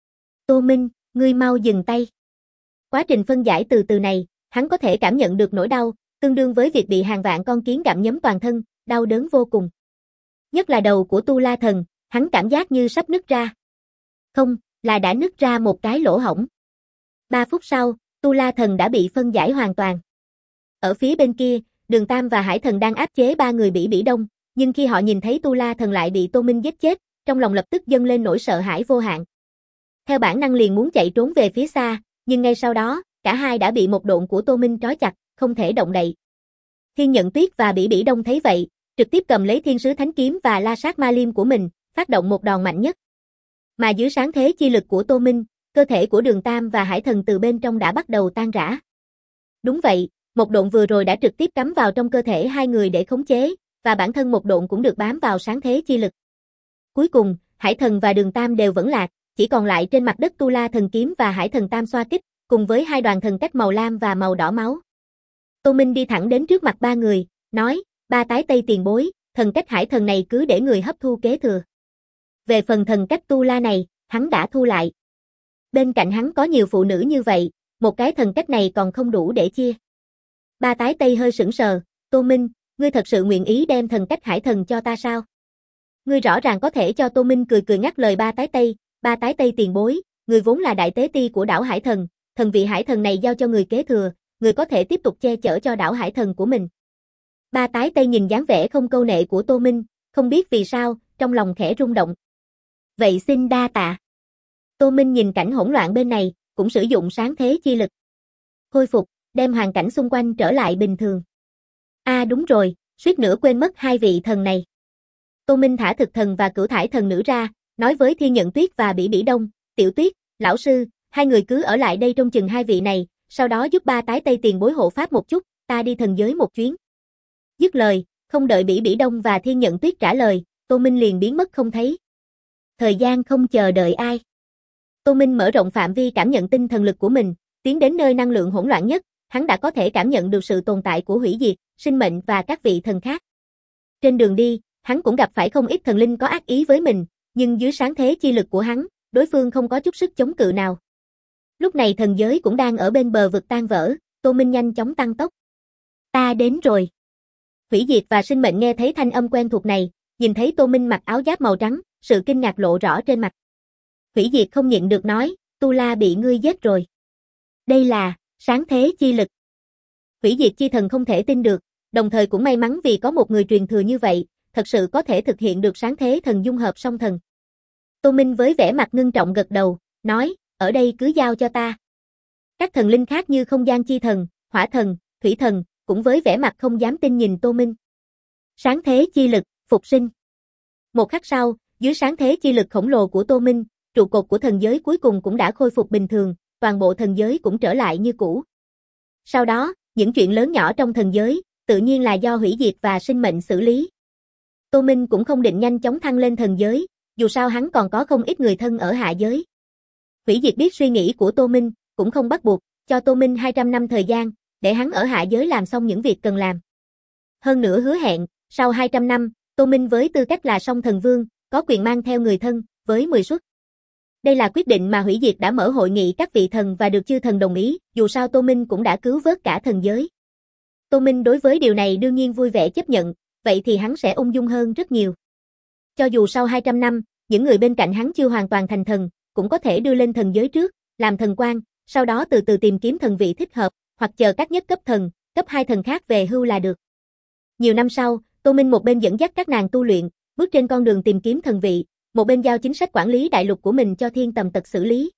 Tô Minh, ngươi mau dừng tay. Quá trình phân giải từ từ này, hắn có thể cảm nhận được nỗi đau, tương đương với việc bị hàng vạn con kiến gặm nhấm toàn thân, đau đớn vô cùng. Nhất là đầu của Tu La Thần, hắn cảm giác như sắp nứt ra. Không, là đã nứt ra một cái lỗ hổng. 3 phút sau, Tu La Thần đã bị phân giải hoàn toàn. Ở phía bên kia, Đường Tam và Hải Thần đang áp chế 3 người Bỉ Bỉ Đông, nhưng khi họ nhìn thấy Tu La Thần lại bị Tô Minh giết chết, trong lòng lập tức dâng lên nỗi sợ hãi vô hạn. Theo bản năng liền muốn chạy trốn về phía xa, nhưng ngay sau đó, cả hai đã bị một độn của Tô Minh trói chặt, không thể động đậy. Thiên Nhận Tuyết và Bỉ Bỉ Đông thấy vậy, trực tiếp cầm lấy Thiên Sứ Thánh Kiếm và La Sát Ma Liêm của mình, phát động một đòn mạnh nhất. Mà dưới sáng thế chi lực của Tô Minh, cơ thể của Đường Tam và Hải Thần từ bên trong đã bắt đầu tan rã. Đúng vậy, một độn vừa rồi đã trực tiếp cắm vào trong cơ thể hai người để khống chế, và bản thân một độn cũng được bám vào sáng thế chi lực. Cuối cùng, Hải Thần và Đường Tam đều vẫn lạc, chỉ còn lại trên mặt đất Tu La Thần Kiếm và Hải Thần Tam Xoa Kích, cùng với hai đoàn thần cách màu lam và màu đỏ máu. Tô Minh đi thẳng đến trước mặt ba người, nói, ba tái tây tiền bối, thần cách Hải Thần này cứ để người hấp thu kế thừa. Về phần thần cách Tu La này, hắn đã thu lại. Bên cạnh hắn có nhiều phụ nữ như vậy, một cái thần cách này còn không đủ để chia. Ba tái tây hơi sững sờ, Tô Minh, ngươi thật sự nguyện ý đem thần cách Hải Thần cho ta sao? Ngươi rõ ràng có thể cho. Tô Minh cười cười ngắt lời ba tái tây tiền bối, người vốn là đại tế ti của đảo Hải Thần, thần vị Hải Thần này giao cho người kế thừa, người có thể tiếp tục che chở cho đảo Hải Thần của mình. Ba tái tây nhìn dáng vẻ không câu nệ của Tô Minh, không biết vì sao, trong lòng khẽ rung động. Vậy xin đa tạ. Tô Minh nhìn cảnh hỗn loạn bên này, cũng sử dụng sáng thế chi lực. Khôi phục, đem hoàn cảnh xung quanh trở lại bình thường. Đúng rồi, suýt nữa quên mất hai vị thần này. Tô Minh thả thực thần và cửu thải thần nữ ra, nói với Thiên Nhận Tuyết và Bỉ Bỉ Đông, Tiểu Tuyết, lão sư, hai người cứ ở lại đây trông chừng hai vị này, sau đó giúp ba tái tây tiền bối hộ pháp một chút, ta đi thần giới một chuyến. Dứt lời, không đợi Bỉ Bỉ Đông và Thiên Nhận Tuyết trả lời, Tô Minh liền biến mất không thấy. Thời gian không chờ đợi ai. Tô Minh mở rộng phạm vi cảm nhận tinh thần lực của mình, tiến đến nơi năng lượng hỗn loạn nhất, hắn đã có thể cảm nhận được sự tồn tại của hủy diệt, sinh mệnh và các vị thần khác. Trên đường đi, hắn cũng gặp phải không ít thần linh có ác ý với mình, nhưng dưới sáng thế chi lực của hắn, đối phương không có chút sức chống cự nào. Lúc này thần giới cũng đang ở bên bờ vực tan vỡ, Tô Minh nhanh chóng tăng tốc. Ta đến rồi. Hủy diệt và sinh mệnh nghe thấy thanh âm quen thuộc này, nhìn thấy Tô Minh mặc áo giáp màu trắng, sự kinh ngạc lộ rõ trên mặt. Hủy diệt không nhịn được nói, Tu La bị ngươi giết rồi. Đây là sáng thế chi lực. Hủy diệt chi thần không thể tin được, đồng thời cũng may mắn vì có một người truyền thừa như vậy, thật sự có thể thực hiện được sáng thế thần dung hợp song thần. Tô Minh với vẻ mặt ngưng trọng gật đầu, nói, ở đây cứ giao cho ta. Các thần linh khác như không gian chi thần, hỏa thần, thủy thần, cũng với vẻ mặt không dám tin nhìn Tô Minh. Sáng thế chi lực, phục sinh. Một khắc sau, dưới sáng thế chi lực khổng lồ của Tô Minh, trụ cột của thần giới cuối cùng cũng đã khôi phục bình thường, toàn bộ thần giới cũng trở lại như cũ. Sau đó, những chuyện lớn nhỏ trong thần giới, tự nhiên là do hủy diệt và sinh mệnh xử lý. Tô Minh cũng không định nhanh chóng thăng lên thần giới, dù sao hắn còn có không ít người thân ở hạ giới. Hủy diệt biết suy nghĩ của Tô Minh, cũng không bắt buộc, cho Tô Minh 200 năm thời gian, để hắn ở hạ giới làm xong những việc cần làm. Hơn nữa hứa hẹn, sau 200 năm, Tô Minh với tư cách là song thần vương, có quyền mang theo người thân, với 10 suất. Đây là quyết định mà hủy diệt đã mở hội nghị các vị thần và được chư thần đồng ý, dù sao Tô Minh cũng đã cứu vớt cả thần giới. Tô Minh đối với điều này đương nhiên vui vẻ chấp nhận, vậy thì hắn sẽ ung dung hơn rất nhiều. Cho dù sau 200 năm, những người bên cạnh hắn chưa hoàn toàn thành thần, cũng có thể đưa lên thần giới trước, làm thần quan, sau đó từ từ tìm kiếm thần vị thích hợp, hoặc chờ các nhất cấp thần, cấp 2 thần khác về hưu là được. Nhiều năm sau, Tô Minh một bên dẫn dắt các nàng tu luyện, bước trên con đường tìm kiếm thần vị, một bên giao chính sách quản lý đại lục của mình cho Thiên Tầm Tật xử lý.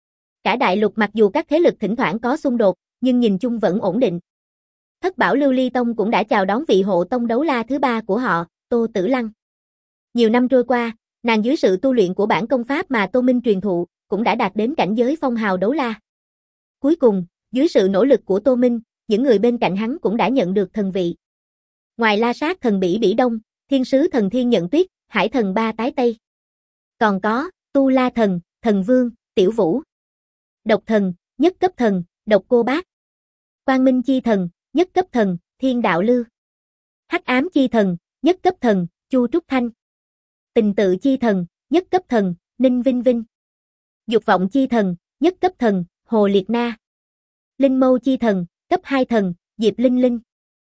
Cả đại lục mặc dù các thế lực thỉnh thoảng có xung đột, nhưng nhìn chung vẫn ổn định. Thất Bảo Lưu Ly Tông cũng đã chào đón vị hộ tông đấu la thứ 3 của họ, Tô Tử Lăng. Nhiều năm trôi qua, nàng dưới sự tu luyện của bản công pháp mà Tô Minh truyền thụ, cũng đã đạt đến cảnh giới phong hào đấu la. Cuối cùng, dưới sự nỗ lực của Tô Minh, những người bên cạnh hắn cũng đã nhận được thần vị. Ngoài La Sát thần Bỉ Bỉ Đông, Thiên sứ thần Thiên Nhận Tuyết, Hải thần Ba Tái Tây. Còn có, Tu La thần, Thần Vương, Tiểu Vũ. Độc thần, nhất cấp thần, Độc Cô Bác. Quang Minh chi thần, nhất cấp thần, Thiên Đạo Lư. Hắc ám chi thần, nhất cấp thần, Chu Trúc Thanh. Tình tự chi thần, nhất cấp thần, Ninh Vinh Vinh. Dục vọng chi thần, nhất cấp thần, Hồ Liệt Na. Linh mâu chi thần, cấp 2 thần, Diệp Linh Linh.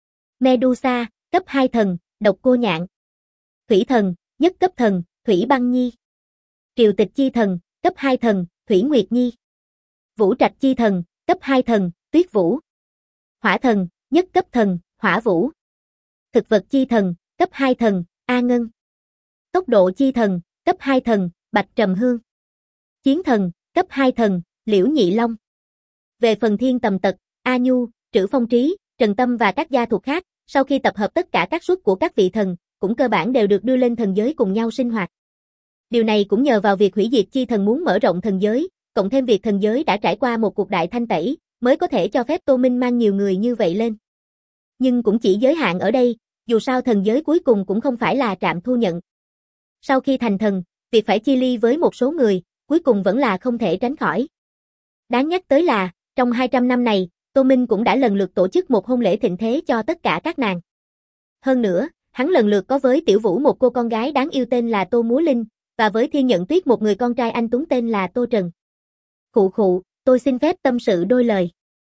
Medusa, cấp 2 thần, Độc Cô Nhạn. Thủy thần, nhất cấp thần, Thủy Băng Nhi. Triều tịch chi thần, cấp 2 thần, Thủy Nguyệt Nhi. Vũ trạch chi thần, cấp 2 thần, Tuyết Vũ. Hỏa thần, nhất cấp thần, Hỏa Vũ. Thực vật chi thần, cấp 2 thần, A Ngân. Tốc độ chi thần, cấp 2 thần, Bạch Trầm Hương. Chiến thần, cấp 2 thần, Liễu Nhị Long. Về phần Thiên Tầm Tật, A Nhu, Trữ Phong Trí, Trần Tâm và các gia thuộc khác, sau khi tập hợp tất cả các suất của các vị thần, cũng cơ bản đều được đưa lên thần giới cùng nhau sinh hoạt. Điều này cũng nhờ vào việc hủy diệt chi thần muốn mở rộng thần giới, cộng thêm việc thần giới đã trải qua một cuộc đại thanh tẩy, mới có thể cho phép Tô Minh mang nhiều người như vậy lên. Nhưng cũng chỉ giới hạn ở đây, dù sao thần giới cuối cùng cũng không phải là trạm thu nhận. Sau khi thành thần, việc phải chia ly với một số người, cuối cùng vẫn là không thể tránh khỏi. Đáng nhắc tới là, trong 200 năm này, Tô Minh cũng đã lần lượt tổ chức một hôn lễ thịnh thế cho tất cả các nàng. Hơn nữa, hắn lần lượt có với Tiểu Vũ một cô con gái đáng yêu tên là Tô Múa Linh, và với Thiên Nhận Tuyết một người con trai anh tuấn tên là Tô Trần. Khụ khụ, tôi xin phép tâm sự đôi lời.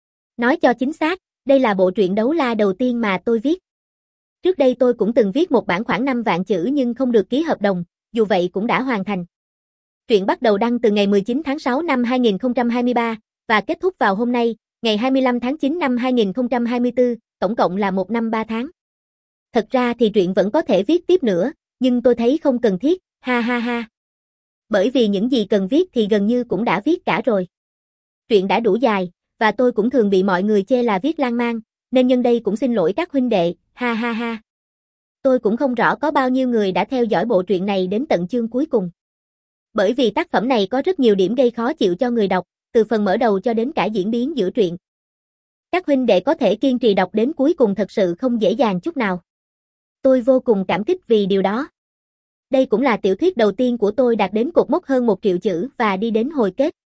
Nói cho chính xác, đây là bộ truyện đấu la đầu tiên mà tôi viết. Trước đây tôi cũng từng viết một bản khoảng 5 vạn chữ nhưng không được ký hợp đồng, dù vậy cũng đã hoàn thành. Truyện bắt đầu đăng từ ngày 19 tháng 6 năm 2023, và kết thúc vào hôm nay, ngày 25 tháng 9 năm 2024, tổng cộng là 1 năm 3 tháng. Thật ra thì truyện vẫn có thể viết tiếp nữa, nhưng tôi thấy không cần thiết, ha ha ha. Bởi vì những gì cần viết thì gần như cũng đã viết cả rồi. Truyện đã đủ dài, và tôi cũng thường bị mọi người chê là viết lan man, nên nhân đây cũng xin lỗi các huynh đệ, ha ha ha. Tôi cũng không rõ có bao nhiêu người đã theo dõi bộ truyện này đến tận chương cuối cùng. Bởi vì tác phẩm này có rất nhiều điểm gây khó chịu cho người đọc, từ phần mở đầu cho đến cả diễn biến giữa truyện. Các huynh đệ có thể kiên trì đọc đến cuối cùng thật sự không dễ dàng chút nào. Tôi vô cùng cảm kích vì điều đó. Đây cũng là tiểu thuyết đầu tiên của tôi đạt đến cột mốc hơn 1 triệu chữ và đi đến hồi kết.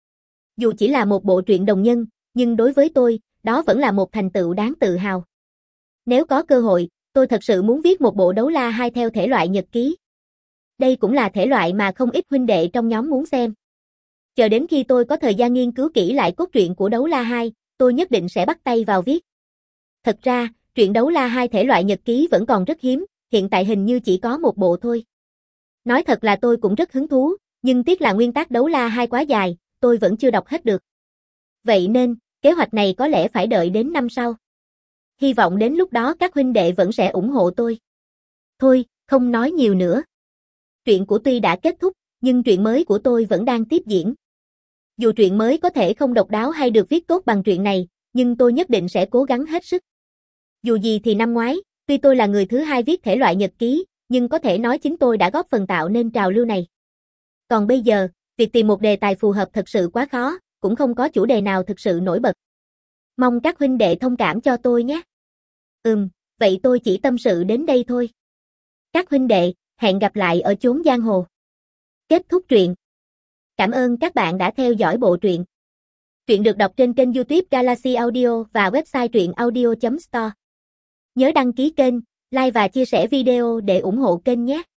Dù chỉ là một bộ truyện đồng nhân, nhưng đối với tôi, đó vẫn là một thành tựu đáng tự hào. Nếu có cơ hội, tôi thật sự muốn viết một bộ Đấu La 2 theo thể loại nhật ký. Đây cũng là thể loại mà không ít huynh đệ trong nhóm muốn xem. Chờ đến khi tôi có thời gian nghiên cứu kỹ lại cốt truyện của Đấu La 2, tôi nhất định sẽ bắt tay vào viết. Thật ra, truyện Đấu La 2 thể loại nhật ký vẫn còn rất hiếm, hiện tại hình như chỉ có một bộ thôi. Nói thật là tôi cũng rất hứng thú, nhưng tiếc là nguyên tác Đấu La 2 quá dài, tôi vẫn chưa đọc hết được. Vậy nên, kế hoạch này có lẽ phải đợi đến năm sau. Hy vọng đến lúc đó các huynh đệ vẫn sẽ ủng hộ tôi. Thôi, không nói nhiều nữa. Truyện của Tuy đã kết thúc, nhưng truyện mới của tôi vẫn đang tiếp diễn. Dù truyện mới có thể không độc đáo hay được viết tốt bằng truyện này, nhưng tôi nhất định sẽ cố gắng hết sức. Dù gì thì năm ngoái, tuy tôi là người thứ hai viết thể loại nhật ký, nhưng có thể nói chính tôi đã góp phần tạo nên trào lưu này. Còn bây giờ, việc tìm một đề tài phù hợp thật sự quá khó, cũng không có chủ đề nào thực sự nổi bật. Mong các huynh đệ thông cảm cho tôi nhé. Vậy tôi chỉ tâm sự đến đây thôi. Các huynh đệ, hẹn gặp lại ở chốn giang hồ. Kết thúc truyện. Cảm ơn các bạn đã theo dõi bộ truyện. Truyện được đọc trên kênh YouTube Galaxy Audio và website truyệnaudio.store. Nhớ đăng ký kênh, like và chia sẻ video để ủng hộ kênh nhé.